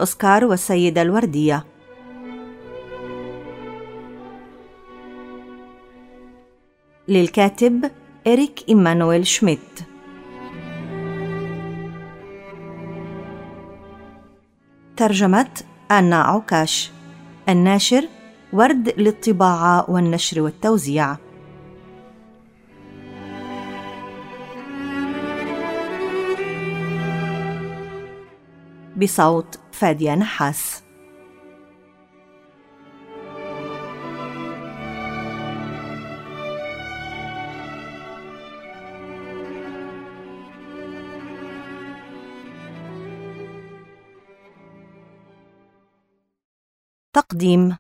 أوسكار والسيدة الوردية. للكاتب إريك إيمانويل شميت. ترجمة آنا عكاش. الناشر ورد للطباعة والنشر والتوزيع. بصوت فادية نحاس. تقديم.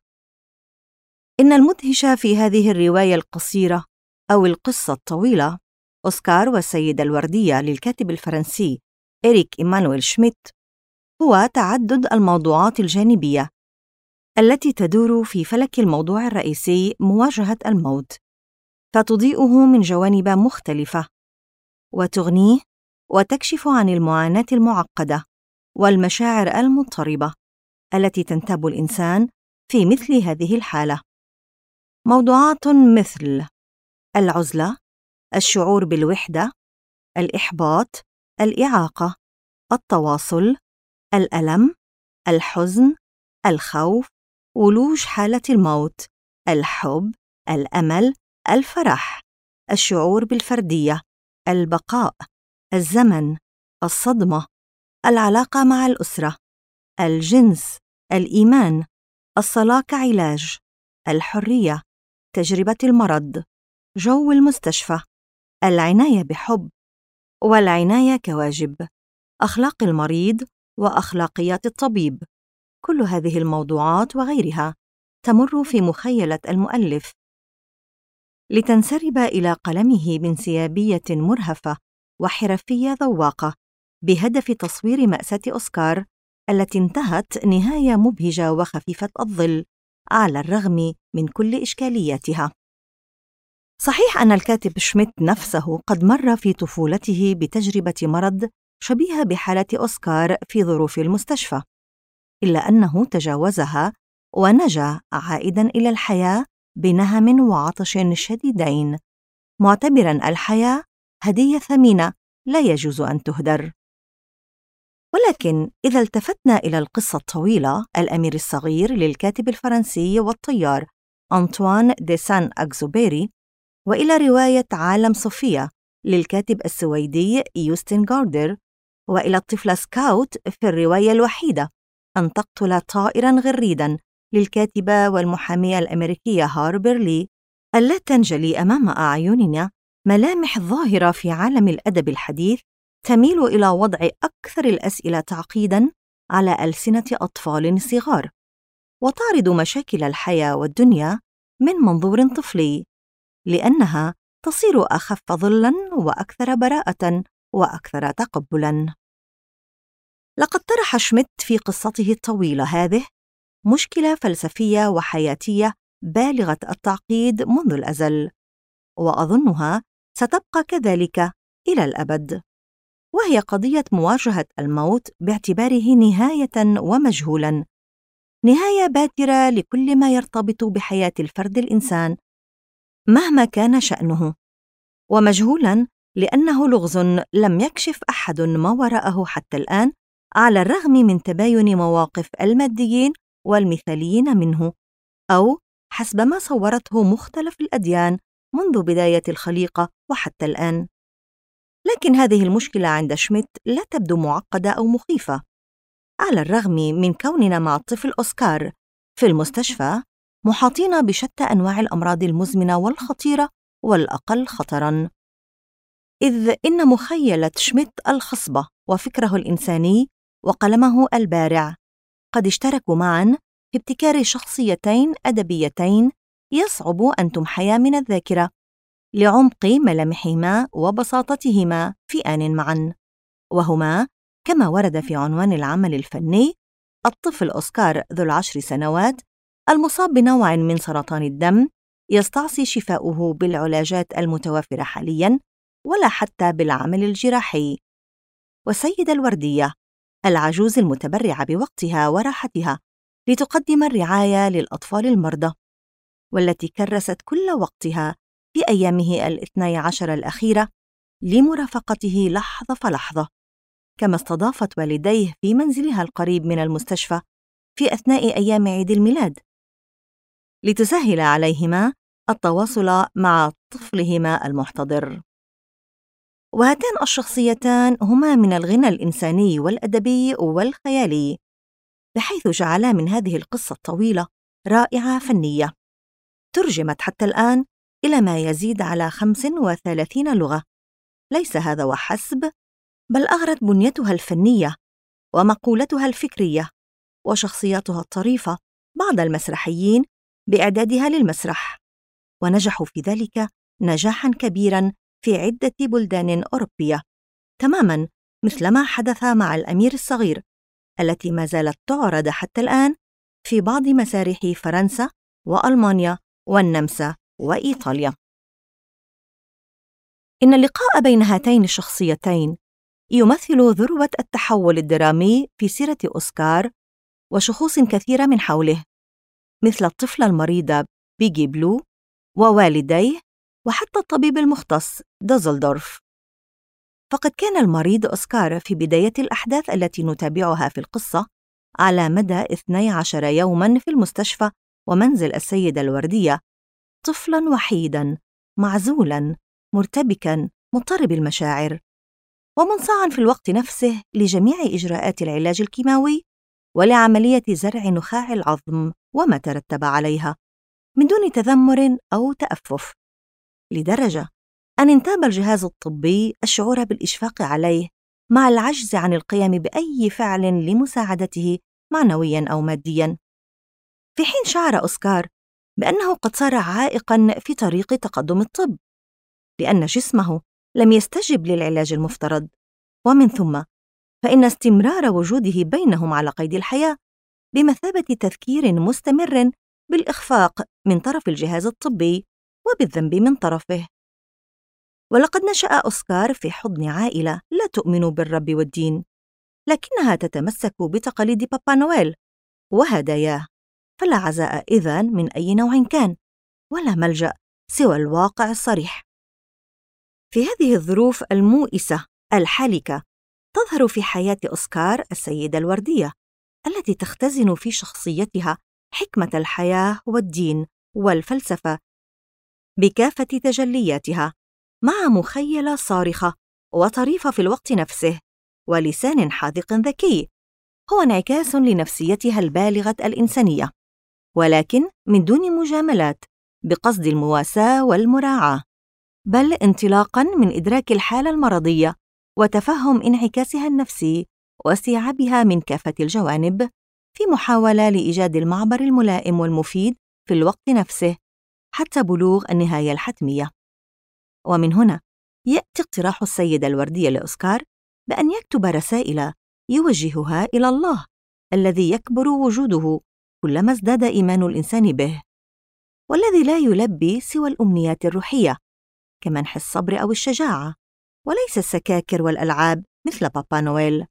إن المدهش في هذه الرواية القصيرة أو القصة الطويلة أوسكار والسيدة الوردية للكاتب الفرنسي إريك إيمانويل شميت هو تعدد الموضوعات الجانبية التي تدور في فلك الموضوع الرئيسي مواجهة الموت، فتضيئه من جوانب مختلفة وتغنيه وتكشف عن المعاناة المعقدة والمشاعر المضطربة التي تنتاب الإنسان في مثل هذه الحالة. موضوعات مثل العزلة، الشعور بالوحدة، الإحباط، الإعاقة، التواصل، الألم، الحزن، الخوف، ولوج حالة الموت، الحب، الأمل، الفرح، الشعور بالفردية، البقاء، الزمن، الصدمة، العلاقة مع الأسرة، الجنس، الإيمان، الصلاة كعلاج، الحرية، تجربة المرض، جو المستشفى، العناية بحب، والعناية كواجب، أخلاق المريض وأخلاقيات الطبيب. كل هذه الموضوعات وغيرها تمر في مخيلة المؤلف لتنسرب إلى قلمه بانسيابية مرهفة وحرفية ذواقة بهدف تصوير مأساة أوسكار التي انتهت نهاية مبهجة وخفيفة الظل على الرغم من كل إشكالياتها. صحيح أن الكاتب شميت نفسه قد مر في طفولته بتجربة مرض شبيهة بحالة أوسكار في ظروف المستشفى، إلا أنه تجاوزها ونجا عائداً إلى الحياة بنهم وعطش شديدين، معتبراً الحياة هدية ثمينة لا يجوز أن تهدر. ولكن إذا التفتنا إلى القصة الطويلة الأمير الصغير للكاتب الفرنسي والطيار أنطوان دي سان أكزوبيري، وإلى رواية عالم صوفيا للكاتب السويدي يوستن غاردر، وإلى الطفلة سكاوت في الرواية الوحيدة أن تقتل طائراً غريداً للكاتبة والمحامية الأمريكية هاربر لي، ألا تنجلي أمام أعيننا ملامح ظاهرة في عالم الأدب الحديث تميل إلى وضع أكثر الأسئلة تعقيداً على ألسنة أطفال صغار، وتعرض مشاكل الحياة والدنيا من منظور طفلي، لأنها تصير أخف ظلاً وأكثر براءة وأكثر تقبلاً. لقد طرح شميت في قصته الطويلة هذه مشكلة فلسفية وحياتية بالغة التعقيد منذ الأزل، وأظنها ستبقى كذلك إلى الأبد، وهي قضية مواجهة الموت باعتباره نهاية ومجهولاً، نهاية باترة لكل ما يرتبط بحياة الفرد الإنسان مهما كان شأنه، ومجهولاً لأنه لغز لم يكشف أحد ما وراءه حتى الآن، على الرغم من تباين مواقف الماديين والمثاليين منه، أو حسب ما صورته مختلف الأديان منذ بداية الخليقة وحتى الآن. لكن هذه المشكلة عند شميت لا تبدو معقدة أو مخيفة، على الرغم من كوننا مع الطفل أوسكار في المستشفى محاطين بشتى أنواع الأمراض المزمنة والخطيرة والأقل خطراً، إذ إن مخيلة شميت الخصبة وفكره الإنساني وقلمه البارع قد اشتركوا معاً في ابتكار شخصيتين أدبيتين يصعب أن تمحيا من الذاكرة لعمق ملامحهما وبساطتهما في آن معاً، وهما كما ورد في عنوان العمل الفني الطفل أوسكار ذو 10 سنوات المصاب بنوع من سرطان الدم يستعصي شفاؤه بالعلاجات المتوفرة حالياً ولا حتى بالعمل الجراحي، والسيدة الوردية العجوز المتبرعة بوقتها وراحتها لتقدم الرعاية للأطفال المرضى، والتي كرست كل وقتها في أيامه 12 الأخيرة لمرافقته لحظة فلحظة، كما استضافت والديه في منزلها القريب من المستشفى في أثناء أيام عيد الميلاد لتسهل عليهما التواصل مع طفلهما المحتضر. وهاتان الشخصيتان هما من الغنى الإنساني والأدبي والخيالي، بحيث جعلا من هذه القصة الطويلة رائعة فنية ترجمت حتى الآن إلى ما يزيد على 35 لغة. ليس هذا وحسب، بل أغرت بنيتها الفنية ومقولتها الفكرية وشخصياتها الطريفة بعض المسرحيين بإعدادها للمسرح، ونجحوا في ذلك نجاحاً كبيراً في عدة بلدان أوروبية، تماماً مثل ما حدث مع الأمير الصغير التي ما زالت تعرض حتى الآن في بعض مسارح فرنسا وألمانيا والنمسا وإيطاليا. إن اللقاء بين هاتين الشخصيتين يمثل ذروة التحول الدرامي في سيرة أوسكار وشخوص كثيرة من حوله، مثل الطفلة المريضة بيجي بلو ووالديه وحتى الطبيب المختص دوزلدورف. فقد كان المريض أوسكار في بداية الأحداث التي نتابعها في القصة على مدى 12 يوماً في المستشفى ومنزل السيدة الوردية طفلاً وحيداً معزولاً مرتبكاً مضطرب المشاعر، ومنصاعاً في الوقت نفسه لجميع إجراءات العلاج الكيماوي ولعملية زرع نخاع العظم وما ترتب عليها من دون تذمر أو تأفف، لدرجة أن انتاب الجهاز الطبي الشعور بالإشفاق عليه مع العجز عن القيام بأي فعل لمساعدته معنوياً أو مادياً، في حين شعر أوسكار بأنه قد صار عائقاً في طريق تقدم الطب، لأن جسمه لم يستجب للعلاج المفترض، ومن ثم فإن استمرار وجوده بينهم على قيد الحياة بمثابة تذكير مستمر بالإخفاق من طرف الجهاز الطبي وبالذنب من طرفه. ولقد نشأ أوسكار في حضن عائلة لا تؤمن بالرب والدين، لكنها تتمسك بتقاليد بابا نويل وهداياه، فلا عزاء إذن من أي نوع كان، ولا ملجأ سوى الواقع الصريح. في هذه الظروف الموئسة الحالكة تظهر في حياة أوسكار السيدة الوردية التي تختزن في شخصيتها حكمة الحياة والدين والفلسفة بكافة تجلياتها، مع مخيلة صارخة وطريفة في الوقت نفسه ولسان حاذق ذكي هو انعكاس لنفسيتها البالغة الإنسانية، ولكن من دون مجاملات بقصد المواساة والمراعاة، بل انطلاقاً من إدراك الحالة المرضية وتفهم انعكاسها النفسي واستيعابها من كافة الجوانب في محاولة لإيجاد المعبر الملائم والمفيد في الوقت نفسه حتى بلوغ النهاية الحتمية. ومن هنا يأتي اقتراح السيدة الوردية لأوسكار بأن يكتب رسائل يوجهها إلى الله الذي يكبر وجوده كلما ازداد إيمان الإنسان به، والذي لا يلبي سوى الأمنيات الروحية كمنح الصبر أو الشجاعة، وليس السكاكر والألعاب مثل بابا نويل.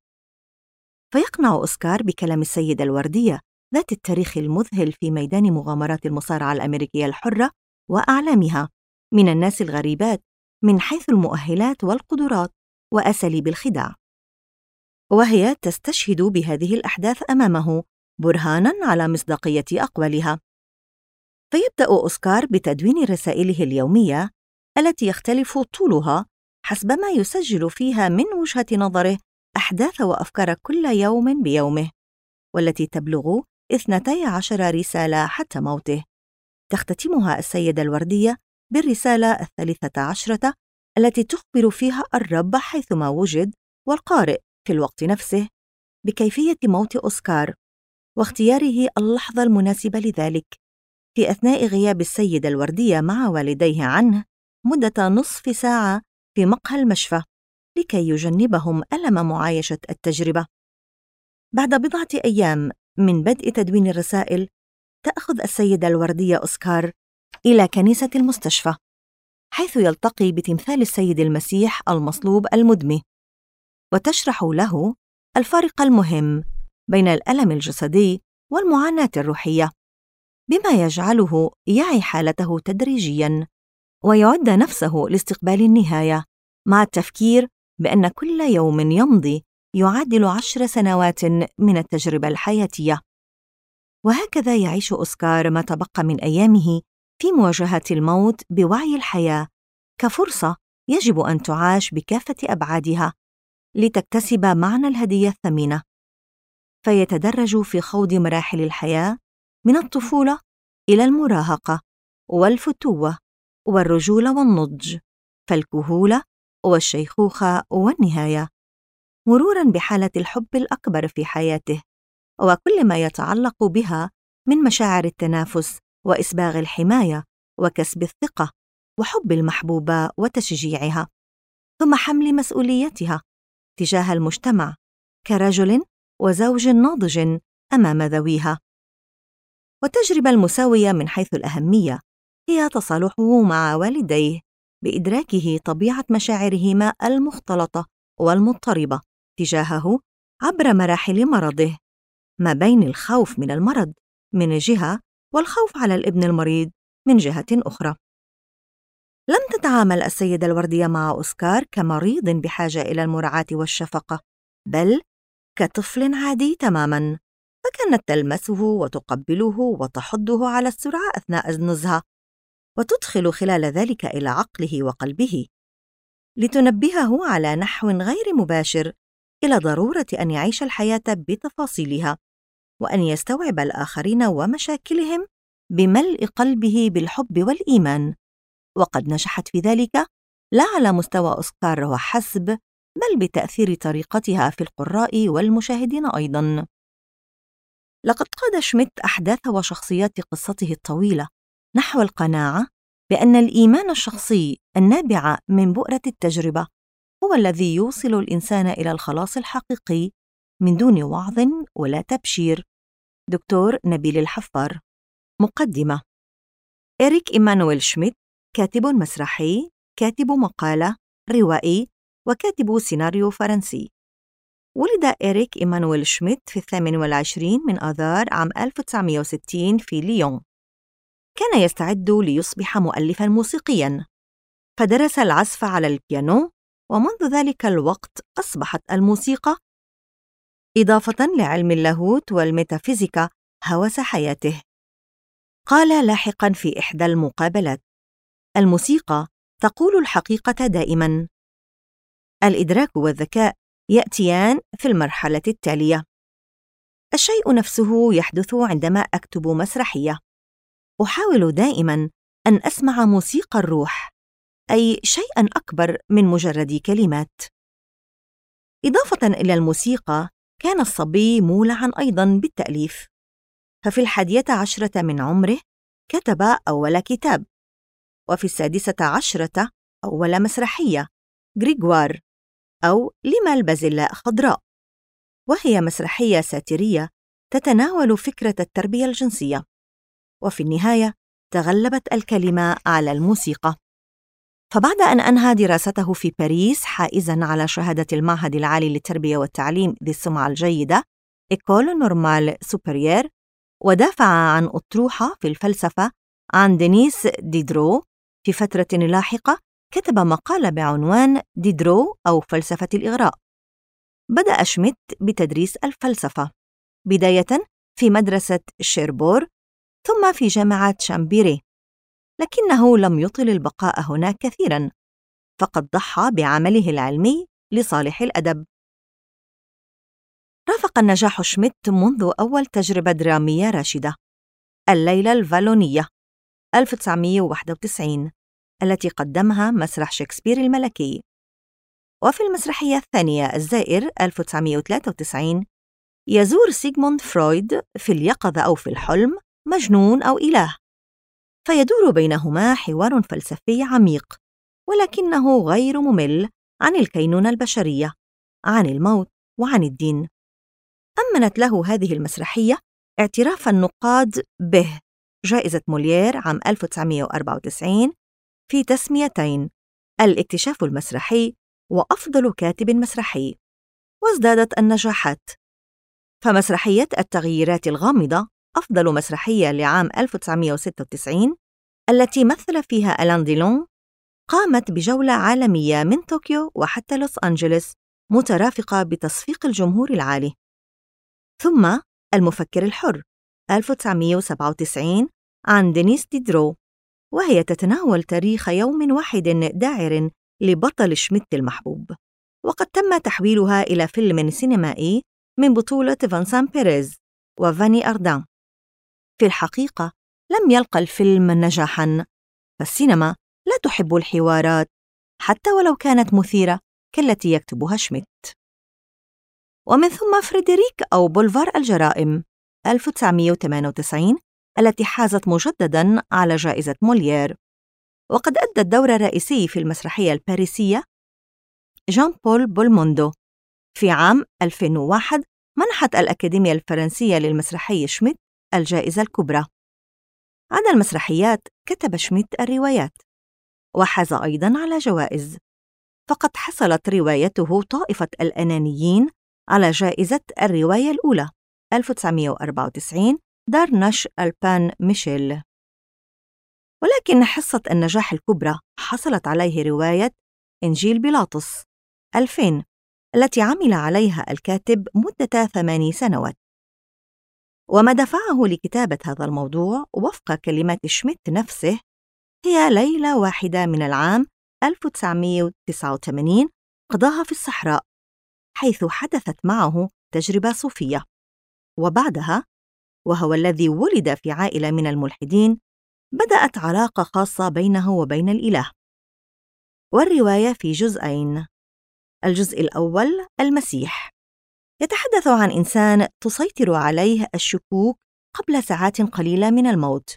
فيقنع أوسكار بكلام السيدة الوردية ذات التاريخ المذهل في ميدان مغامرات المصارعة الأمريكية الحرة وأعلامها من الناس الغريبات من حيث المؤهلات والقدرات وأساليب الخداع، وهي تستشهد بهذه الأحداث أمامه برهاناً على مصداقية أقوالها. فيبدأ أوسكار بتدوين رسائله اليومية التي يختلف طولها حسب ما يسجل فيها من وجهة نظره أحداث وأفكار كل يوم بيومه، والتي تبلغ 12 رسالة حتى موته. تختتمها السيدة الوردية بالرسالة 13 التي تخبر فيها الرب حيثما وجد والقارئ في الوقت نفسه بكيفية موت أوسكار واختياره اللحظة المناسبة لذلك في أثناء غياب السيدة الوردية مع والديه عنه مدة نصف ساعة في مقهى المشفى لكي يجنبهم ألم معايشة التجربة. بعد بضعة أيام من بدء تدوين الرسائل تأخذ السيدة الوردية أوسكار إلى كنيسة المستشفى، حيث يلتقي بتمثال السيد المسيح المصلوب المدمي، وتشرح له الفارق المهم بين الألم الجسدي والمعاناة الروحية، بما يجعله يعي حالته تدريجياً ويعد نفسه لاستقبال النهاية، مع التفكير بأن كل يوم يمضي يعادل 10 سنوات من التجربة الحياتية. وهكذا يعيش أوسكار ما تبقى من أيامه في مواجهة الموت بوعي الحياة كفرصة يجب أن تعاش بكافة أبعادها لتكتسب معنى الهدية الثمينة، فيتدرج في خوض مراحل الحياة من الطفولة إلى المراهقة والفتوة والرجولة والنضج، فالكهولة والشيخوخة والنهاية، مروراً بحالة الحب الأكبر في حياته وكل ما يتعلق بها من مشاعر التنافس وإسباغ الحماية وكسب الثقة وحب المحبوبة وتشجيعها، ثم حمل مسؤوليتها تجاه المجتمع كرجل وزوج ناضج أمام ذويها. والتجربة المساوية من حيث الأهمية هي تصالحه مع والديه بإدراكه طبيعة مشاعرهما المختلطة والمضطربة تجاهه عبر مراحل مرضه، ما بين الخوف من المرض من جهة والخوف على الابن المريض من جهة أخرى. لم تتعامل السيدة الوردية مع أوسكار كمريض بحاجة إلى المراعاة والشفقة، بل كطفل عادي تماماً، فكانت تلمسه وتقبله وتحضه على السرعة أثناء النزهة، وتدخل خلال ذلك إلى عقله وقلبه لتنبهه على نحو غير مباشر إلى ضرورة أن يعيش الحياة بتفاصيلها، وأن يستوعب الآخرين ومشاكلهم بملء قلبه بالحب والإيمان. وقد نجحت في ذلك لا على مستوى أوسكار وحسب، بل بتأثير طريقتها في القراء والمشاهدين أيضاً. لقد قاد شميت أحداث وشخصيات قصته الطويلة نحو القناعة بأن الإيمان الشخصي النابع من بؤرة التجربة هو الذي يوصل الإنسان إلى الخلاص الحقيقي من دون وعظ ولا تبشير. دكتور نبيل الحفار. مقدمة. إريك إيمانويل شميت كاتب مسرحي، كاتب مقالة، روائي، وكاتب سيناريو فرنسي. ولد إريك إيمانويل شميت في 28 من آذار عام 1960 في ليون. كان يستعد ليصبح مؤلفاً موسيقياً، فدرس العزف على البيانو، ومنذ ذلك الوقت أصبحت الموسيقى إضافة لعلم اللاهوت والميتافيزيكا هوس حياته. قال لاحقاً في إحدى المقابلات: الموسيقى تقول الحقيقة دائماً. الإدراك والذكاء يأتيان في المرحلة التالية. الشيء نفسه يحدث عندما أكتب مسرحية. أحاول دائماً أن أسمع موسيقى الروح، أي شيئاً أكبر من مجرد كلمات. إضافة إلى الموسيقى، كان الصبي مولعاً أيضاً بالتأليف، ففي 11 من عمره كتب أول كتاب، وفي 16 أول مسرحية، غريغوار أو لما البازلاء خضراء، وهي مسرحية ساتيرية تتناول فكرة التربية الجنسية. وفي النهاية تغلبت الكلمة على الموسيقى. فبعد أن أنهى دراسته في باريس حائزاً على شهادة المعهد العالي للتربية والتعليم ذي السمعة الجيدة إيكول نورمال سوبريير، ودافع عن أطروحة في الفلسفة عن دينيس ديدرو، في فترة لاحقة كتب مقالة بعنوان ديدرو أو فلسفة الإغراء. بدأ شميت بتدريس الفلسفة بداية في مدرسة شيربور ثم في جامعة شامبيري، لكنه لم يطل البقاء هناك كثيراً، فقد ضحى بعمله العلمي لصالح الأدب. رافق النجاح شميت منذ أول تجربة درامية راشدة، الليلة الفالونية 1991، التي قدمها مسرح شكسبير الملكي. وفي المسرحية الثانية الزائر 1993 يزور سيغموند فرويد في اليقظة أو في الحلم مجنون أو إله، فيدور بينهما حوار فلسفي عميق ولكنه غير ممل عن الكينونة البشرية، عن الموت وعن الدين. أمنت له هذه المسرحية اعتراف النقاد به جائزة موليير عام 1994 في تسميتين: الاكتشاف المسرحي وأفضل كاتب مسرحي. وازدادت النجاحات. فمسرحية التغييرات الغامضة أفضل مسرحية لعام 1996 التي مثل فيها ألان ديلون قامت بجولة عالمية من طوكيو وحتى لوس أنجلوس مترافقة بتصفيق الجمهور العالي. ثم المفكر الحر 1997 عن دينيس ديدرو، وهي تتناول تاريخ يوم واحد داعر لبطل شميت المحبوب، وقد تم تحويلها إلى فيلم سينمائي من بطولة فانسان بيريز وفاني أردان. في الحقيقة لم يلقى الفيلم نجاحاً، فالسينما لا تحب الحوارات حتى ولو كانت مثيرة كالتي يكتبها شميت. ومن ثم فريدريك أو بولفار الجرائم 1998 التي حازت مجدداً على جائزة موليير، وقد أدى الدور الرئيسي في المسرحية الباريسية جان بول بولموندو. في عام 2001 منحت الأكاديمية الفرنسية للمسرحية شميت الجائزة الكبرى. عدا المسرحيات كتب شميت الروايات وحاز أيضاً على جوائز، فقد حصلت روايته طائفة الأنانيين على جائزة الرواية الأولى 1994 دار نشر ألبان ميشيل. ولكن حصة النجاح الكبرى حصلت عليه رواية إنجيل بيلاطس 2000 التي عمل عليها الكاتب مدة 8 سنوات. وما دفعه لكتابة هذا الموضوع وفق كلمات شميت نفسه هي ليلة واحدة من العام 1989 قضاها في الصحراء، حيث حدثت معه تجربة صوفية. وبعدها، وهو الذي ولد في عائلة من الملحدين، بدأت علاقة خاصة بينه وبين الإله. والرواية في جزئين. الجزء الأول المسيح، يتحدث عن إنسان تسيطر عليه الشكوك قبل ساعات قليلة من الموت.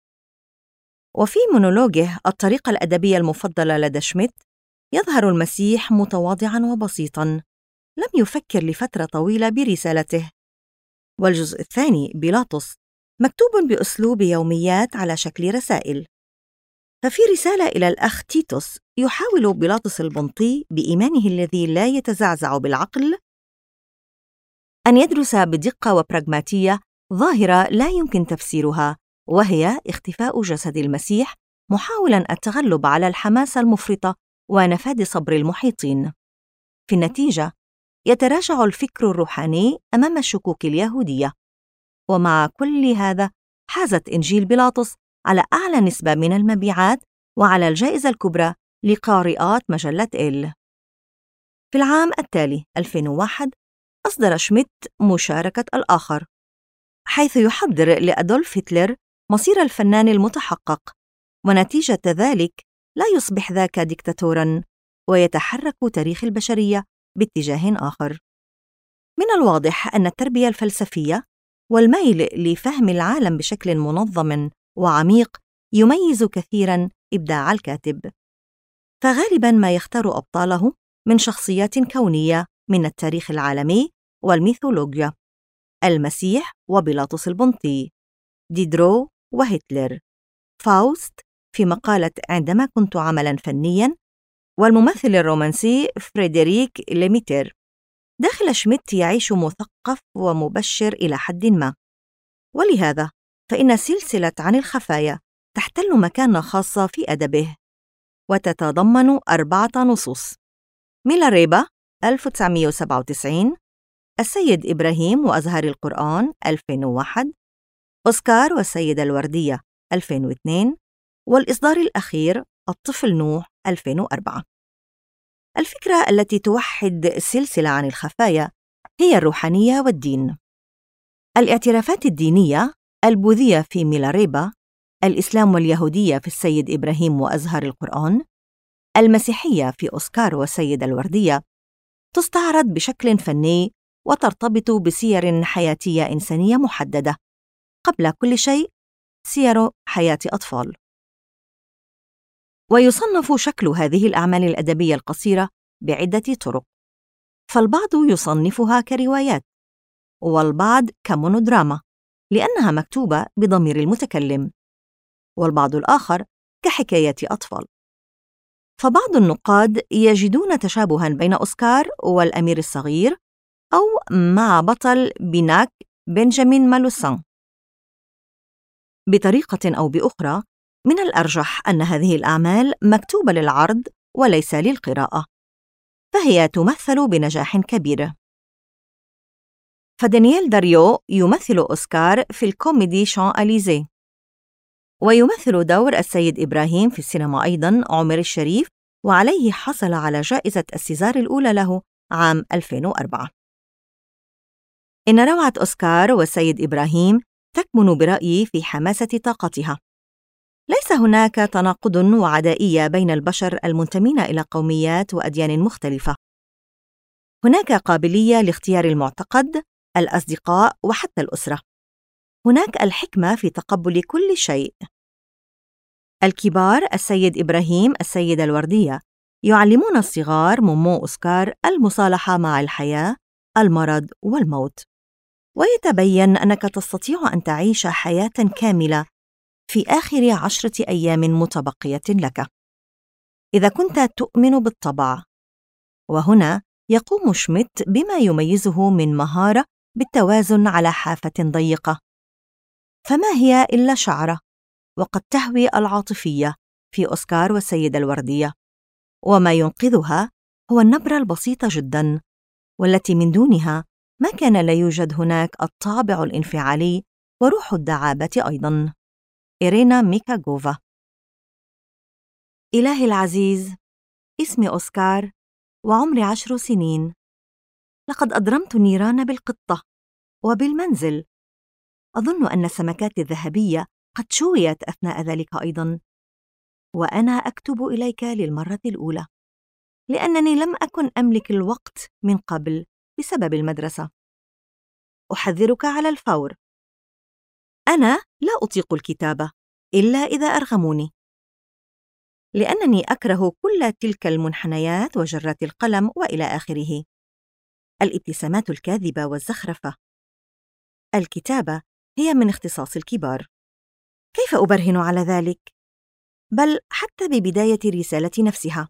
وفي مونولوجه الطريقة الأدبية المفضلة لدى شميت، يظهر المسيح متواضعاً وبسيطاً، لم يفكر لفترة طويلة برسالته. والجزء الثاني بيلاطس مكتوب بأسلوب يوميات على شكل رسائل. ففي رسالة إلى الأخ تيتوس يحاول بيلاطس البنطي بإيمانه الذي لا يتزعزع بالعقل أن يدرس بدقة وبراغماتية ظاهرة لا يمكن تفسيرها، وهي اختفاء جسد المسيح، محاولاً التغلب على الحماسة المفرطة ونفاذ صبر المحيطين. في النتيجة يتراجع الفكر الروحاني أمام الشكوك اليهودية. ومع كل هذا حازت إنجيل بيلاطس على أعلى نسبة من المبيعات وعلى الجائزة الكبرى لقارئات مجلة إل. في العام التالي 2001 أصدر شميت مشاركة الآخر، حيث يحضر لأدولف هتلر مصير الفنان المتحقق، ونتيجة ذلك لا يصبح ذاك ديكتاتوراً، ويتحرك تاريخ البشرية باتجاه آخر. من الواضح أن التربية الفلسفية والميل لفهم العالم بشكل منظم وعميق يميز كثيراً إبداع الكاتب، فغالباً ما يختار أبطاله من شخصيات كونية من التاريخ العالمي والميثولوجيا: المسيح وبيلاطس البنطي، ديدرو وهتلر، فاوست في مقالة عندما كنت عملاً فنياً، والممثل الرومانسي فريدريك ليميتر. داخل شميت يعيش مثقف ومبشر إلى حد ما، ولهذا فإن سلسلة عن الخفايا تحتل مكانة خاصة في أدبه، وتتضمن 4 نصوص: ميلاريبا 1997، السيد إبراهيم وأزهار القرآن 2001، أوسكار والسيدة الوردية 2002، والإصدار الأخير الطفل نوح 2004. الفكرة التي توحد السلسلة عن الخفايا هي الروحانية والدين. الاعترافات الدينية البوذية في ميلاريبا، الإسلام واليهودية في السيد إبراهيم وأزهار القرآن، المسيحية في أوسكار والسيدة الوردية، تستعرض بشكل فني وترتبط بسير حياتية إنسانية محددة، قبل كل شيء سير حياة أطفال. ويصنف شكل هذه الأعمال الأدبية القصيرة بعدة طرق، فالبعض يصنفها كروايات، والبعض كمونودراما لأنها مكتوبة بضمير المتكلم، والبعض الآخر كحكايات أطفال. فبعض النقاد يجدون تشابهاً بين أوسكار والأمير الصغير أو مع بطل بيناك بنجامين مالوسان. بطريقة أو بأخرى، من الأرجح أن هذه الأعمال مكتوبة للعرض وليس للقراءة، فهي تمثل بنجاح كبير. فدانييل داريو يمثل أوسكار في الكوميدي شان أليزي، ويمثل دور السيد إبراهيم في السينما أيضاً عمر الشريف، وعليه حصل على جائزة السيزار الأولى له عام 2004. إن روعة أوسكار والسيد إبراهيم تكمن برأيي في حماسة طاقتها. ليس هناك تناقض وعدائية بين البشر المنتمين إلى قوميات وأديان مختلفة. هناك قابلية لاختيار المعتقد، الأصدقاء وحتى الأسرة. هناك الحكمة في تقبل كل شيء. الكبار السيد إبراهيم، السيدة الوردية، يعلمون الصغار مومو أوسكار المصالحة مع الحياة، المرض والموت، ويتبين أنك تستطيع أن تعيش حياة كاملة في آخر 10 أيام متبقية لك إذا كنت تؤمن بالطبع. وهنا يقوم شميت بما يميزه من مهارة بالتوازن على حافة ضيقة. فما هي إلا شعرة، وقد تهوي العاطفية في أوسكار والسيدة الوردية، وما ينقذها هو النبرة البسيطة جداً، والتي من دونها ما كان لا يوجد هناك الطابع الانفعالي وروح الدعابة أيضاً. إيرينا ميكاغوفا. إلهي العزيز، اسمي أوسكار وعمري 10 سنين. لقد أضرمت النيران بالقطة وبالمنزل. أظن أن السمكات الذهبية قد شويت أثناء ذلك أيضاً. وأنا أكتب إليك للمرة الأولى لأنني لم أكن أملك الوقت من قبل بسبب المدرسة. أحذرك على الفور، أنا لا أطيق الكتابة إلا إذا أرغموني، لأنني أكره كل تلك المنحنيات وجرات القلم وإلى آخره. الابتسامات الكاذبة والزخرفة. الكتابة هي من اختصاص الكبار. كيف أبرهن على ذلك؟ بل حتى ببداية رسالة نفسها.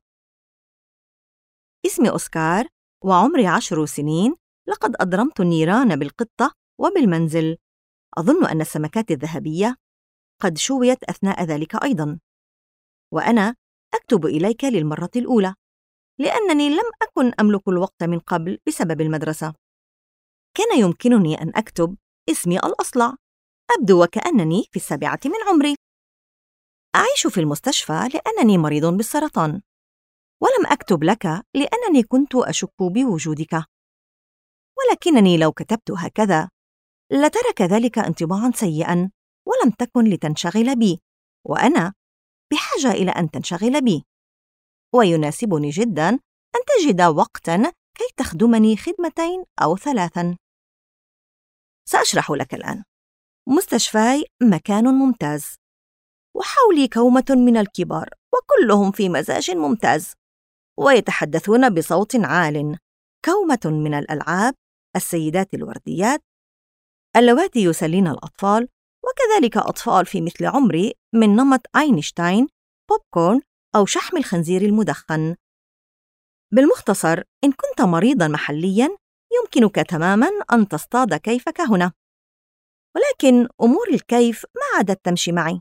اسمي أوسكار وعمري 10 سنين. لقد أضرمت النيران بالقطة وبالمنزل. أظن أن السمكات الذهبية قد شويت أثناء ذلك أيضاً. وأنا أكتب إليك للمرة الأولى لأنني لم أكن أملك الوقت من قبل بسبب المدرسة. كان يمكنني أن أكتب اسمي الأصلع. أبدو وكأنني في 7 من عمري. أعيش في المستشفى لأنني مريض بالسرطان، ولم أكتب لك لأنني كنت أشك بوجودك. ولكنني لو كتبت هكذا لترك ذلك انطباعاً سيئاً، ولم تكن لتنشغل بي، وأنا بحاجة إلى أن تنشغل بي. ويناسبني جداً أن تجد وقتاً كي تخدمني 2 أو 3. سأشرح لك الآن. مستشفاي مكان ممتاز، وحولي كومة من الكبار، وكلهم في مزاج ممتاز، ويتحدثون بصوت عال. كومة من الألعاب، السيدات الورديات اللواتي يسلين الأطفال، وكذلك أطفال في مثل عمري من نمط أينشتاين، بوب كورن أو شحم الخنزير المدخن. بالمختصر، إن كنت مريضاً محلياً يمكنك تماماً أن تصطاد كيفك هنا، ولكن أمور الكيف ما عادت تمشي معي.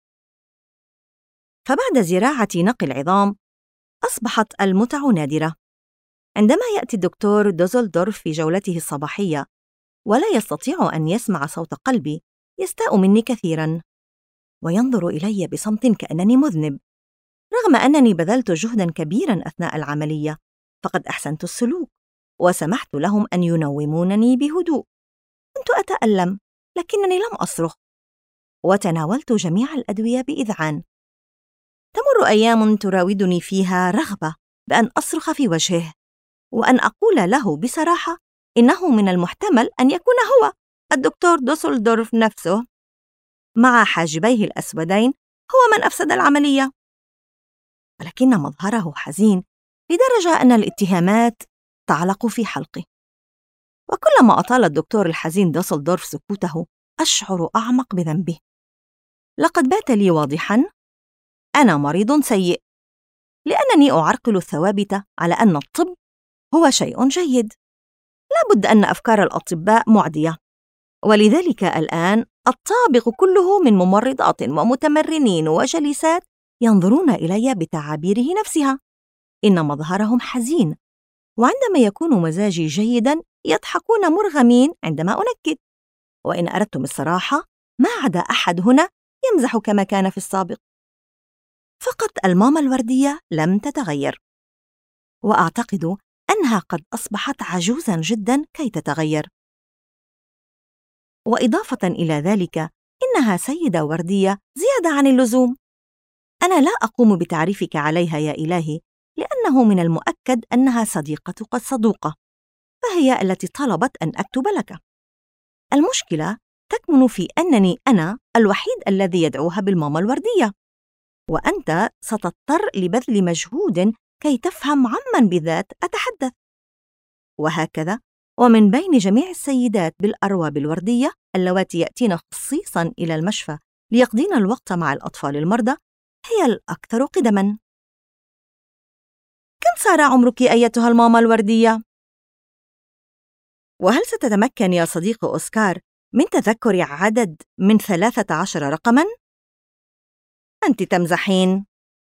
فبعد زراعة نقل العظام أصبحت المتع نادرة. عندما يأتي الدكتور دوزلدورف في جولته الصباحية ولا يستطيع أن يسمع صوت قلبي، يستاء مني كثيراً، وينظر إلي بصمت كأنني مذنب، رغم أنني بذلت جهداً كبيراً أثناء العملية. فقد أحسنت السلوك وسمحت لهم أن ينومونني بهدوء. كنت أتألم لكنني لم أصرخ، وتناولت جميع الأدوية بإذعان. تمر أيام تراودني فيها رغبة بأن أصرخ في وجهه وأن أقول له بصراحة إنه من المحتمل أن يكون هو الدكتور دوسلدورف نفسه مع حاجبيه الأسودين هو من أفسد العملية. ولكن مظهره حزين لدرجة أن الاتهامات تعلق في حلقي. وكلما أطال الدكتور الحزين دوسلدورف سكوته أشعر أعمق بذنبه. لقد بات لي واضحاً أنا مريض سيء، لأنني أعرقل الثوابت على أن الطب هو شيء جيد. لا بد أن أفكار الأطباء معدية، ولذلك الآن الطابق كله من ممرضات ومتمرنين وجليسات ينظرون إلي بتعابيره نفسها. إن مظهرهم حزين، وعندما يكون مزاجي جيداً يضحكون مرغمين عندما أنكد. وإن أردتم الصراحة، ما عدا أحد هنا يمزح كما كان في السابق. فقط الماما الوردية لم تتغير، وأعتقد أنها قد أصبحت عجوزاً جداً كي تتغير. وإضافة إلى ذلك، إنها سيدة وردية زيادة عن اللزوم. أنا لا أقوم بتعريفك عليها يا إلهي، لأنه من المؤكد أنها صديقتك الصدوقة، فهي التي طلبت أن أكتب لك. المشكلة تكمن في أنني أنا الوحيد الذي يدعوها بالماما الوردية، وأنت ستضطر لبذل مجهود كي تفهم عمن بذات أتحدث. وهكذا، ومن بين جميع السيدات بالأرواب الوردية اللواتي يأتين خصيصاً إلى المشفى ليقضين الوقت مع الأطفال المرضى، هي الأكثر قدماً. كم صار عمرك أيتها الماما الوردية؟ وهل ستتمكن يا صديق أوسكار من تذكر عدد من 13 رقماً؟ أنت تمزحين.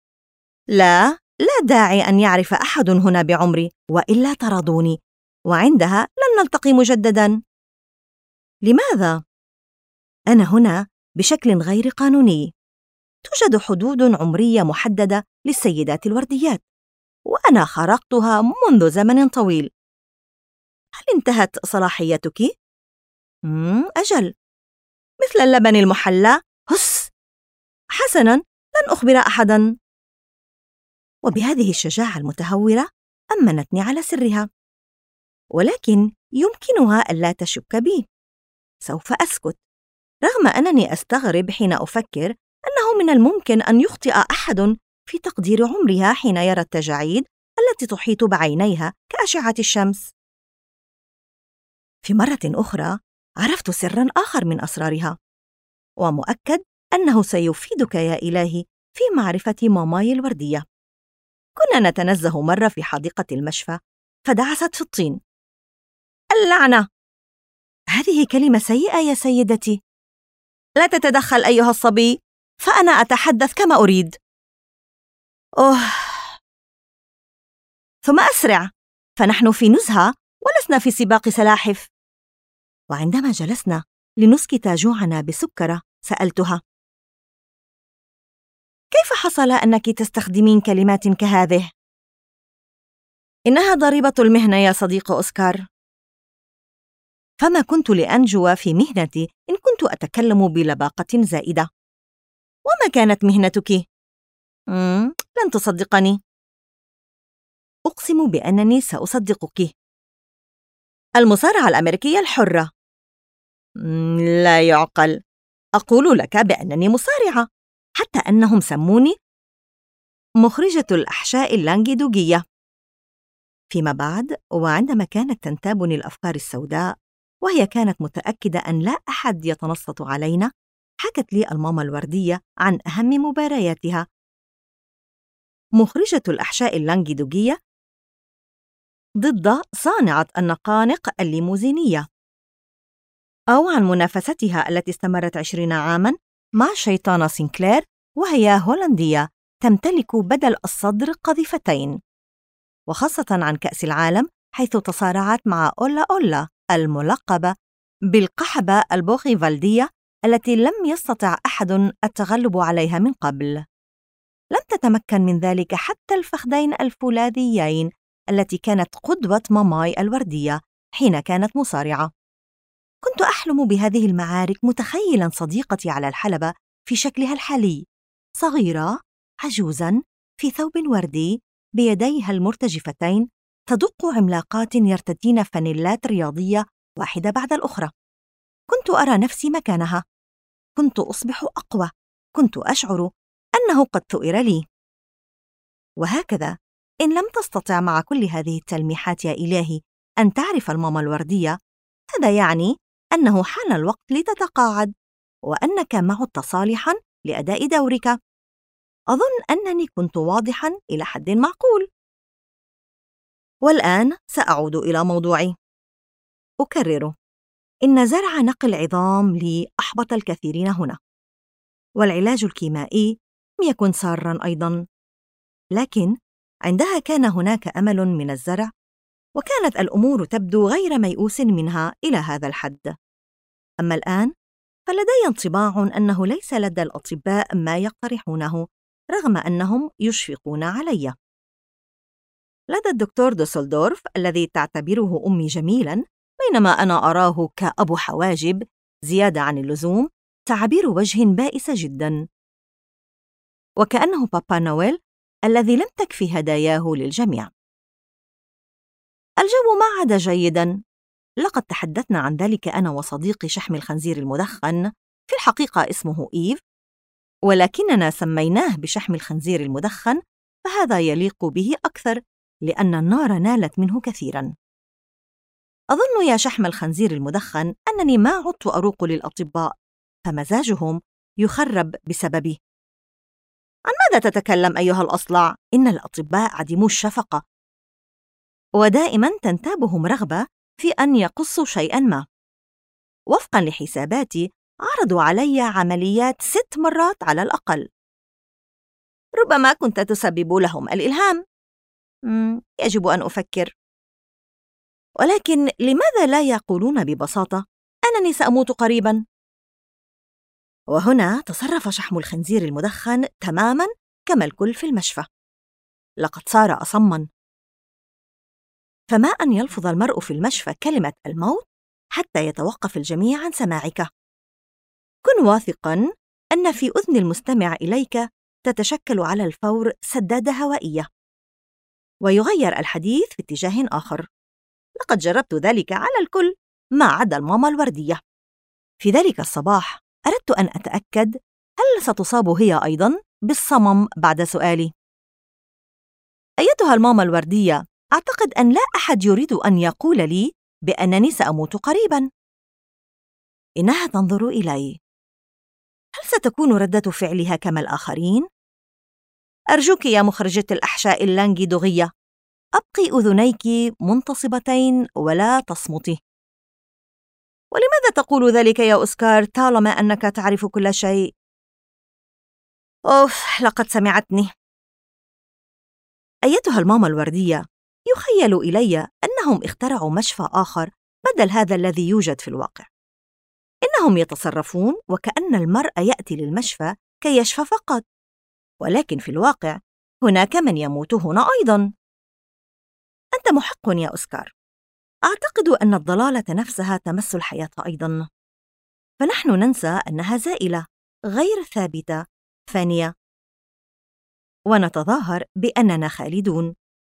لا داعي أن يعرف أحد هنا بعمري، وإلا طردوني، وعندها لن نلتقي مجدداً. لماذا؟ أنا هنا بشكل غير قانوني. توجد حدود عمرية محددة للسيدات الورديات، وأنا خرقتها منذ زمن طويل. هل انتهت صلاحيتك؟ أجل، مثل اللبن المحلى. هس، حسناً، لن أخبر أحداً. وبهذه الشجاعة المتهورة أمنتني على سرها، ولكن يمكنها ألا تشك بي. سوف أسكت، رغم أنني أستغرب حين أفكر أنه من الممكن أن يخطئ أحد في تقدير عمرها حين يرى التجاعيد التي تحيط بعينيها كأشعة الشمس. في مرة أخرى عرفت سراً آخر من أسرارها، ومؤكد أنه سيفيدك يا إلهي في معرفة ماماي الوردية. كنا نتنزه مرة في حديقة المشفى، فدعست في الطين. اللعنة! هذه كلمة سيئة يا سيدتي. لا تتدخل أيها الصبي، فأنا أتحدث كما أريد. ثم أسرع، فنحن في نزهة ولسنا في سباق سلاحف. وعندما جلسنا لنسكت جوعنا بسكرة، سألتها: كيف حصل أنك تستخدمين كلمات كهذه؟ إنها ضريبة المهنة يا صديق أوسكار. فما كنت لأنجو في مهنتي إن كنت أتكلم بلباقة زائدة. وما كانت مهنتك؟ لن تصدقني. أقسم بأنني سأصدقك. المصارعة الأمريكية الحرة. لا يعقل. أقول لك بأنني مصارعة، حتى أنهم سموني مخرجة الأحشاء اللانجدوغية. فيما بعد، وعندما كانت تنتابني الأفكار السوداء، وهي كانت متأكدة أن لا أحد يتنصت علينا، حكت لي الماما الوردية عن أهم مبارياتها. مخرجة الأحشاء اللانجدوغية ضد صانعة النقانق الليموزينية، أو عن منافستها التي استمرت 20 عاماً مع شيطانة سينكلير، وهي هولندية تمتلك بدل الصدر قذيفتين، وخاصة عن كأس العالم، حيث تصارعت مع أولا الملقبة بالقحبة البوغيفالدية التي لم يستطع أحد التغلب عليها من قبل. لم تتمكن من ذلك حتى الفخذين الفولاذيين التي كانت قدوة ماماي الوردية حين كانت مصارعة. كنت أحلم بهذه المعارك متخيلاً صديقتي على الحلبة في شكلها الحالي، صغيرة عجوزاً في ثوب وردي بيديها المرتجفتين، تدق عملاقات يرتدين فانيلات رياضية واحدة بعد الأخرى. كنت أرى نفسي مكانها، كنت أصبح أقوى، كنت أشعر أنه قد ثؤر لي. وهكذا، إن لم تستطع مع كل هذه التلميحات يا إلهي أن تعرف الماما الوردية، هذا يعني أنه حان الوقت لتتقاعد، وأنك معدت صالحاً لأداء دورك. أظن أنني كنت واضحاً إلى حد معقول. والآن سأعود إلى موضوعي. أكرر، إن زرع نقل عظام لي أحبط الكثيرين هنا، والعلاج الكيميائي لم يكن ساراً أيضاً، لكن عندها كان هناك أمل من الزرع، وكانت الأمور تبدو غير ميؤوس منها إلى هذا الحد. أما الآن فلدي انطباع أنه ليس لدى الأطباء ما يقترحونه رغم أنهم يشفقون علي. لدى الدكتور دوسلدورف الذي تعتبره أمي جميلاً، بينما أنا أراه كأبو حواجب زيادة عن اللزوم، تعابير وجه بائسة جداً، وكأنه بابا نويل الذي لم تكفي هداياه للجميع. الجو ما عاد جيداً. لقد تحدثنا عن ذلك أنا وصديقي شحم الخنزير المدخن، في الحقيقة اسمه إيف، ولكننا سميناه بشحم الخنزير المدخن، فهذا يليق به أكثر لأن النار نالت منه كثيراً. أظن يا شحم الخنزير المدخن أنني ما عدت أروق للأطباء، فمزاجهم يخرب بسببي. عن ماذا تتكلم أيها الأصلع؟ إن الأطباء عديمو الشفقة، ودائماً تنتابهم رغبة في أن يقصوا شيئاً ما. وفقاً لحساباتي عرضوا علي عمليات 6 مرات على الأقل. ربما كنت تسبب لهم الإلهام. يجب أن أفكر. ولكن لماذا لا يقولون ببساطة أنني سأموت قريباً؟ وهنا تصرف شحم الخنزير المدخن تماماً كما الكل في المشفى. لقد صار أصماً، فما أن يلفظ المرء في المشفى كلمة الموت حتى يتوقف الجميع عن سماعك. كن واثقاً أن في أذن المستمع إليك تتشكل على الفور سدادة هوائية، ويغير الحديث في اتجاه آخر. لقد جربت ذلك على الكل ما عدا الماما الوردية. في ذلك الصباح أردت أن أتأكد هل ستصاب هي أيضاً بالصمم بعد سؤالي. أيتها الماما الوردية، أعتقد أن لا أحد يريد أن يقول لي بأنني سأموت قريباً. إنها تنظر إلي. هل ستكون ردة فعلها كما الآخرين؟ أرجوك يا مخرجة الأحشاء اللانجيدوغية، أبقي أذنيك منتصبتين ولا تصمتي. ولماذا تقول ذلك يا أوسكار طالما أنك تعرف كل شيء؟ أوف، لقد سمعتني. أيتها الماما الوردية، يخيل إلي أنهم اخترعوا مشفى آخر بدل هذا الذي يوجد في الواقع. إنهم يتصرفون وكأن المرء يأتي للمشفى كي يشفى فقط، ولكن في الواقع هناك من يموت هنا أيضاً. أنت محق يا أوسكار. أعتقد أن الضلالة نفسها تمس الحياة أيضاً، فنحن ننسى أنها زائلة غير ثابتة فانية، ونتظاهر بأننا خالدون.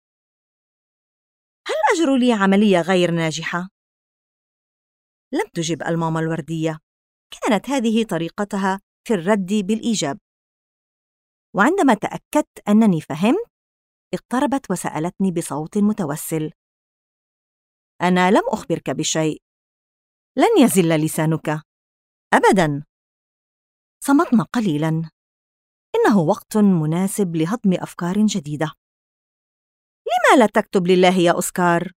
هل أجروا لي عملية غير ناجحة؟ لم تجب الماما الوردية. كانت هذه طريقتها في الرد بالإيجاب. وعندما تأكدت أنني فهمت، اقتربت وسألتني بصوت متوسل: أنا لم أخبرك بشيء. لن يزل لسانك أبداً. صمتنا قليلاً. إنه وقت مناسب لهضم أفكار جديدة. لما لا تكتب لله يا أوسكار؟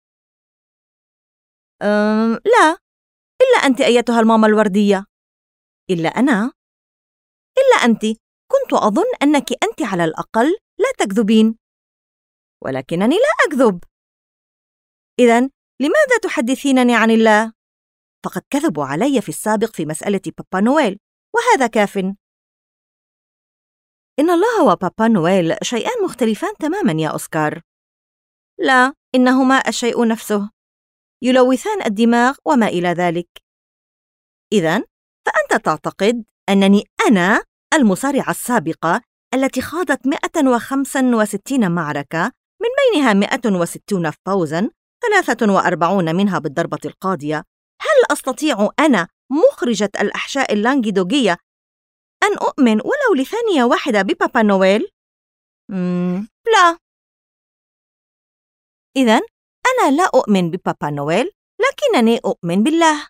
لا، إلا أنت أيتها الماما الوردية. إلا أنا؟ إلا أنت. كنت أظن أنك أنت على الأقل لا تكذبين، ولكنني لا أكذب. إذن لماذا تحدثينني عن الله؟ فقد كذبوا علي في السابق في مسألة بابا نويل، وهذا كاف. إن الله وبابا نويل شيئان مختلفان تماماً يا أوسكار. لا، إنهما الشيء نفسه، يلوثان الدماغ وما إلى ذلك. إذن فأنت تعتقد أنني أنا المصارعة السابقة التي خاضت 165 معركة، من بينها 160 فوزاً، 43 منها بالضربة القاضية. هل أستطيع أنا مخرجة الأحشاء اللانجيدوغية أن أؤمن ولو لثانية واحدة ببابا نويل؟ لا. إذن أنا لا أؤمن ببابا نويل، لكنني أؤمن بالله.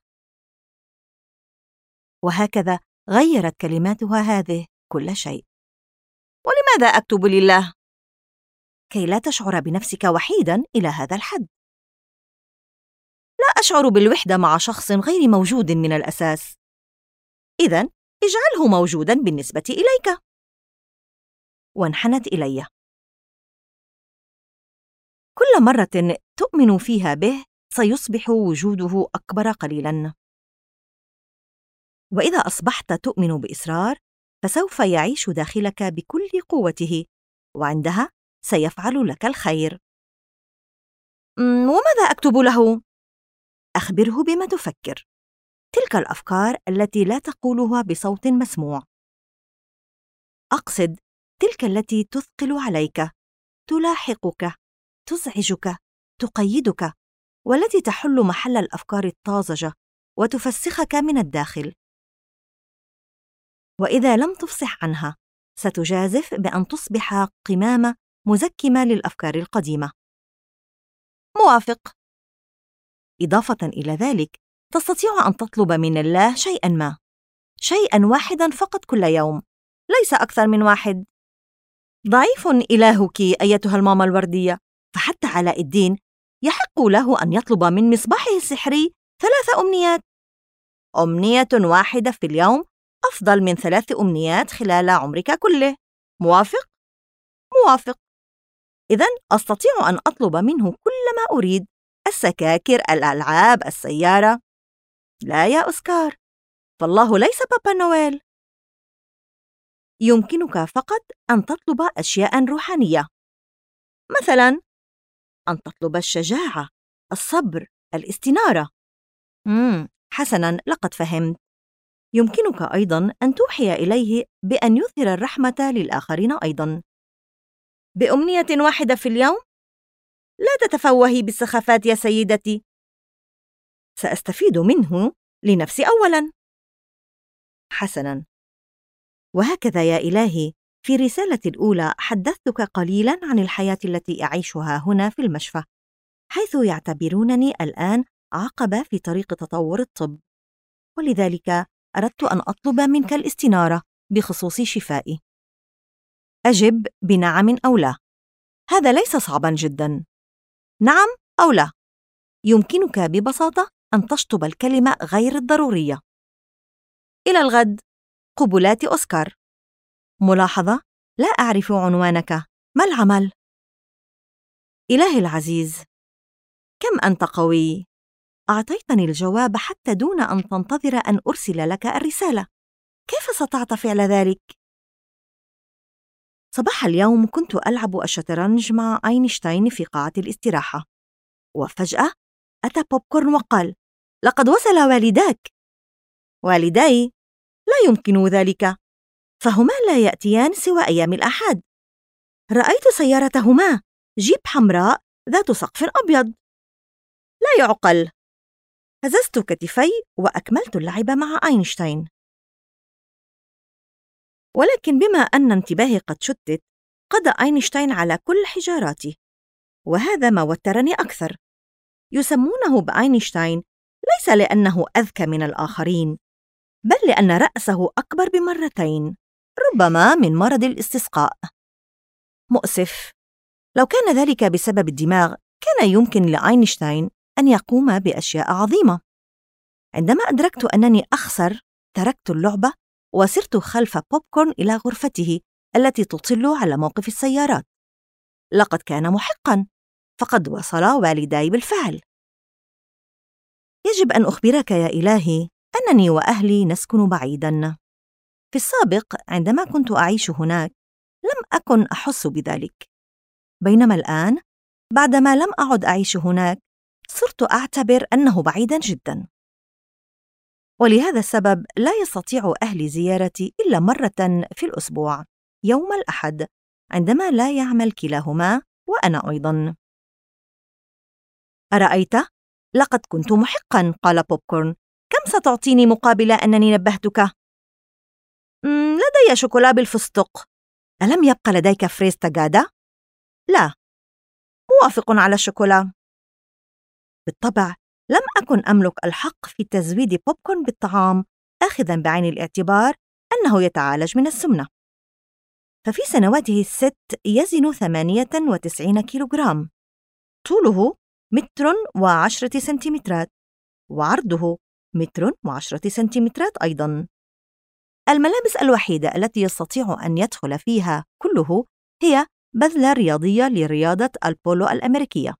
وهكذا غيرت كلماتها هذه كل شيء. ولماذا أكتب لله؟ كي لا تشعر بنفسك وحيداً إلى هذا الحد. لا أشعر بالوحدة مع شخص غير موجود من الأساس. إذن اجعله موجوداً بالنسبة إليك. وانحنت إلي. كل مرة تؤمن فيها به سيصبح وجوده أكبر قليلاً. وإذا أصبحت تؤمن بإصرار فسوف يعيش داخلك بكل قوته، وعندها سيفعل لك الخير. وماذا أكتب له؟ أخبره بما تفكر، تلك الأفكار التي لا تقولها بصوت مسموع. أقصد تلك التي تثقل عليك، تلاحقك، تزعجك، تقيدك، والتي تحل محل الأفكار الطازجة وتفسخك من الداخل. وإذا لم تفصح عنها ستجازف بأن تصبح قمامة مزكمة للأفكار القديمة. موافق. إضافة إلى ذلك تستطيع أن تطلب من الله شيئاً ما، شيئاً واحداً فقط كل يوم، ليس أكثر من واحد. ضعيف إلهك أيتها الماما الوردية، فحتى علاء الدين يحق له أن يطلب من مصباحه السحري 3 أمنيات. أمنية واحدة في اليوم أفضل من 3 أمنيات خلال عمرك كله. موافق؟ موافق. إذن أستطيع أن أطلب منه كل ما أريد، السكاكر، الألعاب، السيارة. لا يا أوسكار، فالله ليس بابا نويل. يمكنك فقط أن تطلب أشياء روحانية، مثلاً أن تطلب الشجاعة، الصبر، الاستنارة. حسناً، لقد فهمت. يمكنك أيضاً أن توحي إليه بأن يظهر الرحمة للآخرين أيضاً. بأمنية واحدة في اليوم؟ لا تتفوهي بالسخافات يا سيدتي. سأستفيد منه لنفسي أولاً. حسناً. وهكذا يا إلهي، في رسالتي الأولى حدثتك قليلاً عن الحياة التي أعيشها هنا في المشفى، حيث يعتبرونني الآن عقبة في طريق تطور الطب، ولذلك أردت أن أطلب منك الاستنارة بخصوص شفائي. أجب بنعم أو لا. هذا ليس صعباً جداً. نعم أو لا. يمكنك ببساطة أن تشطب الكلمة غير الضرورية. إلى الغد. قبلات أوسكار. ملاحظة: لا أعرف عنوانك، ما العمل؟ إلهي العزيز، كم أنت قوي! أعطيتني الجواب حتى دون أن تنتظر أن أرسل لك الرسالة. كيف استطعت فعل ذلك؟ صباح اليوم كنت ألعب الشطرنج مع أينشتاين في قاعة الاستراحة، وفجأة أتى بوبكورن وقال: لقد وصل والداك. والدي؟ لا يمكن ذلك، فهما لا يأتيان سوى أيام الأحد. رأيت سيارتهما، جيب حمراء ذات سقف أبيض. لا يعقل. هززت كتفي وأكملت اللعب مع أينشتاين. ولكن بما أن انتباهي قد شتت، قضى أينشتاين على كل حجاراتي، وهذا ما وترني أكثر. يسمونه بأينشتاين ليس لأنه أذكى من الآخرين، بل لأن رأسه أكبر ب2 ربما من مرض الاستسقاء. مؤسف. لو كان ذلك بسبب الدماغ كان يمكن لأينشتاين أن يقوم بأشياء عظيمة. عندما أدركت أنني أخسر، تركت اللعبة وسرت خلف بوبكورن إلى غرفته التي تطل على موقف السيارات. لقد كان محقاً، فقد وصل والداي بالفعل. يجب أن أخبرك يا إلهي أنني وأهلي نسكن بعيداً. في السابق عندما كنت أعيش هناك لم أكن أحس بذلك، بينما الآن بعدما لم أعد أعيش هناك صرت أعتبر أنه بعيداً جداً. ولهذا السبب لا يستطيع أهلي زيارتي إلا مرة في الأسبوع، يوم الأحد، عندما لا يعمل كلاهما وأنا أيضاً. أرأيت؟ لقد كنت محقاً، قال بوبكورن. كم ستعطيني مقابل أنني نبهتك؟ لدي شوكولا بالفستق. ألم يبقى لديك فريز تجادا؟ لا. موافق على الشوكولا. بالطبع لم أكن أملك الحق في تزويد بوبكورن بالطعام، آخذاً بعين الاعتبار أنه يتعالج من السمنة. ففي سنواته 6 يزن 98 كيلوغرام، طوله 1.10 متر وعرضه 1.10 متر أيضاً. الملابس الوحيدة التي يستطيع أن يدخل فيها كله هي بذلة رياضية لرياضة البولو الأمريكية،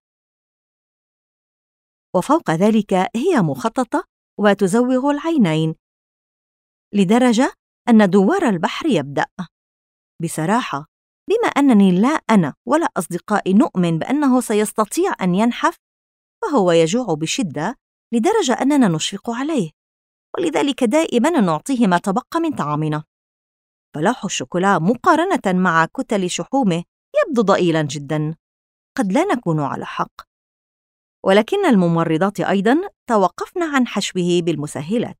وفوق ذلك هي مخططة وتزوغ العينين لدرجة أن دوار البحر يبدأ. بصراحة، بما أنني لا أنا ولا أصدقائي نؤمن بأنه سيستطيع أن ينحف، فهو يجوع بشدة لدرجة أننا نشفق عليه، ولذلك دائما نعطيه ما تبقى من طعامنا. فلوح الشوكولا مقارنة مع كتل شحومه يبدو ضئيلا جدا. قد لا نكون على حق، ولكن الممرضات أيضا توقفن عن حشوه بالمسهلات.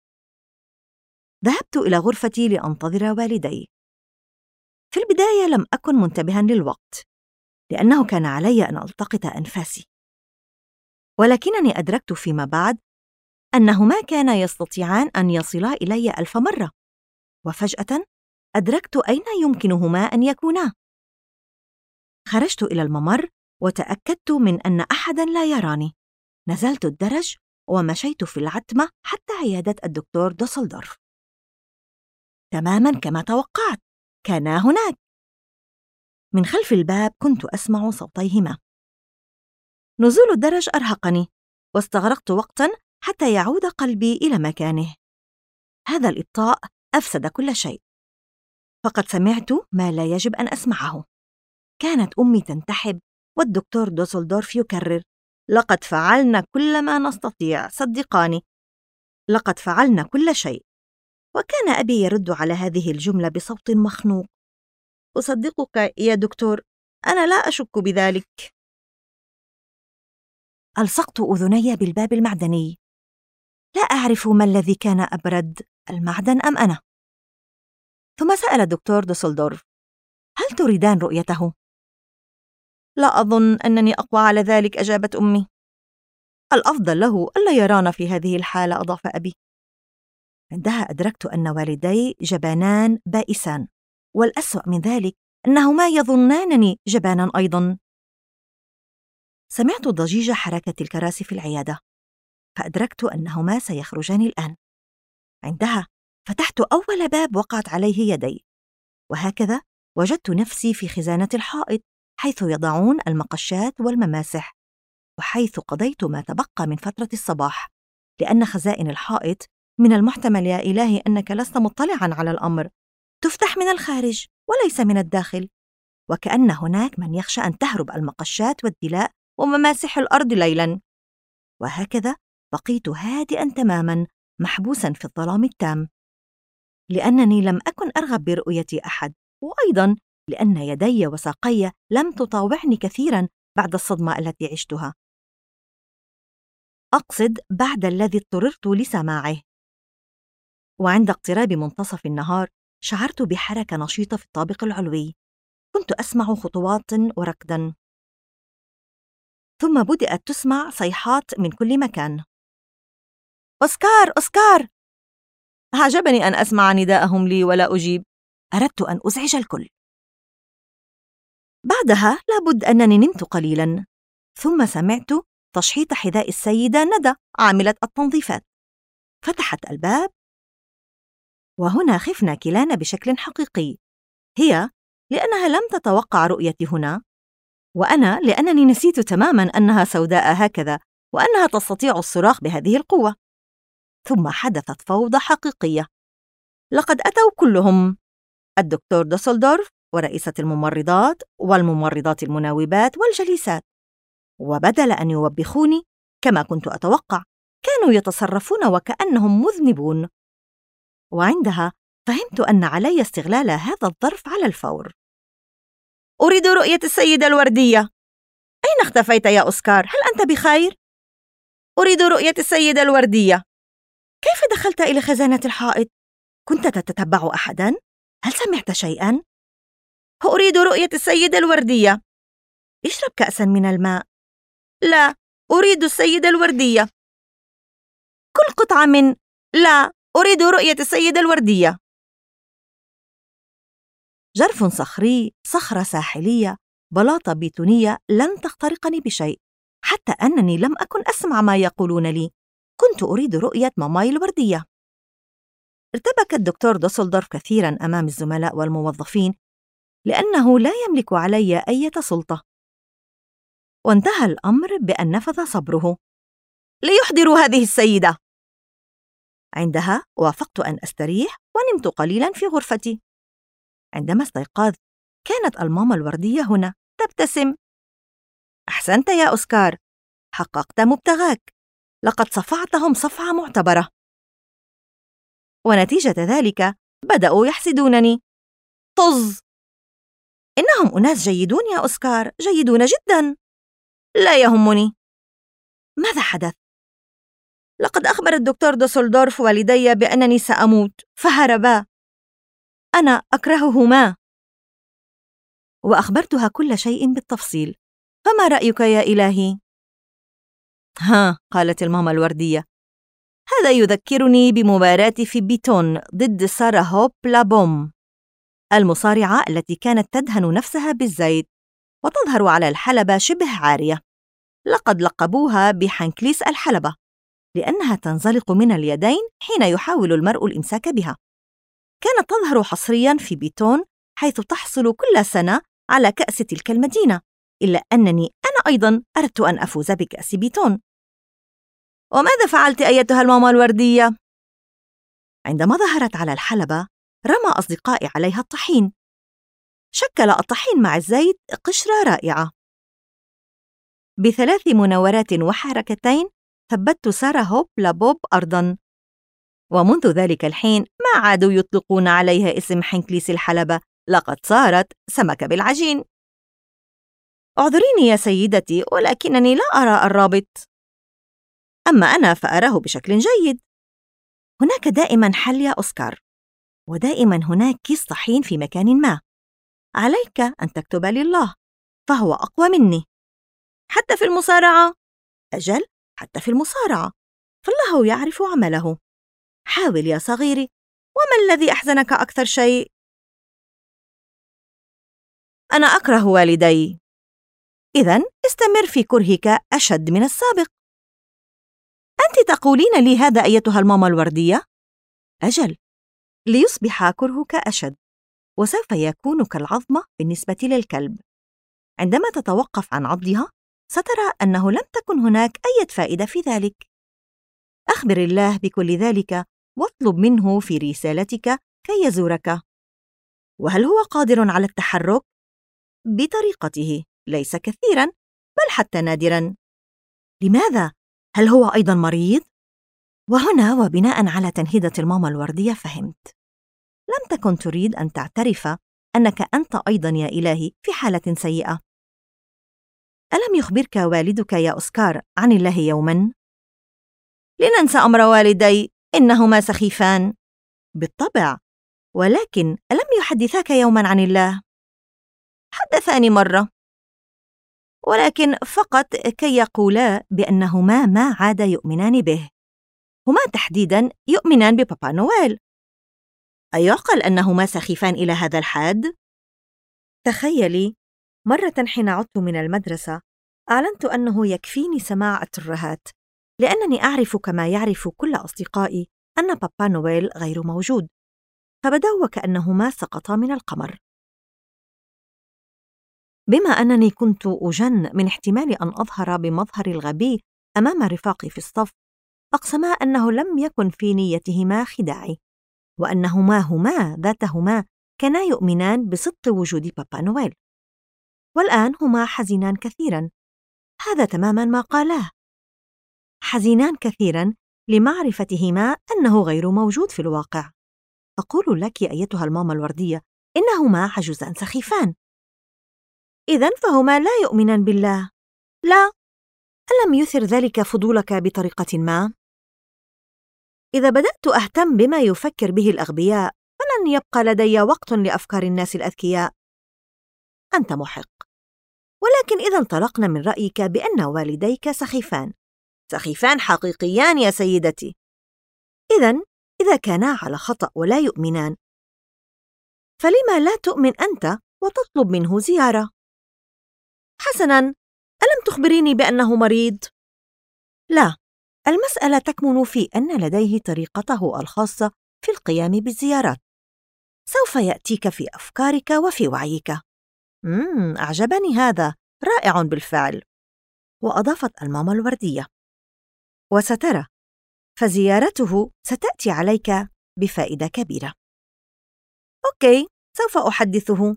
ذهبت إلى غرفتي لأنتظر والدي. في البداية لم أكن منتبها للوقت، لأنه كان علي أن ألتقط أنفاسي، ولكنني أدركت فيما بعد أنهما كانا يستطيعان أن يصلا إلي 1000 مرة، وفجأة أدركت أين يمكنهما أن يكونا. خرجت إلى الممر وتأكدت من أن أحداً لا يراني. نزلت الدرج ومشيت في العتمة حتى عيادة الدكتور دوسلدورف. تماماً كما توقعت، كانا هناك. من خلف الباب كنت أسمع صوتيهما. نزول الدرج أرهقني، واستغرقت وقتاً حتى يعود قلبي إلى مكانه. هذا الإبطاء أفسد كل شيء، فقد سمعت ما لا يجب أن أسمعه. كانت أمي تنتحب، والدكتور دوسلدورف يكرر: لقد فعلنا كل ما نستطيع، صدقاني، لقد فعلنا كل شيء. وكان أبي يرد على هذه الجملة بصوت مخنوق: أصدقك يا دكتور، أنا لا أشك بذلك. ألصقت أذني بالباب المعدني. لا أعرف ما الذي كان أبرد، المعدن أم أنا. ثم سأل الدكتور دوسلدورف: هل تريدان رؤيته؟ لا أظن أنني أقوى على ذلك، أجابت أمي. الأفضل له ألا يرانا في هذه الحالة، أضاف أبي. عندها أدركت أن والدي جبانان بائسان، والأسوأ من ذلك أنهما يظنانني جبانا أيضا. سمعت ضجيج حركة الكراسي في العيادة، فأدركت أنهما سيخرجان الآن. عندها فتحت أول باب وقعت عليه يدي، وهكذا وجدت نفسي في خزانة الحائط، حيث يضعون المقشات والمماسح، وحيث قضيت ما تبقى من فترة الصباح، لأن خزائن الحائط من المحتمل يا إلهي أنك لست مطلعاً على الأمر، تفتح من الخارج وليس من الداخل، وكأن هناك من يخشى أن تهرب المقشات والدلاء ومماسح الأرض ليلاً. وهكذا بقيت هادئاً تماماً، محبوساً في الظلام التام، لأنني لم أكن أرغب برؤية أحد، وأيضاً لأن يدي وساقي لم تطاوعني كثيراً بعد الصدمة التي عشتها. أقصد بعد الذي اضطررت لسماعه. وعند اقتراب منتصف النهار شعرت بحركة نشيطة في الطابق العلوي. كنت أسمع خطوات وركضاً، ثم بدأت تسمع صيحات من كل مكان: أوسكار، أوسكار! أعجبني أن أسمع نداءهم لي ولا أجيب. أردت أن أزعج الكل. بعدها لابد أنني نمت قليلاً، ثم سمعت تشحيط حذاء السيدة ندى عاملة التنظيفات. فتحت الباب، وهنا خفنا كلانا بشكل حقيقي. هي لأنها لم تتوقع رؤيتي هنا، وأنا لأنني نسيت تماماً أنها سوداء هكذا، وأنها تستطيع الصراخ بهذه القوة. ثم حدثت فوضى حقيقية. لقد أتوا كلهم: الدكتور دوسلدورف ورئيسة الممرضات والممرضات المناوبات والجليسات، وبدل أن يوبخوني كما كنت أتوقع، كانوا يتصرفون وكأنهم مذنبون. وعندها فهمت أن علي استغلال هذا الظرف على الفور. أريد رؤية السيدة الوردية. أين اختفيت يا أوسكار؟ هل أنت بخير؟ أريد رؤية السيدة الوردية. كيف دخلت إلى خزانة الحائط؟ كنت تتتبع أحداً؟ هل سمعت شيئاً؟ أريد رؤية السيدة الوردية. اشرب كأساً من الماء. لا، أريد السيدة الوردية. كل قطعة من. لا، أريد رؤية السيدة الوردية. جرف صخري، صخرة ساحلية، بلاطة بيتونية لن تخترقني بشيء، حتى أنني لم أكن أسمع ما يقولون لي. كنت أريد رؤية ماماي الوردية. ارتبك الدكتور دوسلدورف كثيراً أمام الزملاء والموظفين لأنه لا يملك علي أي سلطة. وانتهى الأمر بأن نفذ صبره ليحضروا هذه السيدة. عندها وافقت أن أستريح ونمت قليلاً في غرفتي. عندما استيقظت كانت الماما الوردية هنا تبتسم. أحسنت يا أوسكار، حققت مبتغاك، لقد صفعتهم صفعة معتبرة. ونتيجة ذلك بدأوا يحسدونني. طز! إنهم أناس جيدون يا أوسكار، جيدون جداً. لا يهمني. ماذا حدث؟ لقد أخبر الدكتور دوسلدورف والدي بأنني سأموت فهربا. أنا أكرههما. وأخبرتها كل شيء بالتفصيل. فما رأيك يا إلهي؟ ها، قالت الماما الوردية، هذا يذكرني بمباراتي في بيتون ضد سارة هوب لابوم، المصارعة التي كانت تدهن نفسها بالزيت وتظهر على الحلبة شبه عارية. لقد لقبوها بحنكليس الحلبة لأنها تنزلق من اليدين حين يحاول المرء الإمساك بها. كانت تظهر حصرياً في بيتون، حيث تحصل كل سنة على كأس تلك المدينة، إلا أنني أنا أيضاً أردت أن أفوز بكأس بيتون. وماذا فعلت أيتها الماما الوردية؟ عندما ظهرت على الحلبة رمى أصدقائي عليها الطحين. شكل الطحين مع الزيت قشرة رائعة. ب3 مناورات وحركتين ثبت سارة هوب لابوب أرضاً. ومنذ ذلك الحين ما عادوا يطلقون عليها اسم حنكليس الحلبة، لقد صارت سمكة بالعجين. اعذريني يا سيدتي، ولكنني لا أرى الرابط. أما أنا فأراه بشكل جيد. هناك دائماً حل يا أوسكار، ودائماً هناك كيس طحين في مكان ما. عليك أن تكتب لله، فهو أقوى مني. حتى في المصارعة؟ أجل، حتى في المصارعة، فالله يعرف عمله. حاول يا صغيري. وما الذي أحزنك أكثر شيء؟ أنا أكره والدي. إذن استمر في كرهك أشد من السابق. أنت تقولين لي هذا أيتها الماما الوردية؟ أجل، ليصبح كرهك أشد، وسوف يكون كالعظمة بالنسبة للكلب. عندما تتوقف عن عضها سترى أنه لم تكن هناك أي فائدة في ذلك. أخبر الله بكل ذلك واطلب منه في رسالتك كي يزورك. وهل هو قادر على التحرك؟ بطريقته، ليس كثيراً بل حتى نادراً. لماذا؟ هل هو أيضاً مريض؟ وهنا وبناء على تنهيدة الماما الوردية فهمت. لم تكن تريد أن تعترف أنك أنت أيضاً يا إلهي في حالة سيئة. ألم يخبرك والدك يا أوسكار عن الله يوماً؟ لننسى أمر والدي، إنهما سخيفان. بالطبع، ولكن ألم يحدثاك يوماً عن الله؟ حدثاني مرة، ولكن فقط كي يقولا بأنهما ما عاد يؤمنان به. هما تحديداً يؤمنان ببابا نويل. أيعقل أنهما سخيفان إلى هذا الحد؟ تخيلي، مرة حين عدت من المدرسة أعلنت أنه يكفيني سماع الترهات، لأنني أعرف كما يعرف كل أصدقائي أن بابا نويل غير موجود، فبدوا وكأنهما سقطا من القمر. بما أنني كنت أجن من احتمال أن أظهر بمظهر الغبي أمام رفاقي في الصف، أقسما أنه لم يكن في نيتهما خداعي، وأنهما ذاتهما كانا يؤمنان بصدق وجود بابا نويل. والآن هما حزينان كثيراً. هذا تماماً ما قالاه. حزينان كثيراً لمعرفتهما أنه غير موجود في الواقع. أقول لك أيتها الماما الوردية إنهما عجوزان سخيفان. إذن فهما لا يؤمنان بالله. لا. ألم يثر ذلك فضولك بطريقة ما؟ إذا بدأت أهتم بما يفكر به الأغبياء فلن يبقى لدي وقت لأفكار الناس الأذكياء. أنت محق. ولكن إذا انطلقنا من رأيك بأن والديك سخيفان حقيقيان يا سيدتي، إذا كانا على خطأ ولا يؤمنان، فلما لا تؤمن أنت وتطلب منه زيارة؟ حسناً، ألم تخبريني بأنه مريض؟ لا، المسألة تكمن في أن لديه طريقته الخاصة في القيام بالزيارات. سوف يأتيك في أفكارك وفي وعيك. أعجبني هذا، رائع بالفعل. وأضافت الماما الوردية: وسترى، فزيارته ستأتي عليك بفائدة كبيرة. أوكي، سوف أحدثه.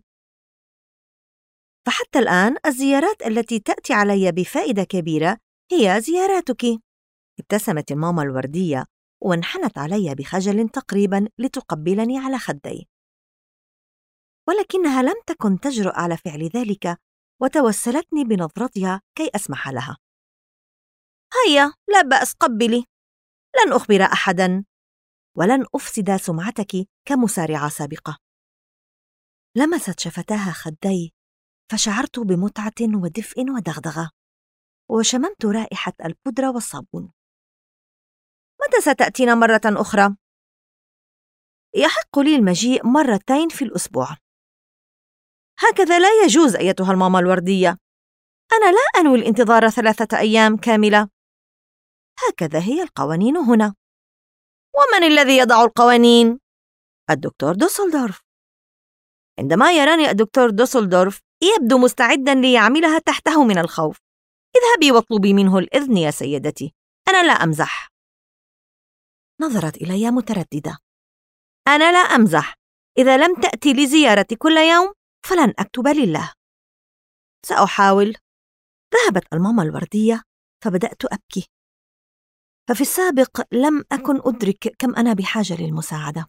فحتى الآن الزيارات التي تأتي علي بفائدة كبيرة هي زياراتك. ابتسمت الماما الوردية وانحنت علي بخجل تقريبا لتقبلني على خدي، ولكنها لم تكن تجرؤ على فعل ذلك، وتوسلتني بنظرتها كي أسمح لها. هيا، لا بأس، قبلي. لن أخبر أحداً، ولن أفسد سمعتك كمسارعة سابقة. لمست شفتاها خدي، فشعرت بمتعة ودفء ودغدغة، وشممت رائحة البودرة والصابون. متى ستأتين مرة أخرى؟ يحق لي المجيء مرتين في الأسبوع. هكذا لا يجوز أيتها الماما الوردية. أنا لا أنوي الانتظار 3 أيام كاملة. هكذا هي القوانين هنا. ومن الذي يضع القوانين؟ الدكتور دوسلدورف. عندما يراني الدكتور دوسلدورف يبدو مستعداً ليعملها تحته من الخوف. اذهبي واطلبي منه الإذن يا سيدتي، أنا لا أمزح. نظرت إلي مترددة. أنا لا أمزح. إذا لم تأتي لزيارتي كل يوم فلن أكتب لله. سأحاول. ذهبت الماما الوردية، فبدأت أبكي. ففي السابق لم أكن أدرك كم أنا بحاجة للمساعدة،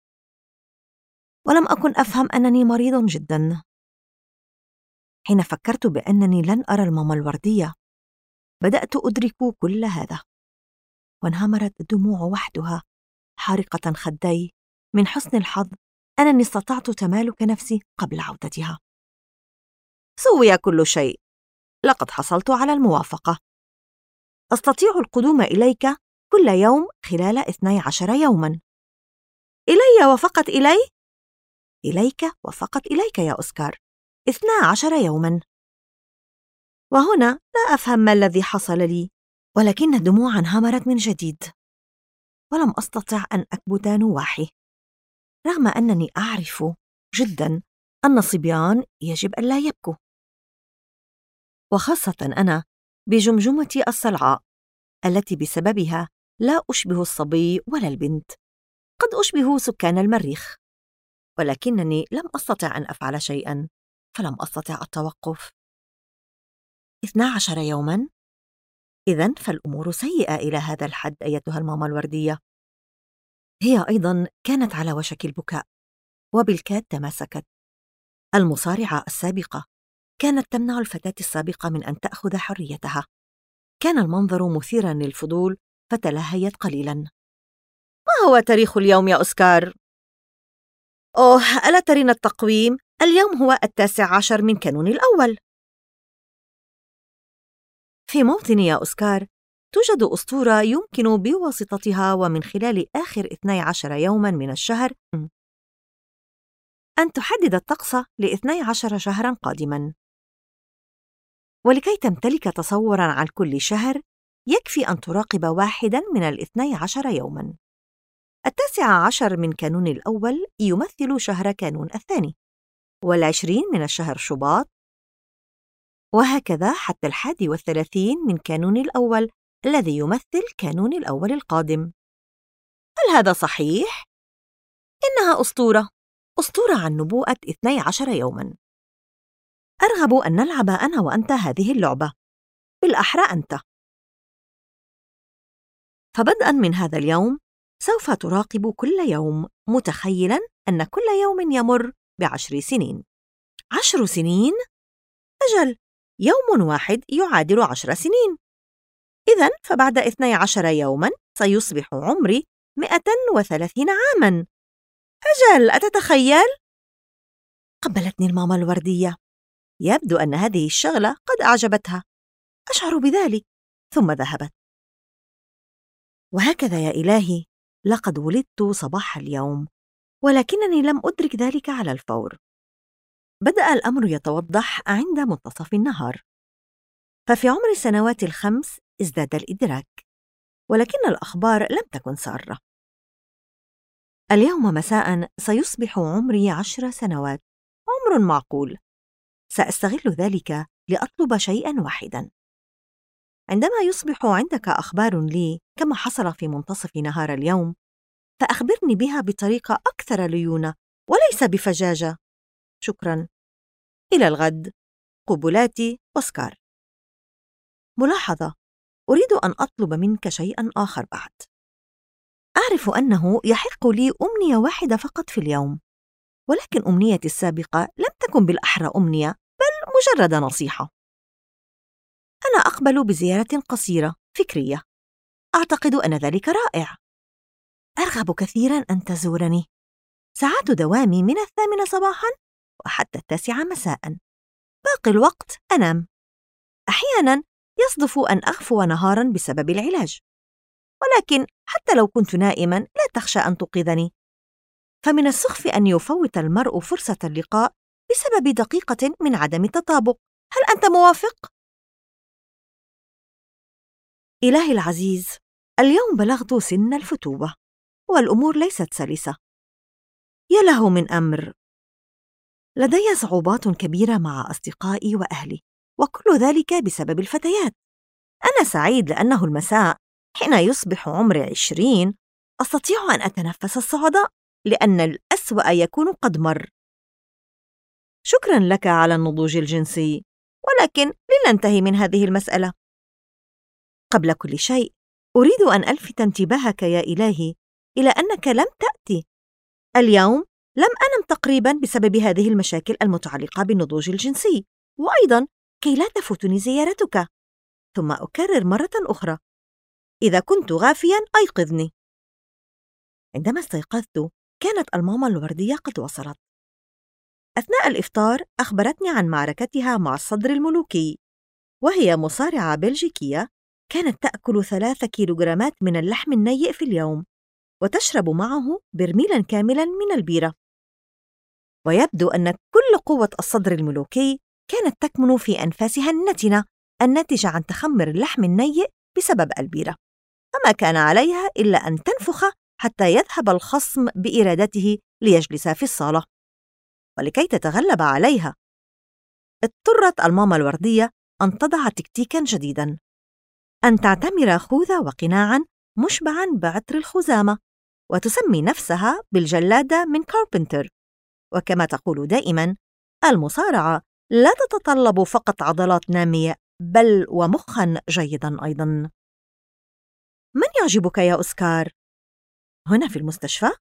ولم أكن أفهم أنني مريض جدا. حين فكرت بأنني لن أرى الماما الوردية بدأت أدرك كل هذا، وانهمرت الدموع وحدها حارقة خدي من حسن الحظ أنني استطعت تمالك نفسي قبل عودتها. سوي كل شيء، لقد حصلت على الموافقة. أستطيع القدوم إليك كل يوم خلال 12 يوما. إلي وفقط إلي؟ إليك وفقط إليك يا أوسكار، 12 يوما. وهنا لا أفهم ما الذي حصل لي، ولكن الدموع انهمرت من جديد، ولم أستطع أن أكبت نواحي، رغم أنني أعرف جدا أن الصبيان يجب أن لا يبكوا، وخاصة أنا بجمجمتي الصلعاء التي بسببها لا أشبه الصبي ولا البنت، قد أشبه سكان المريخ. ولكنني لم أستطع أن أفعل شيئا، فلم أستطع التوقف. 12 يوما؟ إذن فالأمور سيئة إلى هذا الحد أيتها الماما الوردية. هي أيضا كانت على وشك البكاء، وبالكاد تماسكت. المصارعة السابقة كانت تمنع الفتاة السابقة من أن تأخذ حريتها. كان المنظر مثيرا للفضول، فتلهيت قليلا. ما هو تاريخ اليوم يا أوسكار؟ أوه، ألا ترين التقويم؟ اليوم هو 19 من كانون الأول. في موطني يا أوسكار توجد أسطورة يمكن بواسطتها ومن خلال آخر 12 يوما من الشهر أن تحدد الطقس ل12 شهرا قادما. ولكي تمتلك تصورا عن كل شهر يكفي أن تراقب واحدا من 12 يوما. 19 من كانون الأول يمثل شهر كانون الثاني، وال20 من الشهر شباط، وهكذا حتى 31 من كانون الأول الذي يمثل كانون الأول القادم. هل هذا صحيح؟ إنها أسطورة عن نبوءة 12 يوما. أرغب أن نلعب أنا وأنت هذه اللعبة، بالأحرى أنت. فبدءا من هذا اليوم سوف تراقب كل يوم، متخيلا أن كل يوم يمر ب10 سنين. 10 سنين؟ أجل، يوم واحد يعادل 10 سنين. إذن فبعد 12 يوما سيصبح عمري 130 عاما. أجل، أتتخيل؟ قبلتني الماما الوردية. يبدو أن هذه الشغلة قد أعجبتها، أشعر بذلك. ثم ذهبت. وهكذا يا إلهي، لقد ولدت صباح اليوم، ولكنني لم أدرك ذلك على الفور. بدأ الأمر يتوضح عند منتصف النهار، ففي عمر السنوات ال5 ازداد الإدراك، ولكن الأخبار لم تكن سارة. اليوم مساء سيصبح عمري 10 سنوات، عمر معقول. سأستغل ذلك لأطلب شيئا واحدا. عندما يصبح عندك أخبار لي كما حصل في منتصف نهار اليوم، فأخبرني بها بطريقة أكثر ليونة وليس بفجاجة. شكرا. إلى الغد. قبلاتي، أوسكار. ملاحظة: أريد أن أطلب منك شيئا آخر بعد. أعرف أنه يحق لي أمنية واحدة فقط في اليوم، ولكن أمنيتي السابقة لم تكن بالأحرى أمنية، بل مجرد نصيحة. أنا أقبل بزيارة قصيرة فكرية. أعتقد أن ذلك رائع. أرغب كثيراً أن تزورني. ساعات دوامي من 8 صباحاً وحتى 9 مساءً. باقي الوقت أنام. أحياناً يصدف أن أغفو نهاراً بسبب العلاج، ولكن حتى لو كنت نائماً لا تخشى أن توقظني. فمن السخف أن يفوت المرء فرصة اللقاء بسبب دقيقة من عدم التطابق. هل أنت موافق؟ إلهي العزيز، اليوم بلغت سن الفتوة والأمور ليست سلسة. يا له من أمر. لدي صعوبات كبيرة مع أصدقائي وأهلي، وكل ذلك بسبب الفتيات. أنا سعيد لأنه المساء حين يصبح عمري 20 أستطيع أن أتنفس الصعداء، لأن الأسوأ يكون قد مر. شكراً لك على النضوج الجنسي، ولكن لننتهي من هذه المسألة. قبل كل شيء أريد أن ألفت انتباهك يا إلهي إلى أنك لم تأتي اليوم. لم أنم تقريباً بسبب هذه المشاكل المتعلقة بالنضوج الجنسي، وأيضاً كي لا تفوتني زيارتك. ثم أكرر مرة أخرى: إذا كنت غافياً أيقظني. عندما استيقظت كانت الماما الوردية قد وصلت. أثناء الإفطار أخبرتني عن معركتها مع الصدر الملوكي، وهي مصارعة بلجيكية كانت تأكل 3 كيلوغرامات من اللحم النيء في اليوم، وتشرب معه برميلاً كاملاً من البيرة. ويبدو أن كل قوة الصدر الملوكي كانت تكمن في أنفاسها النتنة الناتجة عن تخمر اللحم النيء بسبب البيرة، فما كان عليها إلا أن تنفخ حتى يذهب الخصم بإرادته ليجلس في الصالة. ولكي تتغلب عليها اضطرت الماما الوردية أن تضع تكتيكاً جديداً، أن تعتمر خوذة وقناعاً مشبعاً بعطر الخزامة، وتسمي نفسها بالجلادة من كاربنتر. وكما تقول دائماً، المصارعة لا تتطلب فقط عضلات نامية، بل ومخاً جيداً أيضاً. من يعجبك يا أوسكار؟ هنا في المستشفى؟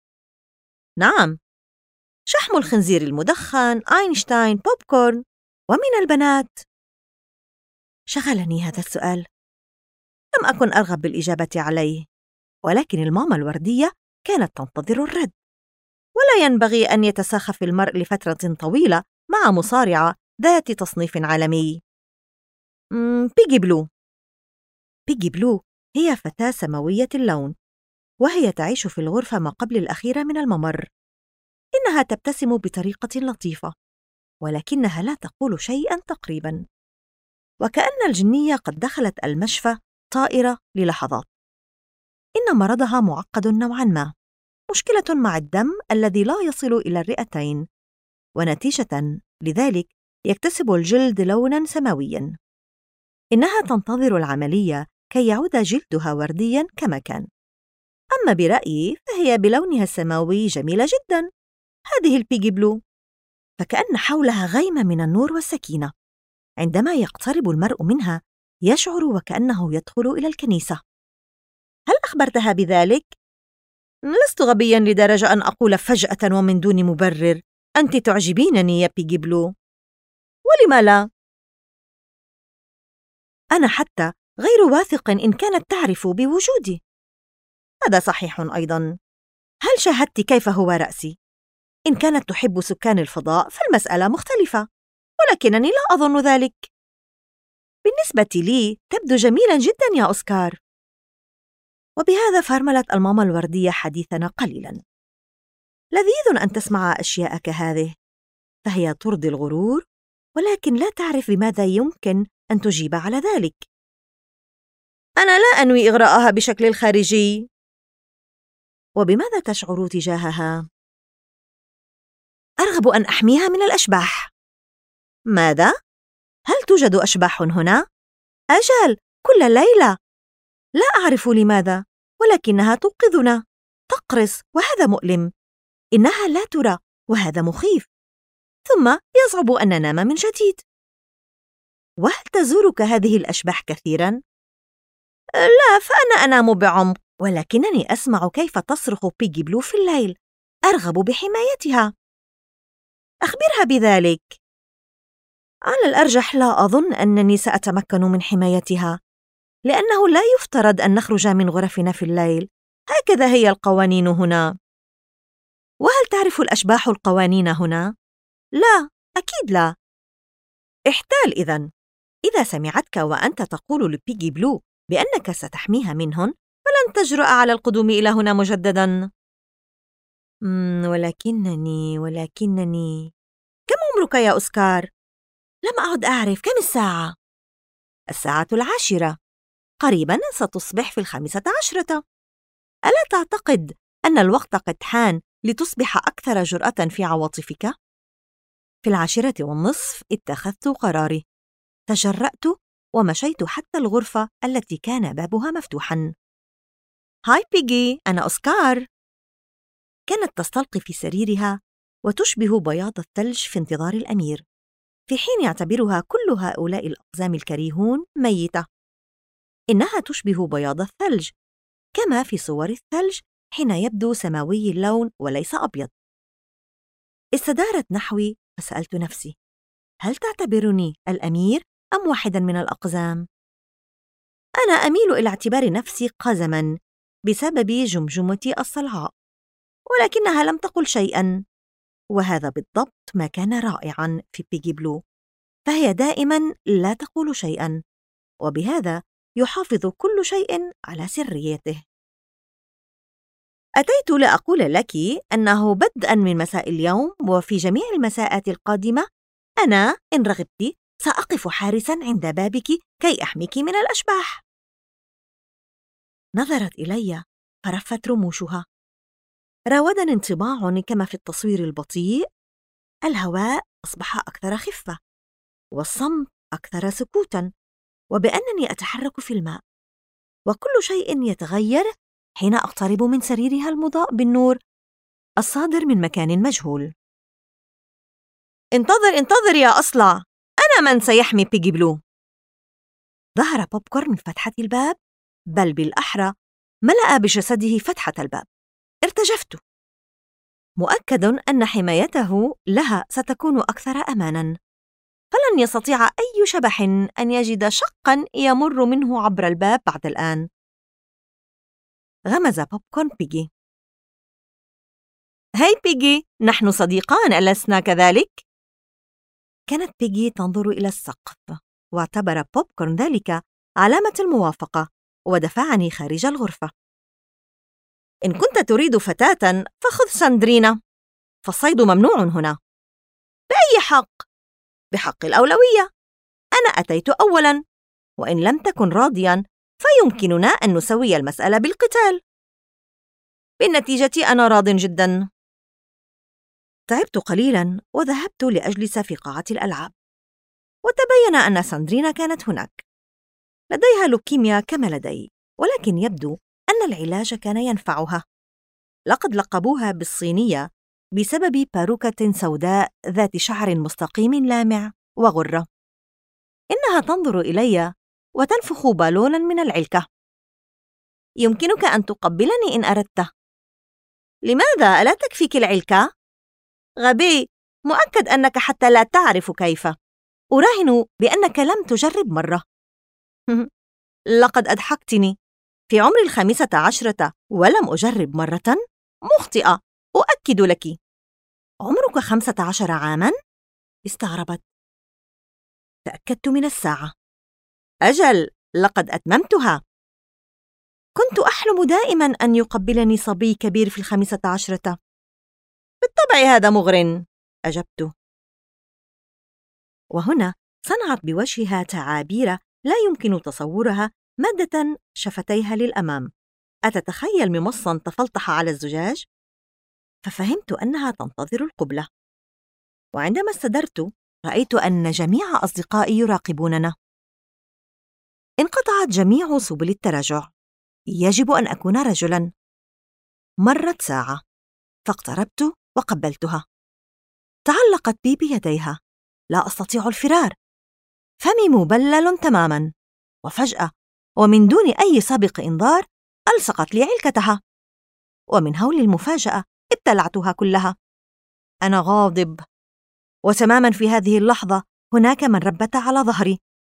نعم، شحم الخنزير المدخن، أينشتاين، بوب كورن. ومن البنات؟ شغلني هذا السؤال. لم أكن أرغب بالإجابة عليه، ولكن الماما الوردية كانت تنتظر الرد. ولا ينبغي أن يتساخف المرء لفترة طويلة مع مصارعة ذات تصنيف عالمي. بيجي بلو. بيجي بلو هي فتاة سماوية اللون، وهي تعيش في الغرفة ما قبل الأخيرة من الممر. إنها تبتسم بطريقة لطيفة، ولكنها لا تقول شيئاً تقريباً، وكأن الجنية قد دخلت المشفى طائرة للحظات. إن مرضها معقد نوعاً ما، مشكلة مع الدم الذي لا يصل إلى الرئتين، ونتيجة لذلك يكتسب الجلد لوناً سماوياً. إنها تنتظر العملية كي يعود جلدها وردياً كما كان. أما برأيي فهي بلونها السماوي جميلة جداً، هذه البيجي بلو، فكأن حولها غيمة من النور والسكينة. عندما يقترب المرء منها يشعر وكأنه يدخل إلى الكنيسة. هل أخبرتها بذلك؟ لست غبياً لدرجة أن أقول فجأة ومن دون مبرر: أنت تعجبينني يا بيجي بلو. ولم لا؟ أنا حتى غير واثق إن كانت تعرف بوجودي. هذا صحيح أيضاً. هل شاهدت كيف هو رأسي؟ إن كانت تحب سكان الفضاء فالمسألة مختلفة، ولكنني لا أظن ذلك. بالنسبة لي تبدو جميلاً جداً يا أوسكار. وبهذا فرملت الماما الوردية حديثنا قليلاً. لذيذ أن تسمع أشياء كهذه، فهي ترضي الغرور، ولكن لا تعرف بماذا يمكن أن تجيب على ذلك. أنا لا أنوي إغراءها بشكل خارجي. وبماذا تشعر تجاهها؟ أرغب أن أحميها من الأشباح. ماذا؟ هل توجد أشباح هنا؟ أجل، كل ليلة. لا أعرف لماذا، ولكنها توقظنا، تقرص وهذا مؤلم. إنها لا ترى وهذا مخيف، ثم يصعب أن ننام من جديد. وهل تزورك هذه الأشباح كثيراً؟ لا، فأنا أنام بعمق، ولكنني أسمع كيف تصرخ بيجي بلو في الليل. أرغب بحمايتها. أخبرها بذلك. على الأرجح لا أظن أنني سأتمكن من حمايتها، لأنه لا يفترض أن نخرج من غرفنا في الليل. هكذا هي القوانين هنا. وهل تعرف الأشباح القوانين هنا؟ لا، أكيد لا. احتال إذن. إذا سمعتك وأنت تقول لبيجي بلو بأنك ستحميها منهن، فلن تجرؤ على القدوم إلى هنا مجدداً. ولكنني كم عمرك يا أوسكار؟ لم أعد أعرف. كم الساعة؟ الساعة 10. قريباً ستصبح في 15. ألا تعتقد أن الوقت قد حان لتصبح أكثر جرأة في عواطفك؟ في 10:30 اتخذت قراري. تجرأت ومشيت حتى الغرفة التي كان بابها مفتوحاً. هاي بيجي، أنا أوسكار. كانت تستلقي في سريرها وتشبه بياض الثلج في انتظار الأمير، في حين يعتبرها كل هؤلاء الأقزام الكريهون ميتة. إنها تشبه بياض الثلج، كما في صور الثلج حين يبدو سماوي اللون وليس أبيض. استدارت نحوي فسألت نفسي: هل تعتبرني الأمير أم واحداً من الأقزام؟ أنا أميل إلى اعتبار نفسي قزماً بسبب جمجمتي الصلعاء، ولكنها لم تقل شيئاً، وهذا بالضبط ما كان رائعاً في بيجي بلو، فهي دائماً لا تقول شيئاً، وبهذا يحافظ كل شيء على سريته. أتيت لأقول لك أنه بدءاً من مساء اليوم وفي جميع المساءات القادمة، أنا إن رغبت سأقف حارساً عند بابك كي أحميك من الأشباح. نظرت إلي فرفت رموشها. راودني انطباع كما في التصوير البطيء. الهواء أصبح أكثر خفة، والصمت أكثر سكوتاً، وبأنني أتحرك في الماء، وكل شيء يتغير حين أقترب من سريرها المضاء بالنور الصادر من مكان مجهول. انتظر يا أصلع، أنا من سيحمي بيجي بلو. ظهر بوبكورن من فتحة الباب، بل بالأحرى ملأ بجسده فتحة الباب. ارتجفت، مؤكد أن حمايته لها ستكون أكثر أماناً، فلن يستطيع أي شبح أن يجد شقاً يمر منه عبر الباب بعد الآن. غمز بوبكورن بيجي. هاي بيجي، نحن صديقان ألسنا كذلك؟ كانت بيجي تنظر إلى السقف، واعتبر بوبكورن ذلك علامة الموافقة، ودفعني خارج الغرفة. إن كنت تريد فتاة فخذ ساندرينا، فالصيد ممنوع هنا. بأي حق؟ بحق الأولوية. أنا أتيت أولاً، وإن لم تكن راضياً فيمكننا أن نسوي المسألة بالقتال. بالنتيجة أنا راضٍ جداً. تعبت قليلاً وذهبت لأجلس في قاعة الألعاب، وتبين أن ساندرينا كانت هناك. لديها لوكيميا كما لدي، ولكن يبدو أن العلاج كان ينفعها. لقد لقبوها بالصينية بسبب باروكة سوداء ذات شعر مستقيم لامع وغرة. إنها تنظر إلي وتنفخ بالوناً من العلكة. يمكنك أن تقبلني إن أردت. لماذا؟ ألا تكفيك العلكة؟ غبي، مؤكد أنك حتى لا تعرف كيف. أراهن بأنك لم تجرب مرة. لقد أضحكتني. في عمر 15 ولم أجرب مرة؟ مخطئة، أؤكد لك. عمرك 15 عاماً؟ استغربت. تأكدت من الساعة. أجل، لقد أتممتها. كنت أحلم دائماً أن يقبلني صبي كبير في 15. بالطبع هذا مغرٍ، أجبت. وهنا صنعت بوجهها تعابير لا يمكن تصورها مادة شفتيها للأمام. أتتخيل ممصاً تفلطح على الزجاج؟ ففهمت أنها تنتظر القبلة. وعندما استدرت رأيت أن جميع أصدقائي يراقبوننا. انقطعت جميع سبل التراجع. يجب أن أكون رجلاً. مرت ساعة فاقتربت وقبلتها. تعلقت بي بيديها. لا أستطيع الفرار. فمي مبلل تماماً. وفجأة ومن دون أي سابق إنذار ألصقت لي علكتها. ومن هول المفاجأة ابتلعتها كلها. أنا غاضب. وتماماً في هذه اللحظة هناك من ربت على ظهري.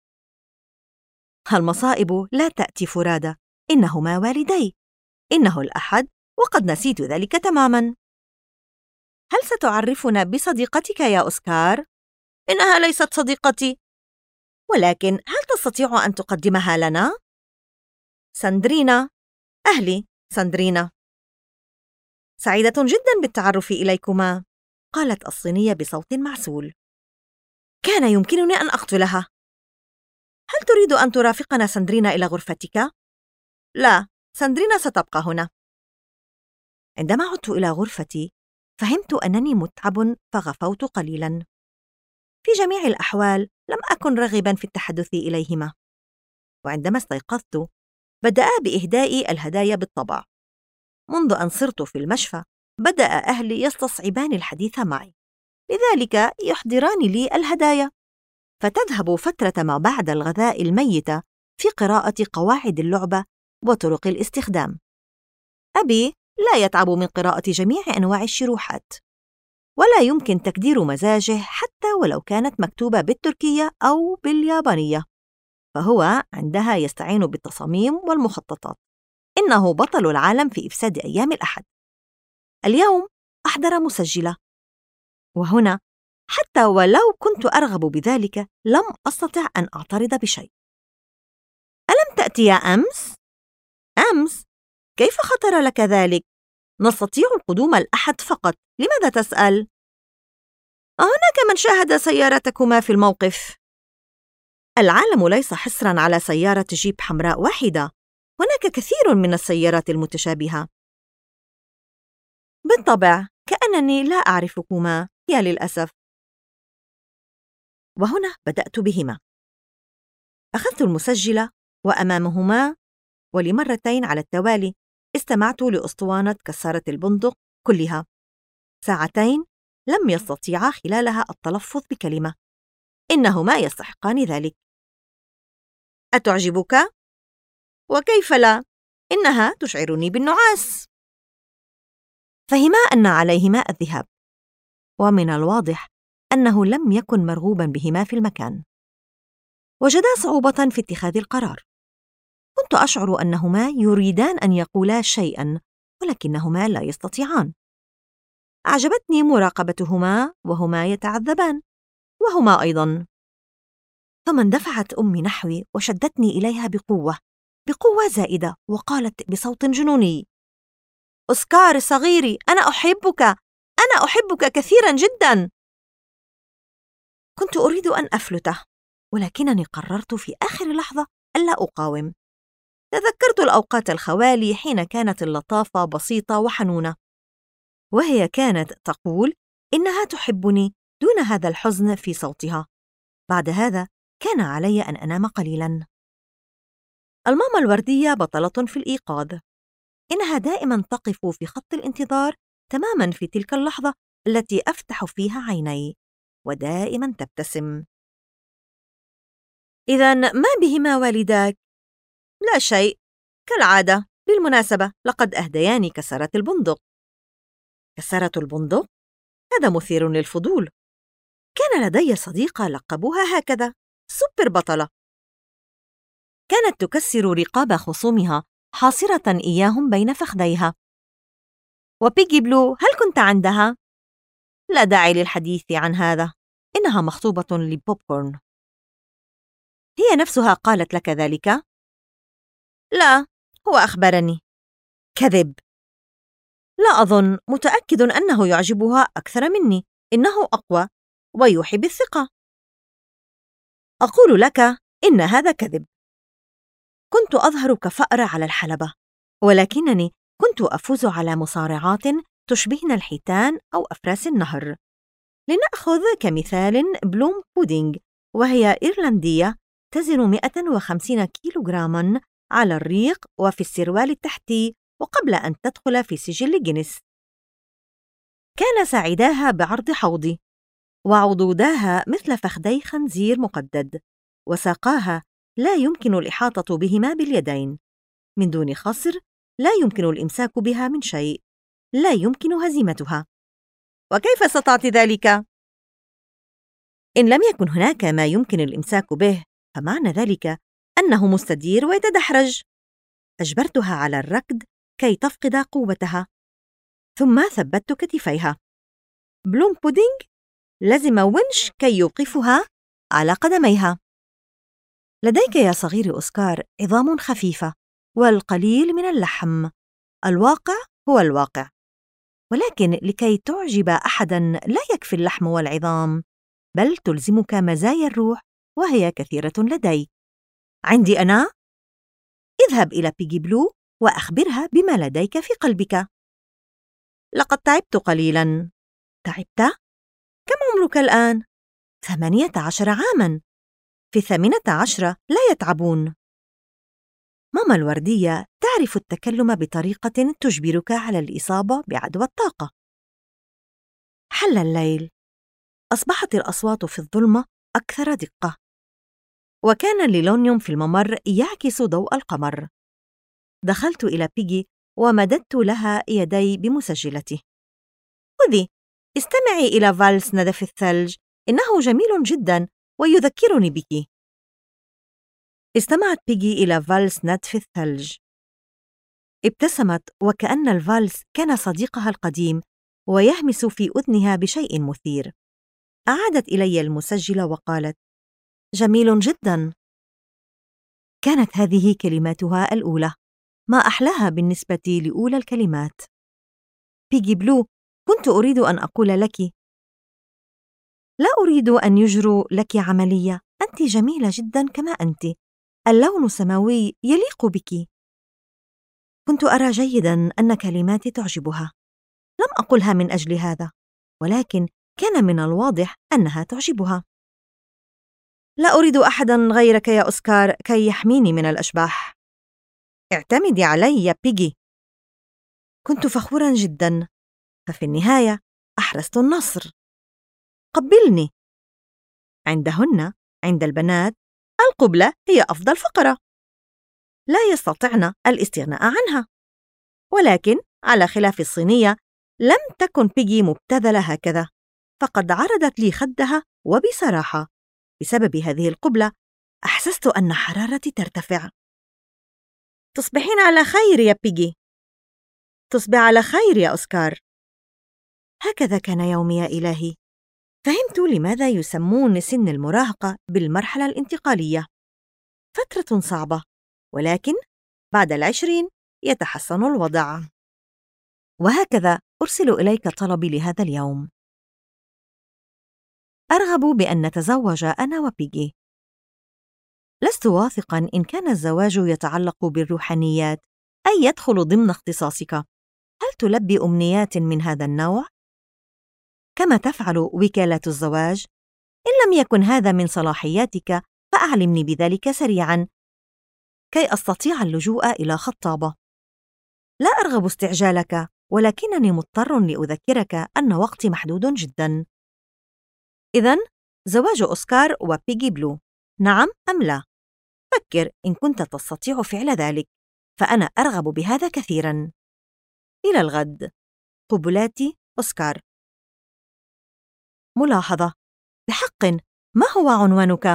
المصائب لا تأتي فرادى. إنهما والدي. إنه الأحد وقد نسيت ذلك تماماً. هل ستعرفنا بصديقتك يا أوسكار؟ إنها ليست صديقتي. ولكن هل تستطيع أن تقدمها لنا؟ ساندرينا. أهلي ساندرينا. سعيدة جدا بالتعرف إليكما، قالت الصينية بصوت معسول. كان يمكنني أن أقتلها. هل تريد أن ترافقنا ساندرينا إلى غرفتك؟ لا، ساندرينا ستبقى هنا. عندما عدت إلى غرفتي فهمت أنني متعب فغفوت قليلا. في جميع الأحوال لم أكن راغبا في التحدث إليهما. وعندما استيقظت بدأ بإهداء الهدايا بالطبع. منذ أن صرت في المشفى بدأ أهلي يستصعبان الحديث معي، لذلك يحضران لي الهدايا. فتذهب فترة ما بعد الغذاء الميت في قراءة قواعد اللعبة وطرق الاستخدام. أبي لا يتعب من قراءة جميع أنواع الشروحات، ولا يمكن تكدير مزاجه حتى ولو كانت مكتوبة بالتركية أو باليابانية، فهو عندها يستعين بالتصاميم والمخططات. إنه بطل العالم في إفساد أيام الأحد. اليوم أحضر مسجلة، وهنا حتى ولو كنت أرغب بذلك لم أستطع أن أعترض بشيء. ألم تأتي يا أمس؟ أمس؟ كيف خطر لك ذلك؟ نستطيع القدوم الأحد فقط، لماذا تسأل؟ هناك من شاهد سيارتكما في الموقف. العالم ليس حصراً على سيارة جيب حمراء واحدة، هناك كثير من السيارات المتشابهة. بالطبع كأنني لا أعرفكما، يا للأسف. وهنا بدأت بهما. أخذت المسجلة وأمامهما ولمرتين على التوالي استمعت لأسطوانة كسارة البندق كلها. ساعتين لم يستطيعا خلالها التلفظ بكلمة. إنهما يستحقان ذلك. أتعجبك؟ وكيف لا؟ إنها تشعرني بالنعاس. فهما أن عليهما الذهاب، ومن الواضح أنه لم يكن مرغوبا بهما في المكان. وجدا صعوبة في اتخاذ القرار. كنت أشعر أنهما يريدان أن يقولا شيئا ولكنهما لا يستطيعان. أعجبتني مراقبتهما وهما يتعذبان، وهما أيضا. ثم اندفعت أمي نحوي وشدتني إليها بقوة زائدة، وقالت بصوت جنوني: أوسكار صغيري، أنا أحبك كثيرا جدا. كنت أريد أن أفلته، ولكنني قررت في آخر لحظة ألا أقاوم. تذكرت الأوقات الخوالي حين كانت اللطافة بسيطة وحنونة، وهي كانت تقول إنها تحبني دون هذا الحزن في صوتها. بعد هذا كان علي أن أنام قليلا. الماما الوردية بطلة في الإيقاظ. إنها دائما تقف في خط الانتظار تماما في تلك اللحظة التي أفتح فيها عيني، ودائما تبتسم. إذن ما بهما والداك؟ لا شيء، كالعادة. بالمناسبة لقد أهدياني كسرة البندق. كسرة البندق؟ هذا مثير للفضول. كان لدي صديقة لقبوها هكذا، سوبر بطلة. كانت تكسر رقاب خصومها حاصرة إياهم بين فخذيها. وبيجي بلو، هل كنت عندها؟ لا داعي للحديث عن هذا، إنها مخطوبة لبوبكورن. هي نفسها قالت لك ذلك؟ لا، هو أخبرني. كذب. لا أظن، متأكد أنه يعجبها أكثر مني، إنه أقوى ويوحي بالثقة. أقول لك إن هذا كذب. كنت أظهر كفأر على الحلبة، ولكنني كنت أفوز على مصارعات تشبهن الحيتان أو أفراس النهر. لنأخذ كمثال بلوم بودينغ، وهي إيرلندية تزن 150 كيلوغراما على الريق وفي السروال التحتي، وقبل أن تدخل في سجل جينيس. كان ساعداها بعرض حوضي، وعضوداها مثل فخذي خنزير مقدد، وساقاها لا يمكن الإحاطة بهما باليدين. من دون خصر لا يمكن الإمساك بها من شيء، لا يمكن هزيمتها. وكيف استطعت ذلك؟ إن لم يكن هناك ما يمكن الإمساك به، فمعنى ذلك أنه مستدير ويتدحرج. أجبرتها على الركض كي تفقد قوتها، ثم ثبتت كتفيها. بلوم بودينغ لزم ونش كي يوقفها على قدميها. لديك يا صغيري أوسكار عظام خفيفة والقليل من اللحم. الواقع هو الواقع، ولكن لكي تعجب أحداً لا يكفي اللحم والعظام، بل تلزمك مزايا الروح، وهي كثيرة لدي. عندي أنا. اذهب إلى بيجي بلو وأخبرها بما لديك في قلبك. لقد تعبت قليلاً. تعبت؟ كم عمرك الآن؟ 18 عاماً. في 18 لا يتعبون. ماما الوردية تعرف التكلم بطريقة تجبرك على الإصابة بعدوى الطاقة. حل الليل. أصبحت الأصوات في الظلمة أكثر دقة، وكان الليلونيوم في الممر يعكس ضوء القمر. دخلت إلى بيجي ومددت لها يدي بمسجلته. خذي، استمعي إلى فالس ندف الثلج، إنه جميل جداً ويذكرني بك. استمعت بيجي إلى فالس ندف الثلج. ابتسمت وكأن الفالس كان صديقها القديم ويهمس في أذنها بشيء مثير. أعادت إلي المسجل وقالت: جميل جداً. كانت هذه كلماتها الأولى، ما أحلاها بالنسبة لأولى الكلمات. بيجي بلو، كنت أريد أن أقول لك: لا أريد أن يجروا لك عملية، أنت جميلة جداً كما أنت، اللون سماوي يليق بك. كنت أرى جيداً أن كلماتي تعجبها. لم أقلها من أجل هذا، ولكن كان من الواضح أنها تعجبها. لا أريد أحداً غيرك يا أوسكار كي يحميني من الأشباح. اعتمدي علي يا بيجي. كنت فخوراً جداً، ففي النهاية أحرزت النصر. قبلني. عند البنات القبلة هي أفضل فقرة، لا يستطعن الاستغناء عنها. ولكن على خلاف الصينية، لم تكن بيجي مبتذلة هكذا، فقد عرضت لي خدها وبصراحة. بسبب هذه القبلة أحسست أن حرارتي ترتفع. تصبحين على خير يا بيجي. تصبح على خير يا أوسكار. هكذا كان يومي يا إلهي. فهمت لماذا يسمون سن المراهقة بالمرحلة الانتقالية. فترة صعبة، ولكن بعد 20 يتحسن الوضع. وهكذا أرسل إليك طلبي لهذا اليوم. أرغب بأن نتزوج أنا وبيجي. لست واثقاً إن كان الزواج يتعلق بالروحانيات أي يدخل ضمن اختصاصك. هل تلبي أمنيات من هذا النوع؟ كما تفعل وكالة الزواج؟ إن لم يكن هذا من صلاحياتك فأعلمني بذلك سريعاً كي أستطيع اللجوء إلى خطابة. لا أرغب استعجالك، ولكنني مضطر لأذكرك أن وقتي محدود جداً. إذن زواج أوسكار وبيجي بلو، نعم أم لا؟ فكر إن كنت تستطيع فعل ذلك، فأنا أرغب بهذا كثيراً. إلى الغد. قبلاتي أوسكار. ملاحظة: بحق، ما هو عنوانك؟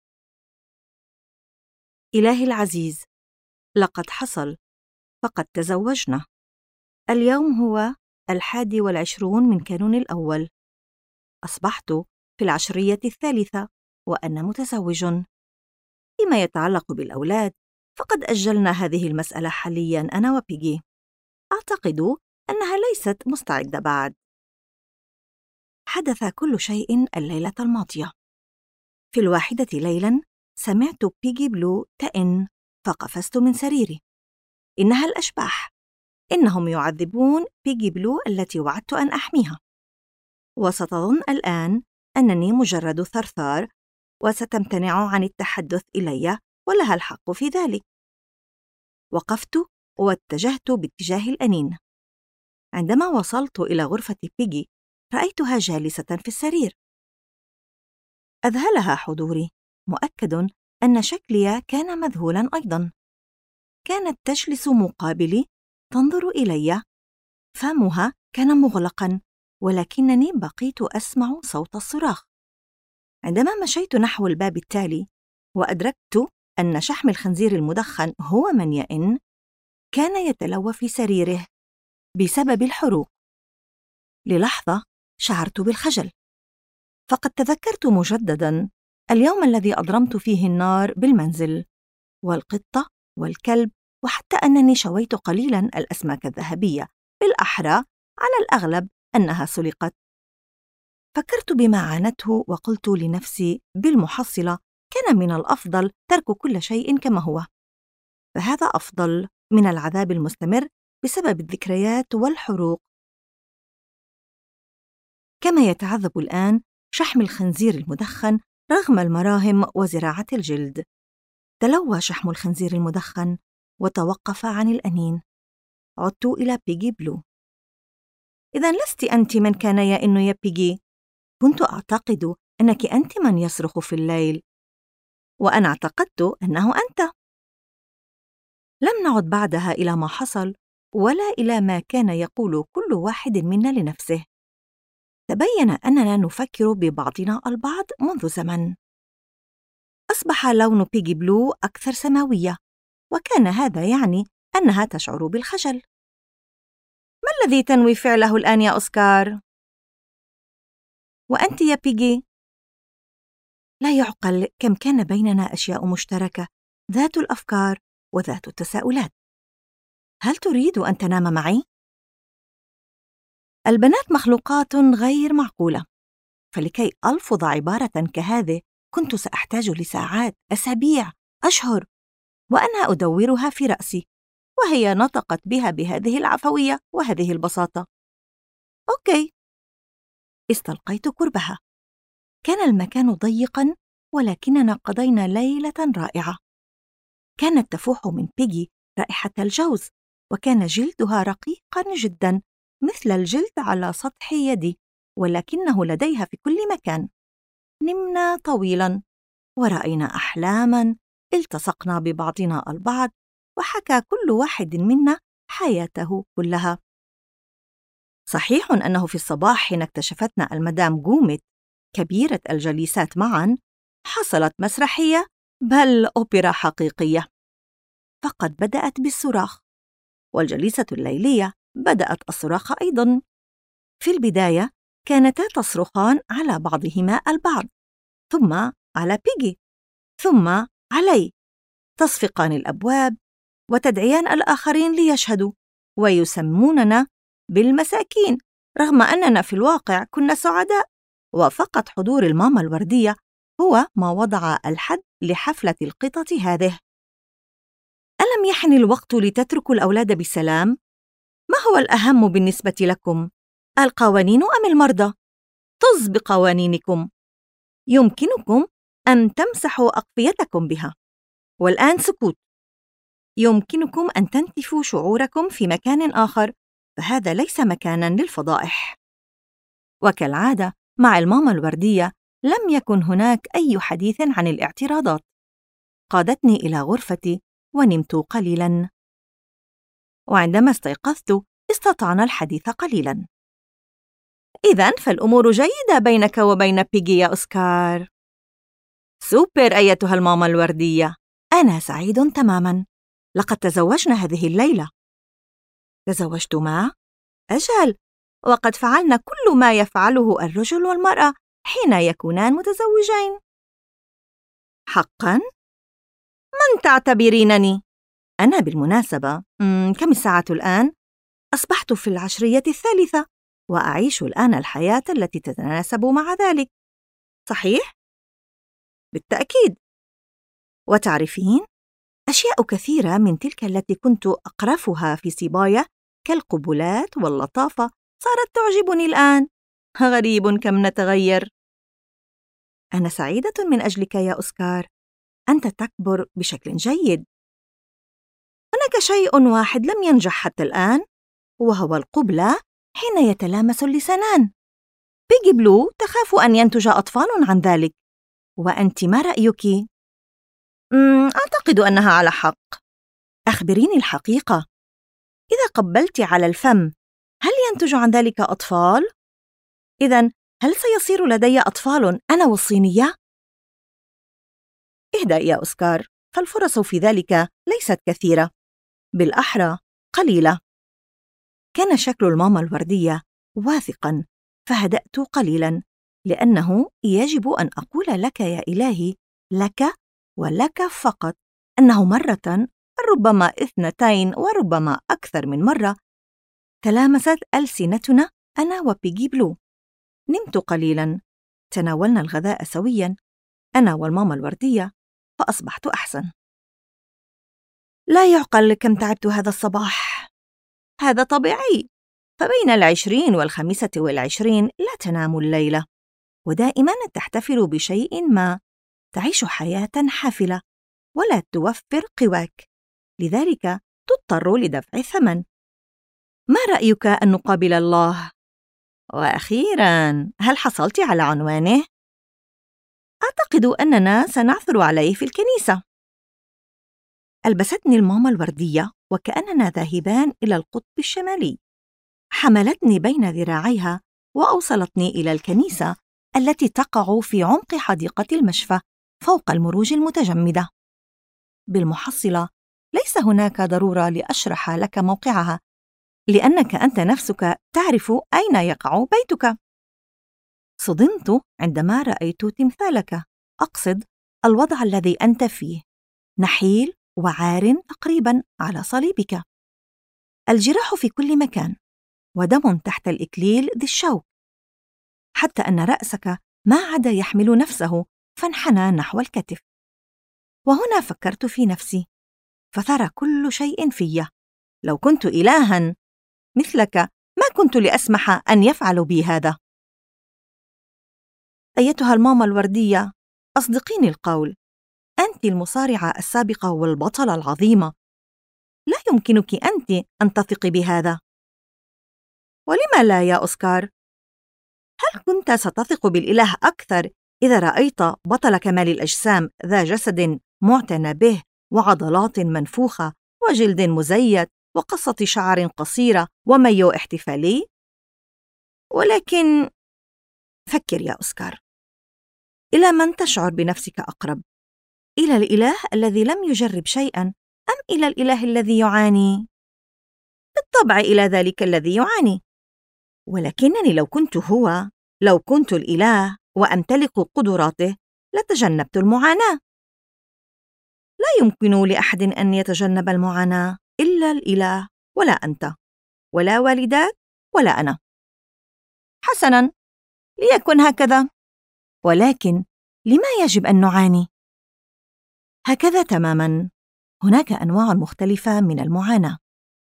إلهي العزيز، لقد حصل، فقد تزوجنا. اليوم هو 21 من كانون الأول. أصبحت في 10 الثالثة وأنا متزوج. فيما يتعلق بالأولاد، فقد أجلنا هذه المسألة حالياً أنا وبيجي. أعتقد أنها ليست مستعدة بعد. حدث كل شيء الليلة الماضية. في 1 ليلاً سمعت بيجي بلو تئن، فقفزت من سريري. إنها الأشباح. إنهم يعذبون بيجي بلو التي وعدت أن أحميها. وستظن الآن أنني مجرد ثرثار، وستمتنع عن التحدث إلي، ولها الحق في ذلك. وقفت واتجهت باتجاه الأنين. عندما وصلت إلى غرفة بيجي رأيتها جالسة في السرير. أذهلها حضوري، مؤكد أن شكلي كان مذهولاً أيضاً. كانت تجلس مقابلي تنظر إلي، فمها كان مغلقاً، ولكنني بقيت أسمع صوت الصراخ. عندما مشيت نحو الباب التالي وأدركت أن شحم الخنزير المدخن هو من يئن، كان يتلوى في سريره بسبب الحروق. للحظة شعرت بالخجل، فقد تذكرت مجدداً اليوم الذي أضرمت فيه النار بالمنزل، والقطة والكلب، وحتى أنني شويت قليلاً الأسماك الذهبية، بالأحرى على الأغلب أنها سُلقت. فكرت بما عانته وقلت لنفسي بالمحصلة كان من الأفضل ترك كل شيء كما هو، فهذا أفضل من العذاب المستمر بسبب الذكريات والحروق. كما يتعذب الآن شحم الخنزير المدخن رغم المراهم وزراعة الجلد. تلوى شحم الخنزير المدخن وتوقف عن الأنين. عدت إلى بيجي بلو. إذن لست أنت من كان يئن يا بيجي. كنت أعتقد أنك أنت من يصرخ في الليل، وأنا اعتقدت أنه أنت. لم نعد بعدها إلى ما حصل ولا إلى ما كان يقول كل واحد منا لنفسه. تبين أننا نفكر ببعضنا البعض منذ زمن. أصبح لون بيجي بلو أكثر سماوية، وكان هذا يعني أنها تشعر بالخجل. ما الذي تنوي فعله الآن يا أوسكار؟ وأنت يا بيجي؟ لا يعقل كم كان بيننا أشياء مشتركة، ذات الأفكار وذات التساؤلات. هل تريد أن تنام معي؟ البنات مخلوقات غير معقولة، فلكي ألفظ عبارة كهذه كنت سأحتاج لساعات، أسابيع، أشهر، وأنا أدورها في رأسي، وهي نطقت بها بهذه العفوية وهذه البساطة. أوكي. استلقيت كربها. كان المكان ضيقاً، ولكننا قضينا ليلة رائعة. كانت تفوح من بيجي رائحة الجوز، وكان جلدها رقيقاً جداً مثل الجلد على سطح يدي، ولكنه لديها في كل مكان. نمنا طويلاً ورأينا أحلاماً، التصقنا ببعضنا البعض، وحكى كل واحد منا حياته كلها. صحيح أنه في الصباح حين اكتشفتنا المدام جوميت كبيرة الجليسات معاً حصلت مسرحية، بل أوبرا حقيقية. فقد بدأت بالصراخ، والجليسة الليلية بدأت الصراخ أيضاً. في البداية كانتا تصرخان على بعضهما البعض، ثم على بيجي، ثم علي، تصفقان الأبواب وتدعيان الآخرين ليشهدوا، ويسموننا بالمساكين، رغم أننا في الواقع كنا سعداء، وفقط حضور الماما الوردية هو ما وضع الحد لحفلة القطط هذه. ألم يحن الوقت لتتركوا الأولاد بسلام؟ ما هو الأهم بالنسبة لكم؟ القوانين أم المرضى؟ طز بقوانينكم. يمكنكم أن تمسحوا أقفيتكم بها. والآن سكوت. يمكنكم أن تنتفوا شعوركم في مكان آخر، فهذا ليس مكاناً للفضائح. وكالعادة مع الماما الوردية لم يكن هناك أي حديث عن الاعتراضات. قادتني إلى غرفتي ونمت قليلاً، وعندما استيقظت استطعنا الحديث قليلاً. إذن فالأمور جيدة بينك وبين بيجي يا أوسكار. سوبر أيتها الماما الوردية، أنا سعيد تماماً. لقد تزوجنا هذه الليلة. تزوجتما؟ أجل، وقد فعلنا كل ما يفعله الرجل والمرأة حين يكونان متزوجين. حقاً؟ من تعتبرينني؟ أنا بالمناسبة كم الساعة الآن؟ أصبحت في 10:03 وأعيش الآن الحياة التي تتناسب مع ذلك. صحيح؟ بالتأكيد. وتعرفين، أشياء كثيرة من تلك التي كنت أقرفها في صبايا كالقبلات واللطافة صارت تعجبني الآن. غريب كم نتغير. أنا سعيدة من أجلك يا أوسكار، أنت تكبر بشكل جيد. هناك شيء واحد لم ينجح حتى الآن، وهو القبلة حين يتلامس اللسانان. بيجي بلو تخاف أن ينتج أطفال عن ذلك، وأنت ما رأيك؟ أعتقد أنها على حق. أخبريني الحقيقة، إذا قبلت على الفم هل ينتج عن ذلك أطفال؟ إذن هل سيصير لدي أطفال أنا والصينية؟ اهدأ يا أوسكار، فالفرص في ذلك ليست كثيرة، بالأحرى قليلة. كان شكل الماما الوردية واثقاً، فهدأت قليلاً، لأنه يجب أن أقول لك يا إلهي، لك ولك فقط، أنه مرة، ربما 2 وربما أكثر من مرة، تلامست ألسنتنا أنا وبيجي بلو. نمت قليلاً، تناولنا الغذاء سوياً أنا والماما الوردية، فأصبحت أحسن. لا يعقل كم تعبت هذا الصباح. هذا طبيعي، فبين 20 و25 لا تنام الليلة، ودائما تحتفل بشيء ما، تعيش حياة حافلة ولا توفر قواك، لذلك تضطر لدفع ثمن. ما رأيك أن نقابل الله؟ وأخيراً، هل حصلت على عنوانه؟ أعتقد أننا سنعثر عليه في الكنيسة. ألبستني الماما الوردية وكأننا ذاهبان إلى القطب الشمالي. حملتني بين ذراعيها وأوصلتني إلى الكنيسة التي تقع في عمق حديقة المشفى فوق المروج المتجمدة. بالمحصلة، ليس هناك ضرورة لأشرح لك موقعها، لأنك أنت نفسك تعرف أين يقع بيتك. صدمت عندما رأيت تمثالك، أقصد الوضع الذي أنت فيه، نحيل وعار تقريباً على صليبك، الجراح في كل مكان، ودم تحت الإكليل ذي الشوك، حتى أن رأسك ما عاد يحمل نفسه فانحنى نحو الكتف. وهنا فكرت في نفسي، فثار كل شيء في. لو كنت إلهاً مثلك ما كنت لأسمح أن يفعلوا بي هذا. أيتها الماما الوردية، أصدقيني القول، أنت المصارعة السابقة والبطلة العظيمة، لا يمكنك أنت أن تثقي بهذا. ولم لا يا أوسكار؟ هل كنت ستثق بالإله أكثر إذا رأيت بطل كمال الأجسام ذا جسد معتنى به وعضلات منفوخة وجلد مزيت وقصة شعر قصيرة ومايو احتفالي؟ ولكن فكر يا أوسكار، إلى من تشعر بنفسك أقرب؟ إلى الإله الذي لم يجرب شيئاً، أم إلى الإله الذي يعاني؟ بالطبع إلى ذلك الذي يعاني. ولكنني لو كنت الإله وأمتلك قدراته لتجنبت المعاناة. لا يمكن لأحد أن يتجنب المعاناة إلا الإله، ولا أنت، ولا والداك، ولا أنا. حسناً، ليكن هكذا. ولكن لما يجب أن نعاني؟ هكذا تماماً، هناك أنواع مختلفة من المعاناة.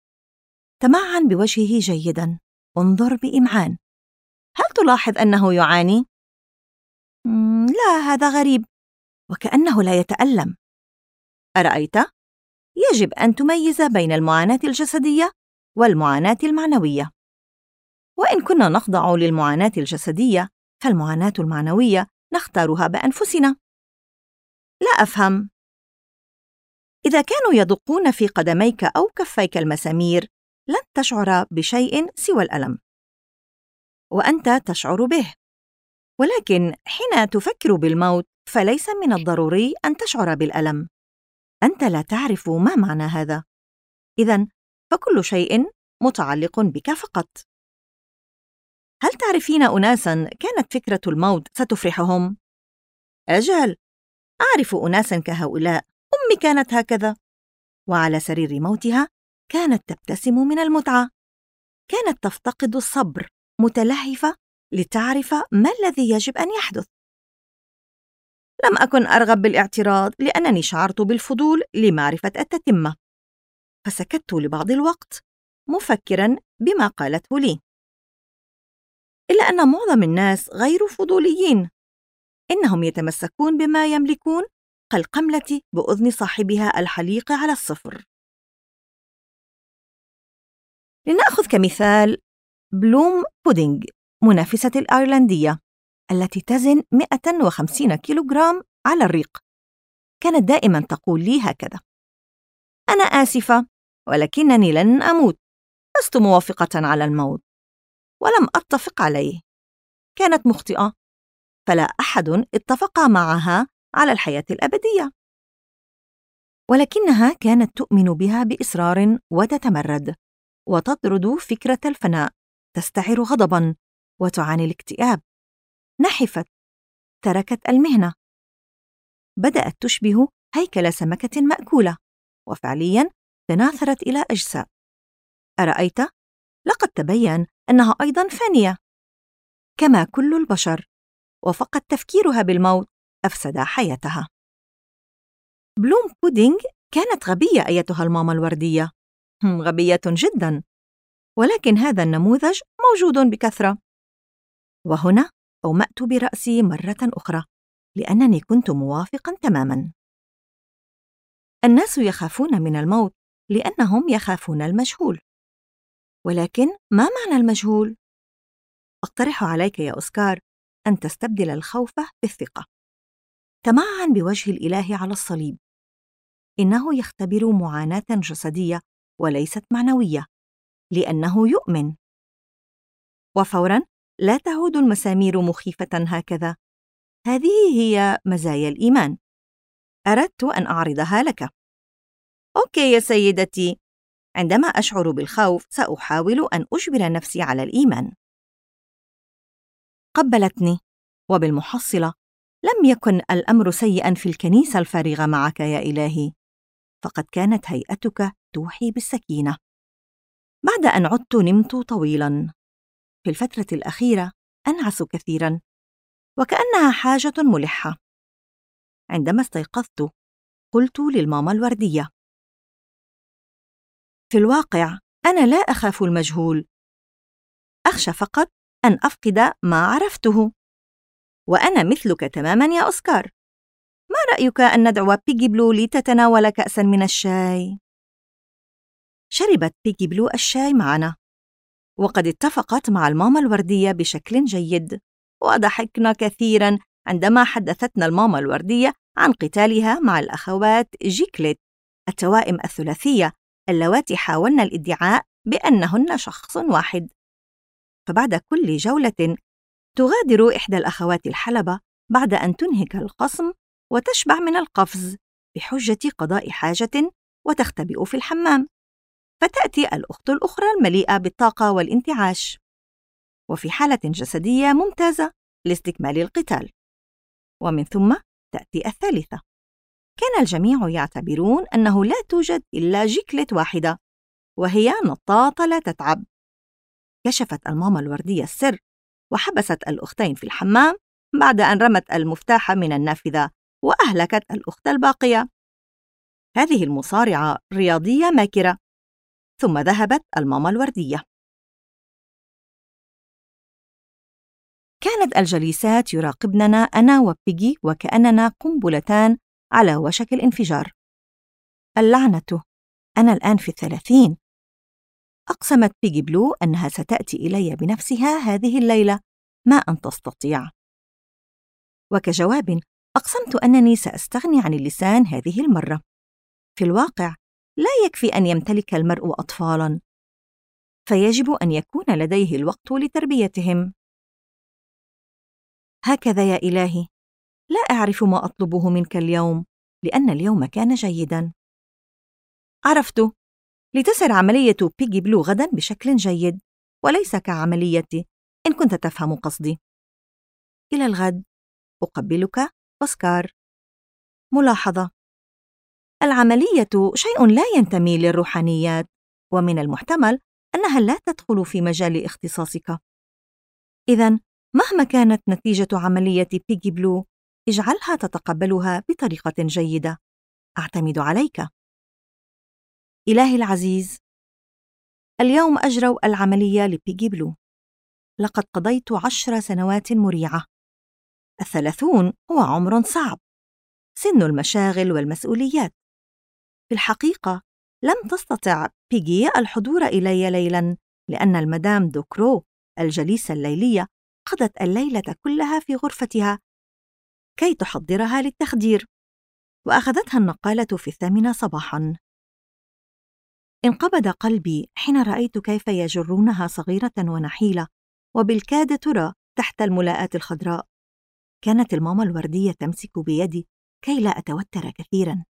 تمعن بوجهه جيداً، انظر بإمعان. هل تلاحظ أنه يعاني؟ لا، هذا غريب، وكأنه لا يتألم. أرأيت؟ يجب أن تميز بين المعاناة الجسدية والمعاناة المعنوية. وإن كنا نخضع للمعاناة الجسدية، فالمعاناة المعنوية نختارها بأنفسنا. لا أفهم. إذا كانوا يدقون في قدميك أو كفيك المسامير، لن تشعر بشيء سوى الألم، وأنت تشعر به. ولكن حين تفكر بالموت، فليس من الضروري أن تشعر بالألم. أنت لا تعرف ما معنى هذا، إذن فكل شيء متعلق بك فقط. هل تعرفين أناساً كانت فكرة الموت ستفرحهم؟ أجل، أعرف أناساً كهؤلاء. أمي كانت هكذا، وعلى سرير موتها كانت تبتسم من المتعة، كانت تفتقد الصبر، متلهفة لتعرف ما الذي يجب أن يحدث. لم أكن أرغب بالاعتراض لأنني شعرت بالفضول لمعرفة التتمة، فسكت لبعض الوقت مفكراً بما قالته لي. إلا أن معظم الناس غير فضوليين، إنهم يتمسكون بما يملكون كالقملة بأذن صاحبها الحليق على الصفر. لنأخذ كمثال بلوم بودينغ، منافسة الأيرلندية التي تزن 150 كيلوغرام على الريق. كانت دائما تقول لي هكذا: أنا آسفة، ولكنني لن أموت، لست موافقة على الموت، ولم أتفق عليه. كانت مخطئة، فلا أحد اتفق معها على الحياة الأبدية، ولكنها كانت تؤمن بها بإصرار وتتمرد وتطرد فكرة الفناء، تستعر غضباً وتعاني الاكتئاب. نحفت، تركت المهنة، بدأت تشبه هيكل سمكة مأكولة، وفعلياً تناثرت إلى أجزاء. أرأيت؟ لقد تبين أنها أيضاً فانية كما كل البشر، وفقط تفكيرها بالموت أفسد حياتها. بلوم بودينغ كانت غبية أيتها الماما الوردية، غبية جداً، ولكن هذا النموذج موجود بكثرة. وهنا أومأت برأسي مرة أخرى، لأنني كنت موافقاً تماماً. الناس يخافون من الموت لأنهم يخافون المجهول. ولكن ما معنى المجهول؟ أقترح عليك يا أوسكار أن تستبدل الخوف بالثقة. تمعن بوجه الإله على الصليب، إنه يختبر معاناة جسدية وليست معنوية، لأنه يؤمن. وفوراً لا تعود المسامير مخيفة هكذا. هذه هي مزايا الإيمان. أردت أن أعرضها لك. أوكي يا سيدتي، عندما أشعر بالخوف سأحاول أن أجبر نفسي على الإيمان. قبلتني، وبالمحصلة لم يكن الأمر سيئاً في الكنيسة الفارغة معك يا إلهي، فقد كانت هيئتك توحي بالسكينة. بعد أن عدت نمت طويلاً. في الفترة الأخيرة أنعس كثيراً، وكأنها حاجة ملحة. عندما استيقظت قلت للماما الوردية: في الواقع أنا لا أخاف المجهول، أخشى فقط أن أفقد ما عرفته. وأنا مثلك تماماً يا أوسكار. ما رأيك أن ندعو بيجي بلو لتتناول كأساً من الشاي؟ شربت بيجي بلو الشاي معنا، وقد اتفقت مع الماما الوردية بشكل جيد، وضحكنا كثيراً عندما حدثتنا الماما الوردية عن قتالها مع الأخوات جيكليت، التوائم الثلاثية اللواتي حاولن الادعاء بأنهن شخص واحد. فبعد كل جولة تغادر إحدى الأخوات الحلبة بعد أن تنهك القصم وتشبع من القفز بحجة قضاء حاجة، وتختبئ في الحمام، فتأتي الأخت الأخرى المليئة بالطاقة والانتعاش وفي حالة جسدية ممتازة لاستكمال القتال، ومن ثم تأتي الثالثة. كان الجميع يعتبرون أنه لا توجد إلا جيكلت واحدة، وهي نطاطة لا تتعب. كشفت الماما الوردية السر، وحبست الأختين في الحمام بعد أن رمت المفتاح من النافذة وأهلكت الأخت الباقية. هذه المصارعة رياضية ماكرة. ثم ذهبت الماما الوردية. كانت الجليسات يراقبننا أنا وبيجي وكأننا قنبلتان على وشك الانفجار. اللعنة، أنا الآن في 30. أقسمت بيجي بلو أنها ستأتي إلي بنفسها هذه الليلة ما أن تستطيع. وكجواب أقسمت أنني سأستغني عن اللسان هذه المرة. في الواقع لا يكفي أن يمتلك المرء أطفالاً، فيجب أن يكون لديه الوقت لتربيتهم. هكذا يا إلهي، لا أعرف ما أطلبه منك اليوم، لأن اليوم كان جيداً. عرفت، لتسر عملية بيجي بلو غداً بشكل جيد، وليس كعمليتي، إن كنت تفهم قصدي. إلى الغد، أقبلك أوسكار. ملاحظة: العملية شيء لا ينتمي للروحانيات، ومن المحتمل أنها لا تدخل في مجال اختصاصك. إذن مهما كانت نتيجة عملية بيجي بلو، اجعلها تتقبلها بطريقة جيدة. أعتمد عليك. إلهي العزيز، اليوم أجروا العملية لبيجي بلو. لقد قضيت 10 سنوات مريعة. 30 هو عمر صعب، سن المشاغل والمسؤوليات. في الحقيقة لم تستطع بيجي الحضور إلي ليلاً لأن المدام دوكرو الجليسة الليلية قضت الليلة كلها في غرفتها كي تحضرها للتخدير، وأخذتها النقالة في 8 صباحاً. انقبض قلبي حين رأيت كيف يجرونها صغيرة ونحيلة وبالكاد ترى تحت الملاءات الخضراء. كانت الماما الوردية تمسك بيدي كي لا أتوتر كثيراً.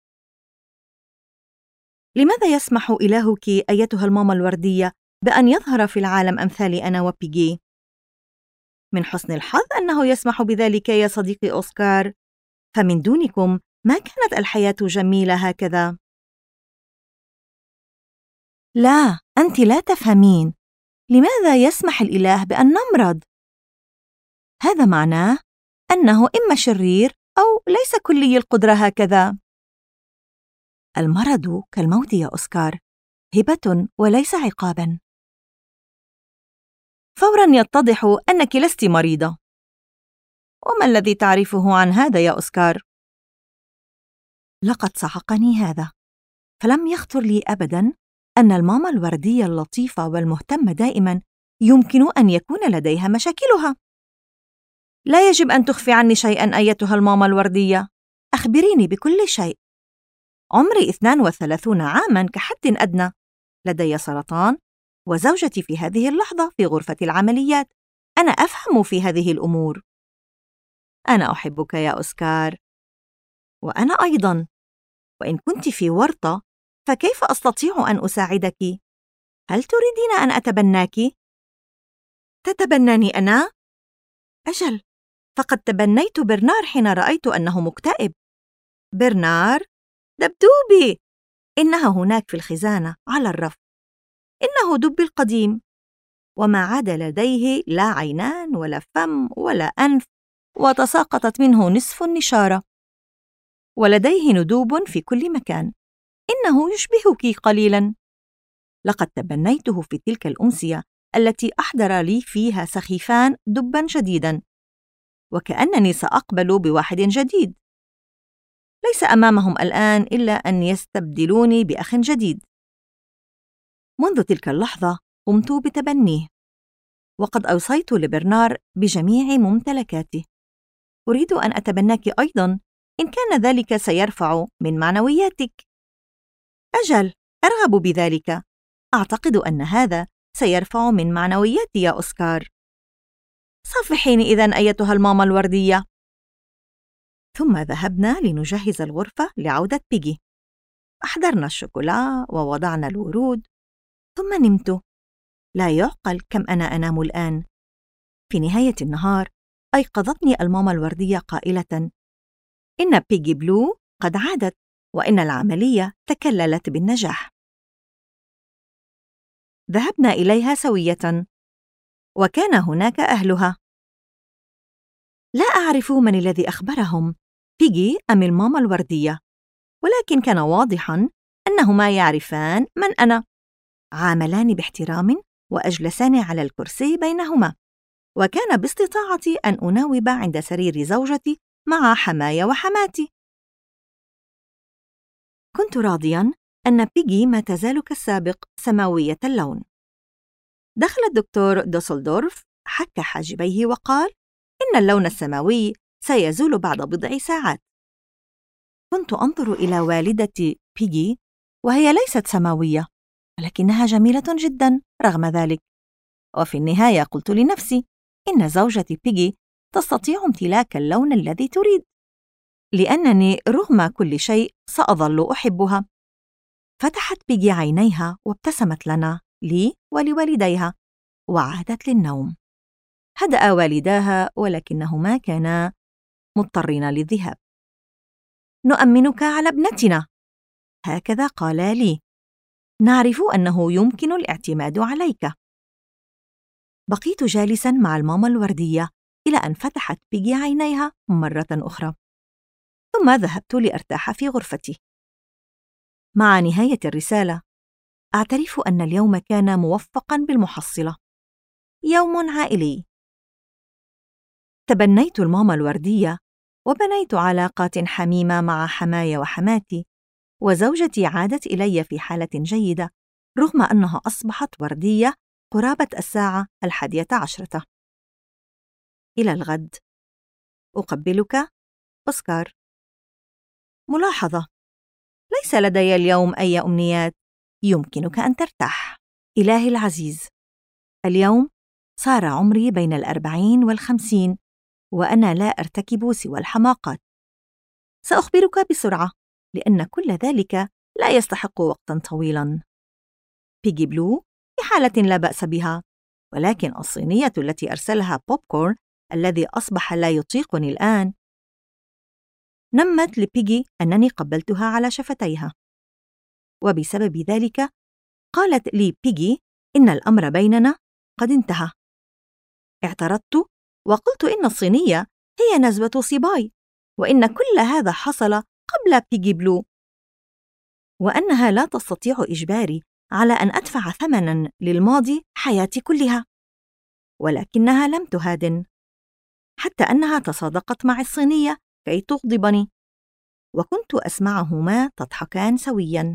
لماذا يسمح إلهك أيتها الماما الوردية بأن يظهر في العالم أمثالي أنا وبيجي؟ من حسن الحظ أنه يسمح بذلك يا صديقي أوسكار، فمن دونكم ما كانت الحياة جميلة هكذا. لا، أنت لا تفهمين. لماذا يسمح الإله بأن نمرض؟ هذا معناه أنه إما شرير أو ليس كلي القدرة هكذا. المرض كالموت يا أوسكار، هبة وليس عقاباً. فوراً يتضح أنك لست مريضة. وما الذي تعرفه عن هذا يا أوسكار؟ لقد صعقني هذا، فلم يخطر لي أبداً أن الماما الوردية اللطيفة والمهتمة دائماً يمكن أن يكون لديها مشاكلها. لا يجب أن تخفي عني شيئاً أيتها الماما الوردية، أخبريني بكل شيء. عمري 32 عاماً كحد أدنى، لدي سرطان، وزوجتي في هذه اللحظة في غرفة العمليات. أنا أفهم في هذه الأمور. أنا أحبك يا أوسكار، وأنا أيضاً. وإن كنت في ورطة فكيف أستطيع أن أساعدك؟ هل تريدين أن أتبناك؟ تتبناني أنا؟ أجل، فقد تبنيت برنار حين رأيت أنه مكتئب. برنار؟ دبدوبي! إنها هناك في الخزانة على الرف. إنه دبي القديم، وما عاد لديه لا عينان ولا فم ولا أنف، وتساقطت منه نصف النشارة، ولديه ندوب في كل مكان. إنه يشبهك قليلاً. لقد تبنيته في تلك الأمسية التي أحضر لي فيها سخيفان دباً جديداً، وكأنني سأقبل بواحد جديد. ليس أمامهم الآن إلا أن يستبدلوني بأخ جديد. منذ تلك اللحظة قمت بتبنيه، وقد أوصيت لبرنار بجميع ممتلكاته. أريد أن أتبناك أيضاً إن كان ذلك سيرفع من معنوياتك. أجل، أرغب بذلك. أعتقد أن هذا سيرفع من معنوياتي يا أوسكار. صافحيني إذن أيتها الماما الوردية. ثم ذهبنا لنجهز الغرفة لعودة بيجي. أحضرنا الشوكولا ووضعنا الورود، ثم نمت. لا يعقل كم أنا أنام الآن. في نهاية النهار أيقظتني الماما الوردية قائلة: إن بيجي بلو قد عادت، وإن العملية تكللت بالنجاح. ذهبنا إليها سوية، وكان هناك أهلها. لا أعرف من الذي أخبرهم، بيجي أم الماما الوردية، ولكن كان واضحاً أنهما يعرفان من أنا. عاملاني باحترام وأجلساني على الكرسي بينهما، وكان باستطاعتي أن أناوب عند سرير زوجتي مع حماي وحماتي. كنت راضياً أن بيجي ما تزال كالسابق سماوية اللون. دخل الدكتور دوسلدورف، حك حاجبيه وقال: إن اللون السماوي سيزول بعد بضع ساعات. كنت أنظر إلى والدتي بيجي، وهي ليست سماوية، ولكنها جميلة جداً رغم ذلك. وفي النهاية قلت لنفسي إن زوجتي بيجي تستطيع امتلاك اللون الذي تريد، لأنني رغم كل شيء سأظل أحبها. فتحت بيجي عينيها وابتسمت لنا، لي ولوالديها، وعادت للنوم. هدأ والداها، ولكنهما كانا مضطرين للذهاب. نؤمنك على ابنتنا، هكذا قالا لي. نعرف أنه يمكن الاعتماد عليك. بقيت جالساً مع الماما الوردية إلى أن فتحت بيجي عينيها مرة أخرى. ثم ذهبت لأرتاح في غرفتي. مع نهاية الرسالة أعترف أن اليوم كان موفقاً بالمحصلة. يوم عائلي. تبنيت الماما الوردية وبنيت علاقات حميمة مع حماي وحماتي، وزوجتي عادت إلي في حالة جيدة رغم أنها أصبحت وردية قرابة الساعة 11. إلى الغد. أقبلك، أوسكار. ملاحظة: ليس لدي اليوم أي أمنيات، يمكنك أن ترتاح. إلهي العزيز، اليوم صار عمري بين 40 و50 وأنا لا أرتكب سوى الحماقات. سأخبرك بسرعة لأن كل ذلك لا يستحق وقتاً طويلاً. بيجي بلو في حالة لا بأس بها، ولكن الصينية التي أرسلها بوبكورن الذي أصبح لا يطيقني الآن، نمت لبيجي أنني قبلتها على شفتيها، وبسبب ذلك قالت لي بيجي إن الأمر بيننا قد انتهى. اعترضت وقلت إن الصينية هي نزوة صباي، وإن كل هذا حصل قبل بيجي بلو، وأنها لا تستطيع إجباري على أن أدفع ثمناً للماضي حياتي كلها. ولكنها لم تهادن، حتى أنها تصادقت مع الصينية كي تغضبني، وكنت أسمعهما تضحكان سوياً.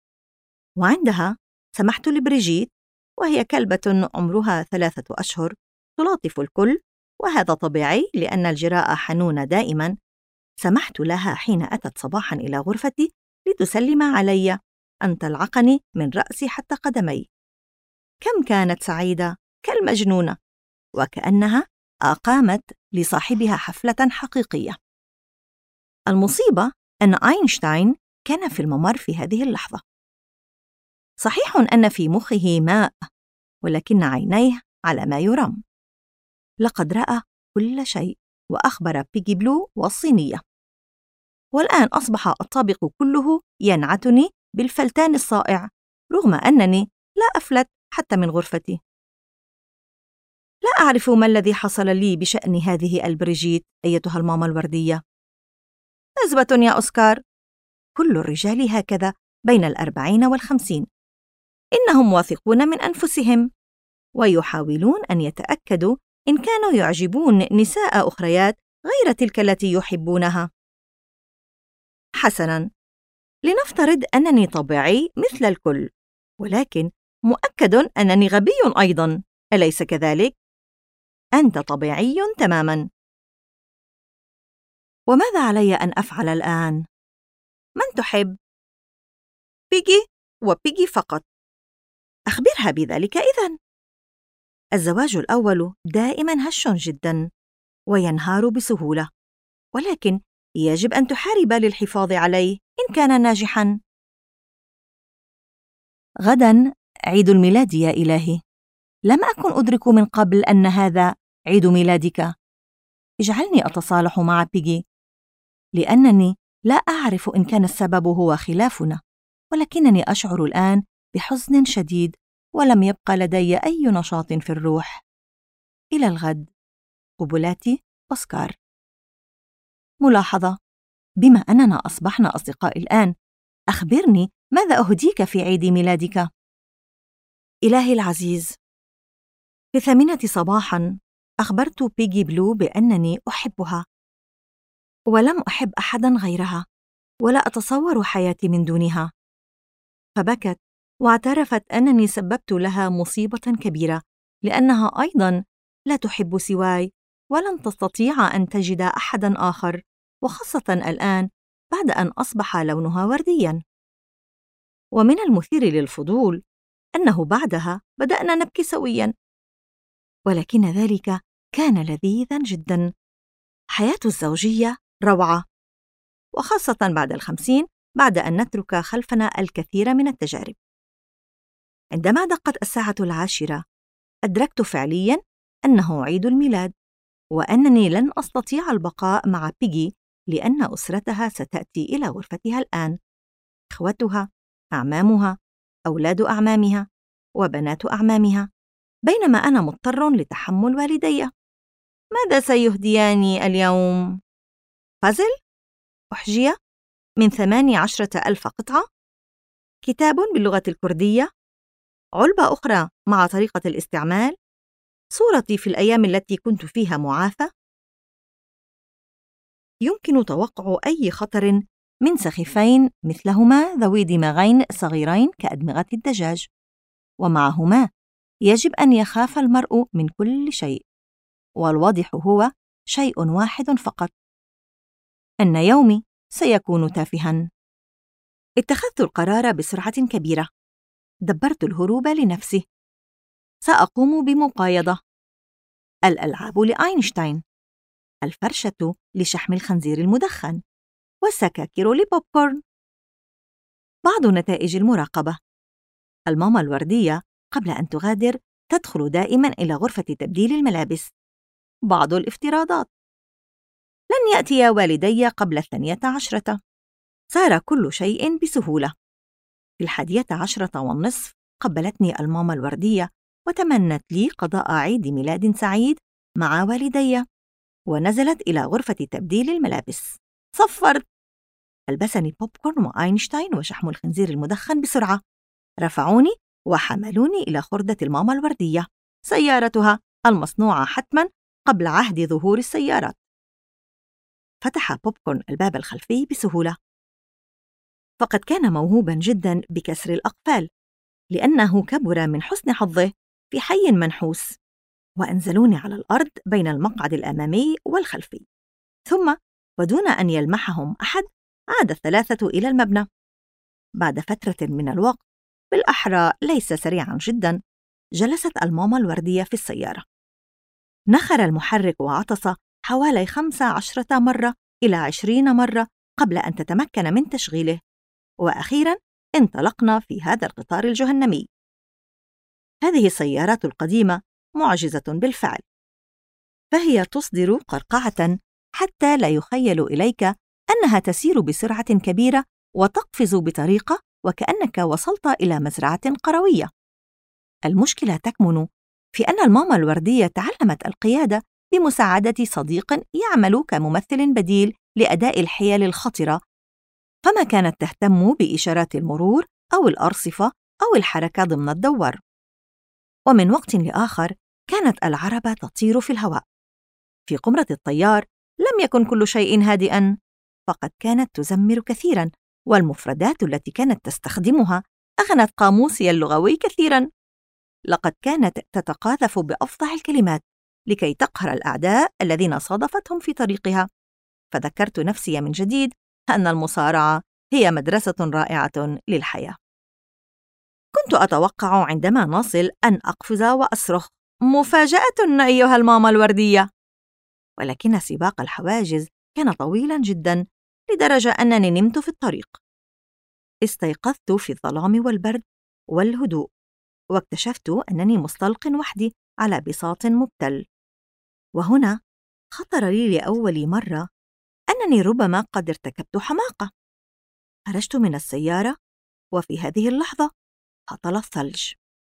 وعندها سمحت لبريجيت، وهي كلبة عمرها 3 أشهر تلاطف الكل، وهذا طبيعي لأن الجراءة حنونة دائماً. سمحت لها حين أتت صباحاً إلى غرفتي لتسلم علي أن تلعقني من رأسي حتى قدمي. كم كانت سعيدة كالمجنونة، وكأنها أقامت لصاحبها حفلة حقيقية. المصيبة أن أينشتاين كان في الممر في هذه اللحظة. صحيح أن في مخه ماء، ولكن عينيه على ما يرام. لقد رأى كل شيء وأخبر بيجي بلو والصينية، والآن أصبح الطابق كله ينعتني بالفلتان الصائع رغم أنني لا أفلت حتى من غرفتي. لا أعرف ما الذي حصل لي بشأن هذه البريجيت أيتها الماما الوردية. نزوة يا أوسكار، كل الرجال هكذا بين 40 و50. إنهم واثقون من أنفسهم ويحاولون أن يتأكدوا إن كانوا يعجبون نساء أخريات غير تلك التي يحبونها. حسناً، لنفترض أنني طبيعي مثل الكل، ولكن مؤكد أنني غبي أيضاً، أليس كذلك؟ أنت طبيعي تماماً. وماذا علي أن أفعل الآن؟ من تحب؟ بيجي وبيجي فقط. أخبرها بذلك إذن. الزواج الأول دائماً هش جداً وينهار بسهولة، ولكن يجب أن تحارب للحفاظ عليه إن كان ناجحاً. غداً عيد الميلاد يا إلهي، لم أكن أدرك من قبل أن هذا عيد ميلادك. اجعلني أتصالح مع بيجي، لأنني لا أعرف إن كان السبب هو خلافنا، ولكنني أشعر الآن بحزن شديد ولم يبقى لدي أي نشاط في الروح. إلى الغد. قبلاتي، أوسكار. ملاحظة: بما أننا أصبحنا أصدقاء الآن، أخبرني ماذا أهديك في عيد ميلادك؟ إلهي العزيز، في 8 صباحاً أخبرت بيجي بلو بأنني أحبها، ولم أحب أحداً غيرها، ولا أتصور حياتي من دونها. فبكت واعترفت أنني سببت لها مصيبة كبيرة، لأنها أيضاً لا تحب سواي ولن تستطيع أن تجد أحداً آخر، وخاصة الآن بعد أن أصبح لونها وردياً. ومن المثير للفضول أنه بعدها بدأنا نبكي سوياً، ولكن ذلك كان لذيذاً جداً. حياة الزوجية روعة، وخاصة بعد 50، بعد أن نترك خلفنا الكثير من التجارب. عندما دقت الساعة 10 أدركت فعلياً أنه عيد الميلاد، وأنني لن أستطيع البقاء مع بيجي لأن أسرتها ستأتي إلى غرفتها الآن، إخوتها، أعمامها، أولاد أعمامها، وبنات أعمامها، بينما أنا مضطر لتحمل والدي. ماذا سيهدياني اليوم؟ بازل؟ أحجية؟ من 18,000 قطعة؟ كتاب باللغة الكردية؟ علبة أخرى مع طريقة الاستعمال؟ صورتي في الأيام التي كنت فيها معافى؟ يمكن توقع أي خطر من سخيفين مثلهما ذوي دماغين صغيرين كأدمغة الدجاج، ومعهما يجب أن يخاف المرء من كل شيء، والواضح هو شيء واحد فقط: أن يومي سيكون تافهاً. اتخذت القرار بسرعة كبيرة. دبرت الهروب لنفسي. سأقوم بمقايضة: الألعاب لأينشتاين، الفرشة لشحم الخنزير المدخن، والسكاكر لبوبكورن. بعض نتائج المراقبة: الماما الوردية قبل أن تغادر تدخل دائماً إلى غرفة تبديل الملابس. بعض الافتراضات: لن يأتي والدي قبل 12. سار كل شيء بسهولة. في 11:30 قبلتني الماما الوردية وتمنت لي قضاء عيد ميلاد سعيد مع والدي، ونزلت إلى غرفة تبديل الملابس. صفرت. ألبسني بوبكورن وأينشتاين وشحم الخنزير المدخن بسرعة. رفعوني وحملوني إلى خردة الماما الوردية، سيارتها المصنوعة حتماً قبل عهد ظهور السيارات. فتح بوبكورن الباب الخلفي بسهولة، فقد كان موهوباً جداً بكسر الأقفال، لأنه كبر من حسن حظه في حي منحوس. وأنزلوني على الأرض بين المقعد الأمامي والخلفي، ثم ودون أن يلمحهم أحد عاد الثلاثة إلى المبنى. بعد فترة من الوقت، بالأحرى ليس سريعاً جداً، جلست الماما الوردية في السيارة. نخر المحرك وعطس حوالي 15 مرة إلى 20 مرة قبل أن تتمكن من تشغيله، وأخيراً انطلقنا في هذا القطار الجهنمي. هذه السيارات القديمة معجزة بالفعل، فهي تصدر قرقعة حتى لا يخيل إليك أنها تسير بسرعة كبيرة وتقفز بطريقة وكأنك وصلت إلى مزرعة قروية. المشكلة تكمن في أن الماما الوردية تعلمت القيادة بمساعدة صديق يعمل كممثل بديل لأداء الحيل الخطرة، فما كانت تهتم بإشارات المرور أو الأرصفة أو الحركة ضمن الدوار. ومن وقت لآخر كانت العربة تطير في الهواء. في قمرة الطيار لم يكن كل شيء هادئاً، فقد كانت تزمر كثيراً، والمفردات التي كانت تستخدمها أغنت قاموسي اللغوي كثيراً. لقد كانت تتقاذف بأفظع الكلمات لكي تقهر الأعداء الذين صادفتهم في طريقها. فذكرت نفسي من جديد أن المصارعة هي مدرسة رائعة للحياة. كنت أتوقع عندما نصل أن أقفز وأصرخ: مفاجأة أيها الماما الوردية! ولكن سباق الحواجز كان طويلاً جداً لدرجة أنني نمت في الطريق. استيقظت في الظلام والبرد والهدوء، واكتشفت أنني مستلق وحدي على بساط مبتل. وهنا خطر لي لأول مرة أنني ربما قد ارتكبت حماقة. خرجت من السيارة، وفي هذه اللحظة هطل الثلج.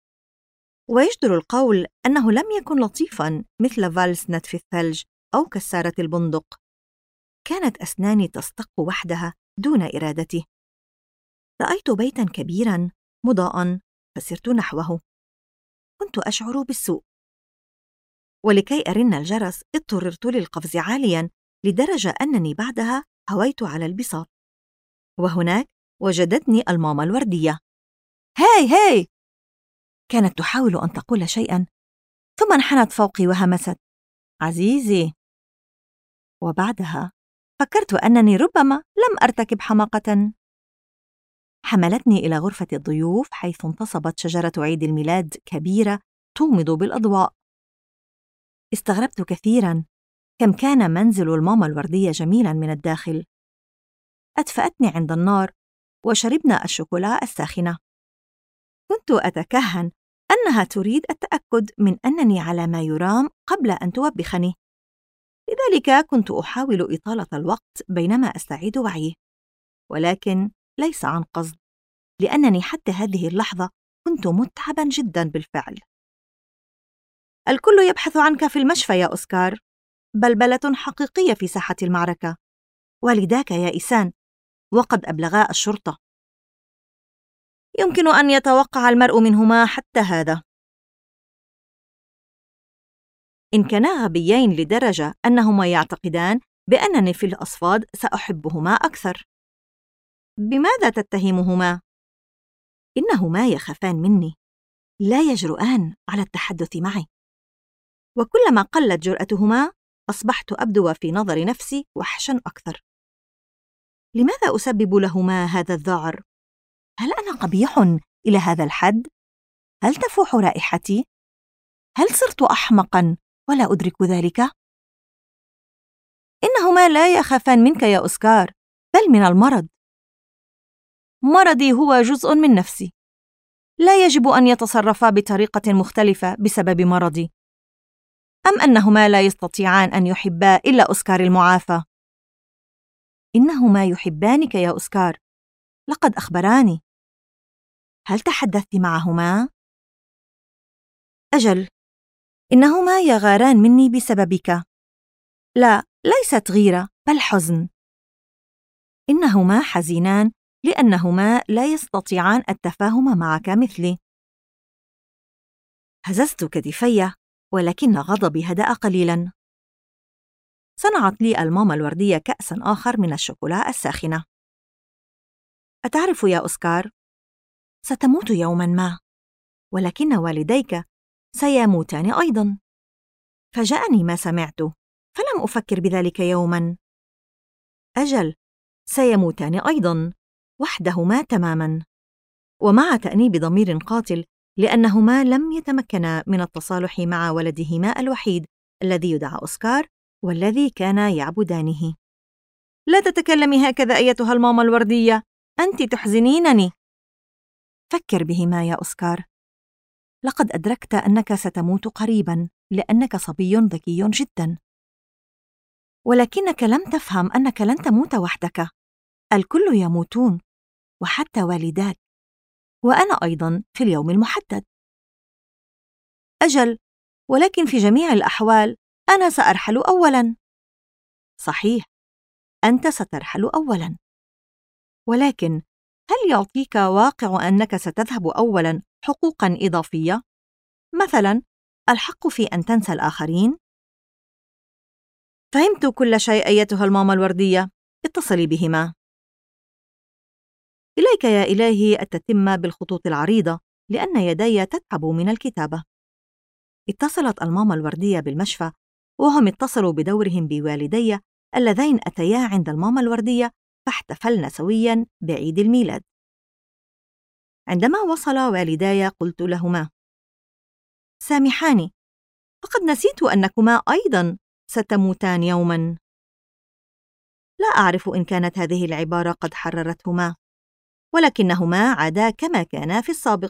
ويجدر القول أنه لم يكن لطيفاً مثل فالس نتف الثلج أو كسارة البندق. كانت أسناني تستق وحدها دون إرادتي. رأيت بيتاً كبيراً مضاءً فسرت نحوه. كنت أشعر بالسوء، ولكي أرن الجرس اضطررت للقفز عالياً لدرجة أنني بعدها هويت على البساط. وهناك وجدتني الماما الوردية. هاي هاي! كانت تحاول أن تقول شيئاً، ثم انحنت فوقي وهمست: عزيزي. وبعدها فكرت أنني ربما لم أرتكب حماقة. حملتني إلى غرفة الضيوف، حيث انتصبت شجرة عيد الميلاد كبيرة تومض بالأضواء. استغربت كثيراً كم كان منزل الماما الوردية جميلاً من الداخل. أدفأتني عند النار وشربنا الشوكولا الساخنة. كنت أتكهن أنها تريد التأكد من أنني على ما يرام قبل أن توبخني، لذلك كنت أحاول إطالة الوقت بينما أستعيد وعيي، ولكن ليس عن قصد، لأنني حتى هذه اللحظة كنت متعباً جداً بالفعل. الكل يبحث عنك في المشفى يا أوسكار، بلبلة حقيقية في ساحة المعركة. والداك يائسان وقد أبلغا الشرطة. يمكن أن يتوقع المرء منهما حتى هذا. إن كانا غبيين لدرجة أنهما يعتقدان بأنني في الأصفاد سأحبهما أكثر. بماذا تتهمهما؟ إنهما يخافان مني، لا يجرؤان على التحدث معي، وكلما قلت جرأتهما أصبحت أبدو في نظر نفسي وحشاً أكثر. لماذا أسبب لهما هذا الذعر؟ هل أنا قبيح إلى هذا الحد؟ هل تفوح رائحتي؟ هل صرت أحمقاً ولا أدرك ذلك؟ إنهما لا يخافان منك يا أوسكار، بل من المرض. مرضي هو جزء من نفسي، لا يجب أن يتصرفا بطريقة مختلفة بسبب مرضي. أم أنهما لا يستطيعان أن يحبا إلا أوسكار المعافى؟ إنهما يحبانك يا أوسكار، لقد أخبراني. هل تحدثت معهما؟ أجل، إنهما يغاران مني بسببك. لا، ليست غيرة بل حزن. إنهما حزينان لأنهما لا يستطيعان التفاهم معك مثلي. هززت كتفي، ولكن غضبي هدأ قليلاً. صنعت لي الماما الوردية كأساً آخر من الشوكولا الساخنة. أتعرف يا أوسكار، ستموت يوماً ما، ولكن والديك سيموتان أيضاً. فاجأني ما سمعت، فلم أفكر بذلك يوماً. أجل، سيموتان أيضاً، وحدهما تماماً، ومع تأنيب ضمير قاتل لأنهما لم يتمكنا من التصالح مع ولدهما الوحيد الذي يدعى أوسكار والذي كانا يعبدانه. لا تتكلمي هكذا أيتها الماما الوردية، أنت تحزنينني. فكر بهما يا أوسكار، لقد أدركت أنك ستموت قريباً لأنك صبي ذكي جداً، ولكنك لم تفهم أنك لن تموت وحدك. الكل يموتون، وحتى والداك، وأنا أيضاً في اليوم المحدد. أجل، ولكن في جميع الأحوال أنا سأرحل أولاً. صحيح، أنت سترحل أولاً، ولكن هل يعطيك واقع أنك ستذهب أولاً حقوقاً إضافية؟ مثلاً الحق في أن تنسى الآخرين؟ فهمت كل شيء أيتها الماما الوردية، اتصلي بهما. إليك يا إلهي التتمة بالخطوط العريضة لأن يدي تتعب من الكتابة. اتصلت الماما الوردية بالمشفى، وهم اتصلوا بدورهم بوالدي اللذين أتيا عند الماما الوردية فاحتفلن سوياً بعيد الميلاد. عندما وصل والداي قلت لهما: سامحاني، فقد نسيت أنكما أيضاً ستموتان يوماً. لا أعرف إن كانت هذه العبارة قد حررتهما، ولكنهما عادا كما كانا في السابق،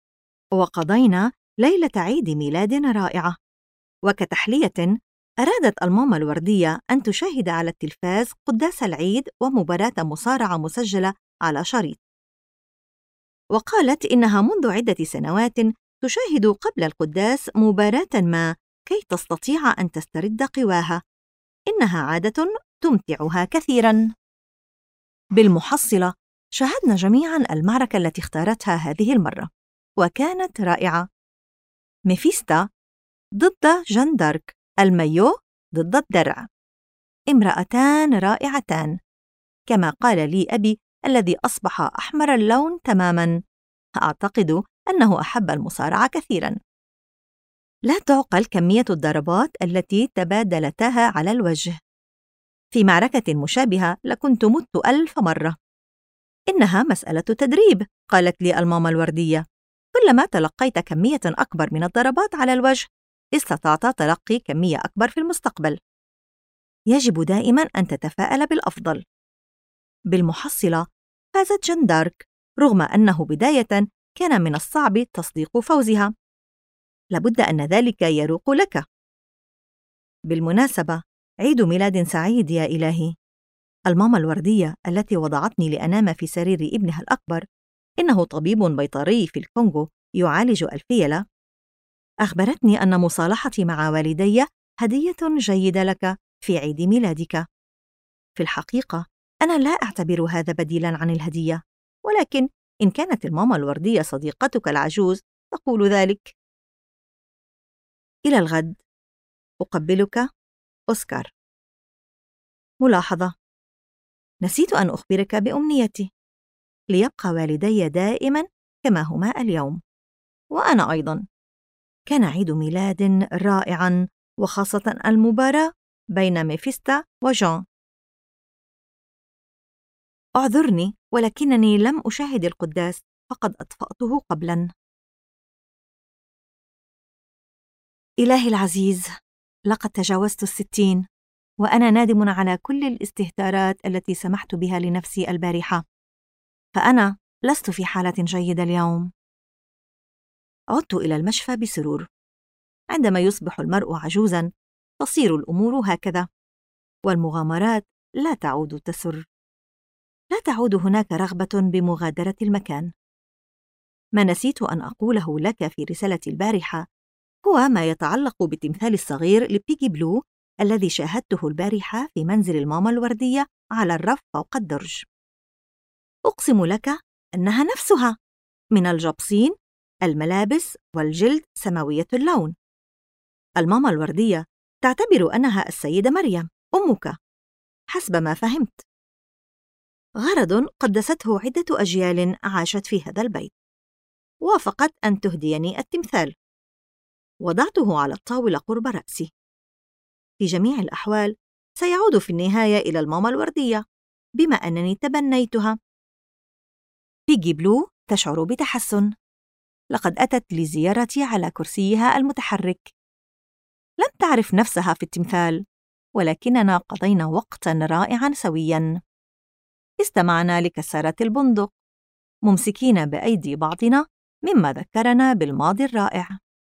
وقضينا ليلة عيد ميلاد رائعة. وكتحلية أرادت الماما الوردية أن تشاهد على التلفاز قداس العيد ومباراة مصارعة مسجلة على شريط، وقالت إنها منذ عدة سنوات تشاهد قبل القداس مباراة ما كي تستطيع أن تسترد قواها. إنها عادة تمتعها كثيراً. بالمحصلة شاهدنا جميعاً المعركة التي اختارتها هذه المرة، وكانت رائعة. ميفيستا ضد جان دارك، المايو ضد الدرع، امرأتان رائعتان كما قال لي أبي الذي أصبح أحمر اللون تماماً. أعتقد أنه أحب المصارعة كثيراً. لا تعقل كمية الضربات التي تبادلتها على الوجه. في معركة مشابهة لكنت مت 1000 مرة. إنها مسألة تدريب، قالت لي الماما الوردية. كلما تلقيت كمية أكبر من الضربات على الوجه استطعت تلقي كمية أكبر في المستقبل. يجب دائما أن تتفاءل بالأفضل. بالمحصلة فازت جان دارك، رغم أنه بداية كان من الصعب تصديق فوزها. لابد أن ذلك يروق لك. بالمناسبة، عيد ميلاد سعيد يا إلهي. الماما الوردية التي وضعتني لأنام في سرير ابنها الأكبر، إنه طبيب بيطري في الكونغو يعالج الفيلة، أخبرتني أن مصالحتي مع والدي هدية جيدة لك في عيد ميلادك. في الحقيقة أنا لا أعتبر هذا بديلاً عن الهدية، ولكن إن كانت الماما الوردية صديقتك العجوز تقول ذلك. إلى الغد. أقبلك، أوسكار. ملاحظة: نسيت أن أخبرك بأمنيتي. ليبقى والدي دائماً كما هما اليوم، وأنا أيضاً. كان عيد ميلاد رائعاً، وخاصة المباراة بين ميفيستا وجون. أعذرني، ولكنني لم أشاهد القداس، فقد أطفأته قبلاً. إلهي العزيز، لقد تجاوزت 60، وأنا نادم على كل الاستهتارات التي سمحت بها لنفسي البارحة، فأنا لست في حالة جيدة اليوم. عدت إلى المشفى بسرور. عندما يصبح المرء عجوزاً تصير الأمور هكذا، والمغامرات لا تعود تسر. لا تعود هناك رغبة بمغادرة المكان. ما نسيت أن أقوله لك في رسالتي البارحة هو ما يتعلق بالتمثال الصغير لبيجي بلو الذي شاهدته البارحة في منزل الماما الوردية على الرف فوق الدرج. أقسم لك أنها نفسها، من الجبصين، الملابس والجلد سماوية اللون. الماما الوردية تعتبر أنها السيدة مريم أمك حسب ما فهمت، غرض قدسته عدة أجيال عاشت في هذا البيت. وافقت أن تهديني التمثال. وضعته على الطاولة قرب رأسي. في جميع الأحوال سيعود في النهاية إلى الماما الوردية بما أنني تبنيتها. بيجي بلو تشعر بتحسن. لقد أتت لزيارتي على كرسيها المتحرك. لم تعرف نفسها في التمثال، ولكننا قضينا وقتاً رائعاً سوياً. استمعنا لكسارة البندق، ممسكين بأيدي بعضنا، مما ذكرنا بالماضي الرائع.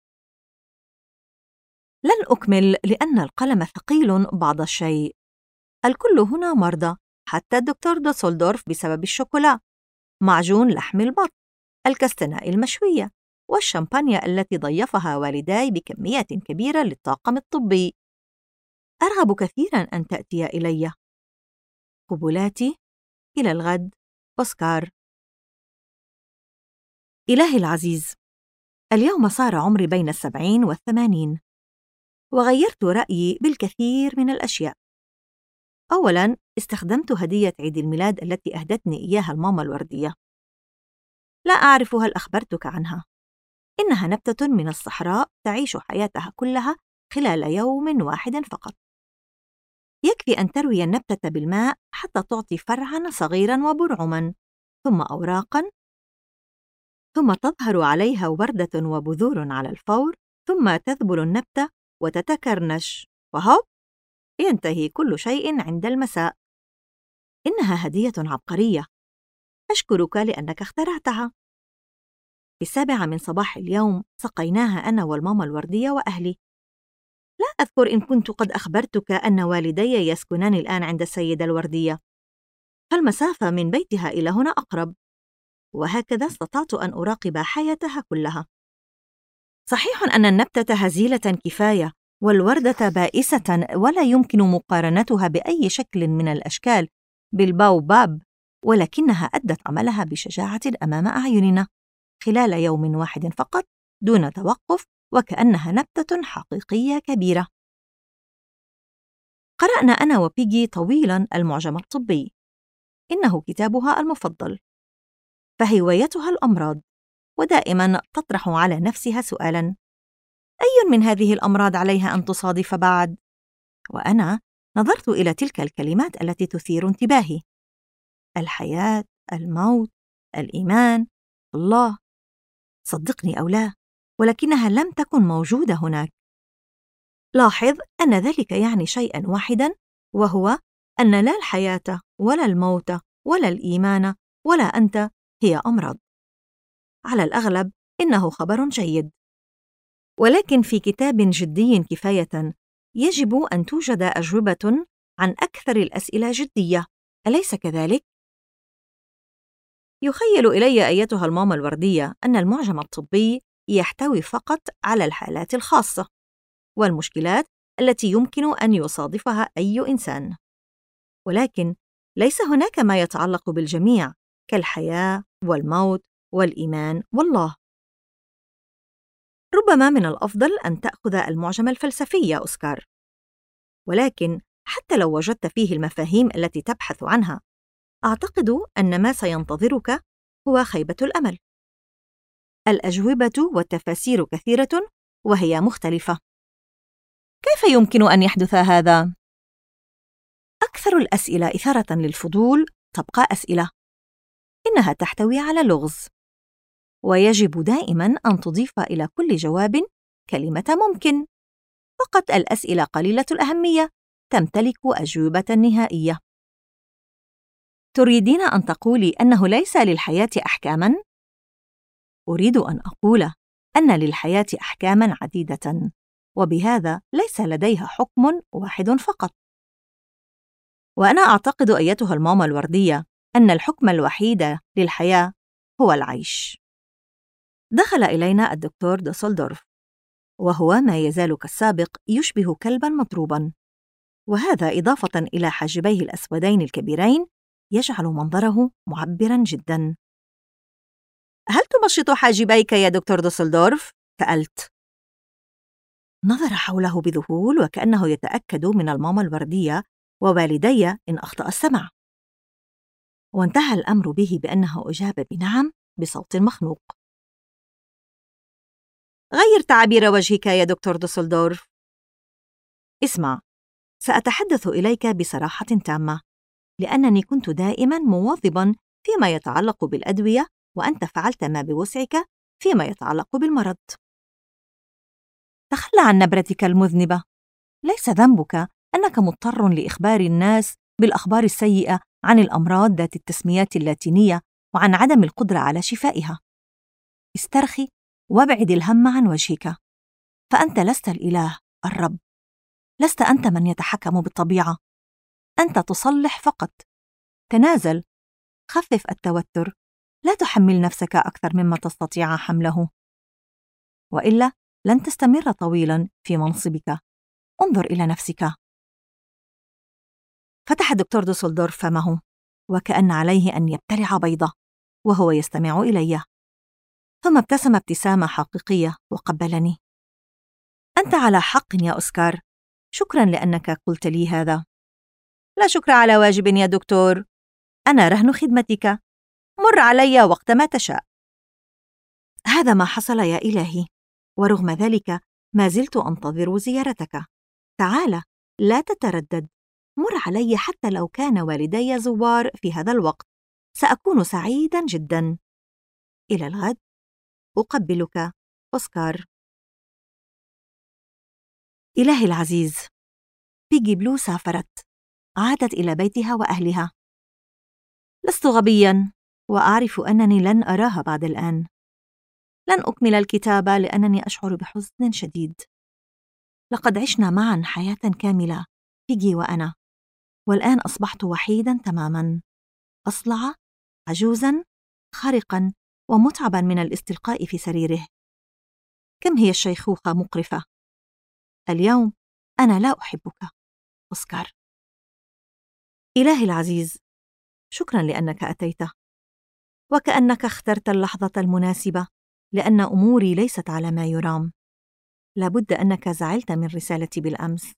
لن أكمل لأن القلم ثقيل بعض الشيء. الكل هنا مرضى، حتى الدكتور دوسلدورف بسبب الشوكولا، معجون لحم البط، الكستناء المشوية، والشمبانيا التي ضيفها والداي بكمية كبيرة للطاقم الطبي. أرغب كثيراً أن تأتي إلي. قبلاتي. إلى الغد، أوسكار. إلهي العزيز، اليوم صار عمري بين 70 و80، وغيرت رأيي بالكثير من الأشياء. أولاً، استخدمت هدية عيد الميلاد التي أهدتني إياها الماما الوردية. لا أعرف هل أخبرتك عنها. إنها نبتة من الصحراء تعيش حياتها كلها خلال يوم واحد فقط. يكفي أن تروي النبتة بالماء حتى تعطي فرعاً صغيراً وبرعماً، ثم أوراقاً، ثم تظهر عليها وردة وبذور على الفور، ثم تذبل النبتة وتتكرنش، وهوب، ينتهي كل شيء عند المساء. إنها هدية عبقرية. أشكرك لأنك اخترعتها. في 7 من صباح اليوم سقيناها أنا والماما الوردية وأهلي. لا أذكر إن كنت قد أخبرتك أن والدي يسكنان الآن عند السيدة الوردية، فالمسافة من بيتها إلى هنا أقرب، وهكذا استطعت أن أراقب حياتها كلها. صحيح أن النبتة هزيلة كفاية، والوردة بائسة ولا يمكن مقارنتها بأي شكل من الأشكال بالباوباب، ولكنها أدت عملها بشجاعة أمام أعيننا خلال يوم واحد فقط دون توقف، وكأنها نبتة حقيقية كبيرة. قرأنا أنا وبيجي طويلاً المعجم الطبي. إنه كتابها المفضل. فهوايتها الأمراض، ودائماً تطرح على نفسها سؤالاً: أي من هذه الأمراض عليها أن تصادف بعد؟ وأنا نظرت إلى تلك الكلمات التي تثير انتباهي: الحياة، الموت، الإيمان، الله. صدقني أو لا، ولكنها لم تكن موجودة هناك. لاحظ أن ذلك يعني شيئاً واحداً، وهو أن لا الحياة ولا الموت ولا الإيمان ولا أنت هي أمراض. على الأغلب إنه خبر جيد، ولكن في كتاب جدي كفاية يجب أن توجد أجوبة عن أكثر الأسئلة جدية، أليس كذلك؟ يخيل إلي أيتها الماما الوردية أن المعجم الطبي يحتوي فقط على الحالات الخاصة والمشكلات التي يمكن أن يصادفها أي إنسان، ولكن ليس هناك ما يتعلق بالجميع كالحياة والموت والإيمان والله. ربما من الأفضل أن تأخذ المعجم الفلسفي يا أوسكار، ولكن حتى لو وجدت فيه المفاهيم التي تبحث عنها، أعتقد أن ما سينتظرك هو خيبة الأمل. الأجوبة والتفاسير كثيرة وهي مختلفة. كيف يمكن أن يحدث هذا؟ أكثر الأسئلة إثارة للفضول تبقى أسئلة، إنها تحتوي على لغز، ويجب دائماً أن تضيف إلى كل جواب كلمة ممكن. فقط الأسئلة قليلة الأهمية تمتلك أجوبة نهائية. تريدين أن تقولي أنه ليس للحياة أحكاماً؟ أريد أن أقول أن للحياة أحكاماً عديدة، وبهذا ليس لديها حكم واحد فقط. وأنا أعتقد أيتها الماما الوردية أن الحكم الوحيد للحياة هو العيش. دخل إلينا الدكتور دوسلدورف، وهو ما يزال كالسابق يشبه كلباً مضروباً، وهذا إضافة إلى حاجبيه الأسودين الكبيرين يجعل منظره معبراً جداً. هل تمشط حاجبيك يا دكتور دوسلدورف؟ سألت. نظر حوله بذهول وكأنه يتأكد من الماما الوردية ووالدي إن أخطأ السمع، وانتهى الأمر به بأنه أجاب بنعم بصوت مخنوق. غير تعابير وجهك يا دكتور دوسلدورف. اسمع، سأتحدث إليك بصراحة تامة، لأنني كنت دائماً مواظباً فيما يتعلق بالأدوية، وأنت فعلت ما بوسعك فيما يتعلق بالمرض. تخلى عن نبرتك المذنبة. ليس ذنبك أنك مضطر لإخبار الناس بالأخبار السيئة عن الأمراض ذات التسميات اللاتينية وعن عدم القدرة على شفائها. استرخي وابعد الهم عن وجهك، فأنت لست الإله الرب، لست أنت من يتحكم بالطبيعة، أنت تصلح فقط. تنازل، خفف التوتر، لا تحمل نفسك أكثر مما تستطيع حمله، وإلا لن تستمر طويلاً في منصبك. انظر إلى نفسك. فتح الدكتور دوسلدورف فمه وكأن عليه أن يبتلع بيضة وهو يستمع إلي، ثم ابتسم ابتسامة حقيقية وقبلني. أنت على حق يا أوسكار، شكراً لأنك قلت لي هذا. لا شكر على واجب يا دكتور، أنا رهن خدمتك، مر علي وقت ما تشاء. هذا ما حصل يا إلهي، ورغم ذلك ما زلت أنتظر زيارتك. تعال، لا تتردد، مر علي حتى لو كان والدي زوار في هذا الوقت، سأكون سعيداً جداً. إلى الغد، أقبلك، أوسكار. إلهي العزيز، بيجي بلو سافرت، عادت إلى بيتها وأهلها. لست غبياً، وأعرف أنني لن أراها بعد الآن. لن أكمل الكتابة لأنني أشعر بحزن شديد. لقد عشنا معاً حياة كاملة، بيجي وأنا، والآن أصبحت وحيداً تماماً، أصلع، عجوزاً، خارقاً، ومتعباً من الاستلقاء في سريره. كم هي الشيخوخة مقرفة. اليوم أنا لا أحبك، أوسكار. إلهي العزيز، شكراً لأنك أتيت، وكأنك اخترت اللحظة المناسبة، لأن أموري ليست على ما يرام. لابد أنك زعلت من رسالتي بالأمس.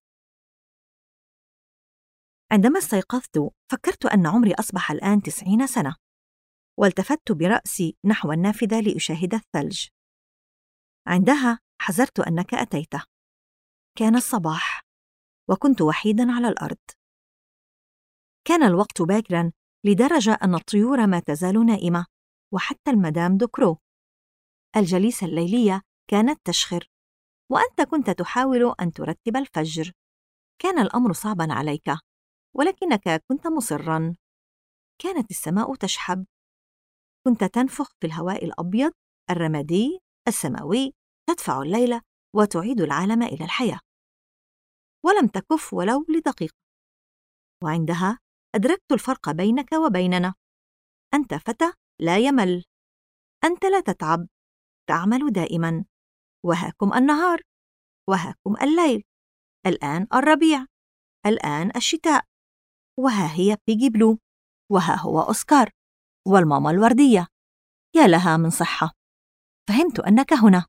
عندما استيقظت فكرت أن عمري أصبح الآن 90 سنة، والتفت برأسي نحو النافذة لأشاهد الثلج. عندها حذرت أنك أتيت. كان الصباح، وكنت وحيداً على الأرض. كان الوقت باكراً لدرجة أن الطيور ما تزال نائمة، وحتى المدام دوكرو الجليسة الليلية كانت تشخر، وأنت كنت تحاول أن ترتب الفجر. كان الأمر صعباً عليك، ولكنك كنت مصراً. كانت السماء تشحب، كنت تنفخ في الهواء الأبيض الرمادي السماوي، تدفع الليل وتعيد العالم إلى الحياة، ولم تكف ولو لدقيقة. وعندها أدركت الفرق بينك وبيننا. أنت فتى لا يمل، أنت لا تتعب، تعمل دائماً، وهاكم النهار وهاكم الليل، الآن الربيع، الآن الشتاء، وها هي بيجي بلو، وها هو أوسكار، والماما الوردية. يا لها من صحة! فهمت أنك هنا،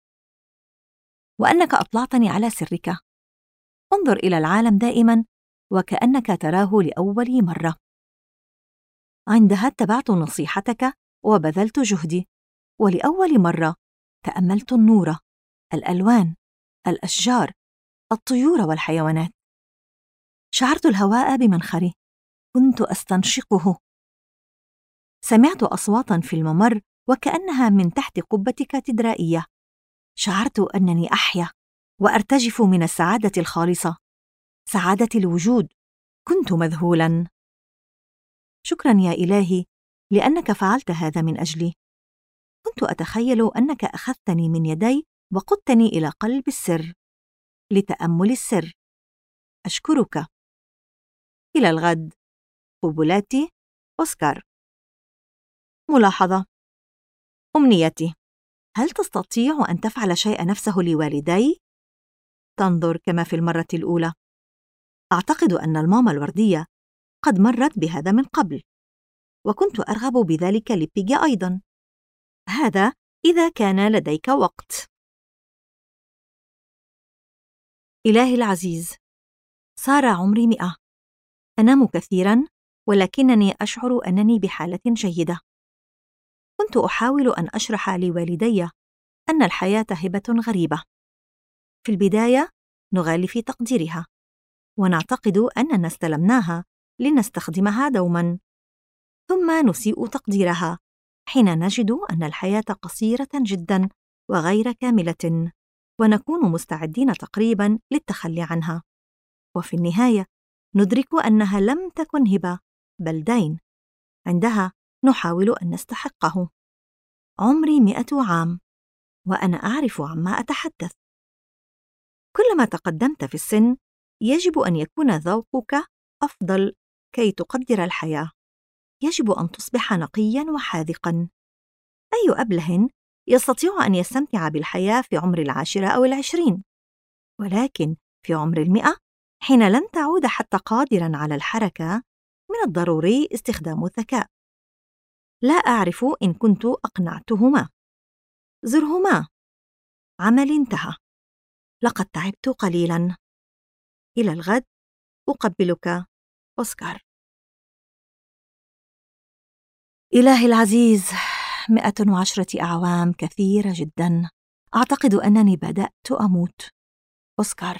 وأنك أطلعتني على سرك. انظر إلى العالم دائماً وكأنك تراه لأول مرة. عندها اتبعت نصيحتك وبذلت جهدي، ولأول مرة تأملت النور، الألوان، الأشجار، الطيور والحيوانات. شعرت الهواء بمنخري، كنت أستنشقه. سمعت أصواتاً في الممر وكأنها من تحت قبة كاتدرائية. شعرت أنني أحيا وأرتجف من السعادة الخالصة، سعادة الوجود. كنت مذهولاً. شكراً يا إلهي لأنك فعلت هذا من أجلي. كنت أتخيل أنك أخذتني من يدي وقدتني إلى قلب السر لتأمل السر. أشكرك. إلى الغد. قبلاتي، أوسكار. ملاحظة: أمنيتي: هل تستطيع أن تفعل شيء نفسه لوالدي؟ تنظر كما في المرة الأولى. أعتقد أن الماما الوردية قد مرت بهذا من قبل، وكنت أرغب بذلك لبيجي أيضاً. هذا إذا كان لديك وقت. إلهي العزيز، صار عمري 100. أنام كثيراً، ولكنني أشعر أنني بحالة جيدة. كنت أحاول أن أشرح لوالدي أن الحياة هبة غريبة. في البداية نغالي في تقديرها، ونعتقد أننا استلمناها لنستخدمها دوماً، ثم نسيء تقديرها حين نجد أن الحياة قصيرة جداً وغير كاملة، ونكون مستعدين تقريباً للتخلي عنها. وفي النهاية ندرك أنها لم تكن هبة بل دين، عندها نحاول أن نستحقه. عمري 100 عام، وأنا أعرف عما أتحدث. كلما تقدمت في السن يجب أن يكون ذوقك أفضل كي تقدر الحياة. يجب أن تصبح نقياً وحاذقاً. أي أبله يستطيع أن يستمتع بالحياة في عمر 10 أو 20، ولكن في عمر 100 حين لن تعود حتى قادراً على الحركة من الضروري استخدام الذكاء. لا أعرف إن كنت أقنعتهما. زرهما. عملي انتهى. لقد تعبت قليلاً. إلى الغد. أقبلك، أوسكار. إلهي العزيز، 110 أعوام كثيرة جداً. أعتقد أنني بدأت أموت. أوسكار.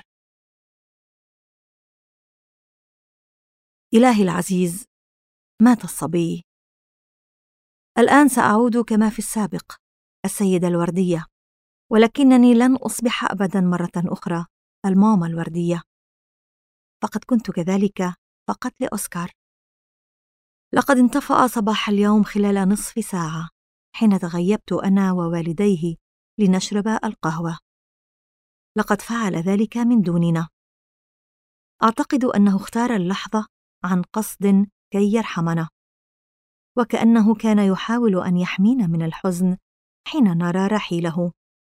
إلهي العزيز، مات الصبي. الآن سأعود كما في السابق، السيدة الوردية، ولكنني لن أصبح أبداً مرة أخرى الماما الوردية. فقد كنت كذلك فقط لأوسكار. لقد انطفأ صباح اليوم خلال نصف ساعة حين تغيبت أنا ووالديه لنشرب القهوة. لقد فعل ذلك من دوننا. أعتقد أنه اختار اللحظة عن قصد كي يرحمنا، وكأنه كان يحاول أن يحمينا من الحزن حين نرى رحيله.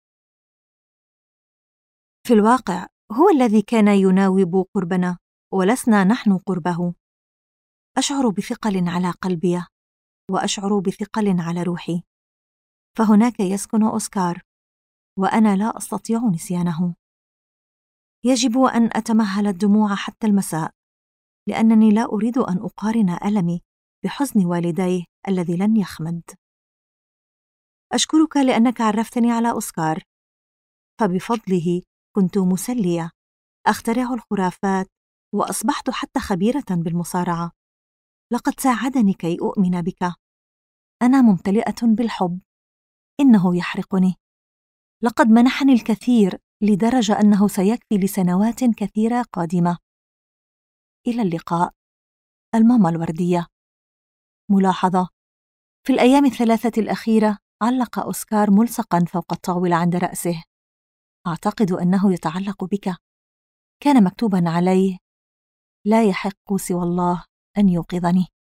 في الواقع هو الذي كان يناوب قربنا، ولسنا نحن قربه. أشعر بثقل على قلبي، وأشعر بثقل على روحي. فهناك يسكن أوسكار، وأنا لا أستطيع نسيانه. يجب أن أتمهل الدموع حتى المساء، لأنني لا أريد أن أقارن ألمي بحزن والديه الذي لن يخمد. أشكرك لأنك عرفتني على أوسكار، فبفضله كنت مسلية، أخترع الخرافات، وأصبحت حتى خبيرة بالمصارعة. لقد ساعدني كي أؤمن بك. أنا ممتلئة بالحب، إنه يحرقني. لقد منحني الكثير لدرجة أنه سيكفي لسنوات كثيرة قادمة. إلى اللقاء، الماما الوردية. ملاحظة: في الأيام الثلاثة الأخيرة علق أوسكار ملصقاً فوق الطاولة عند رأسه. أعتقد أنه يتعلق بك. كان مكتوباً عليه: لا يحق سوى الله أن يوقظني.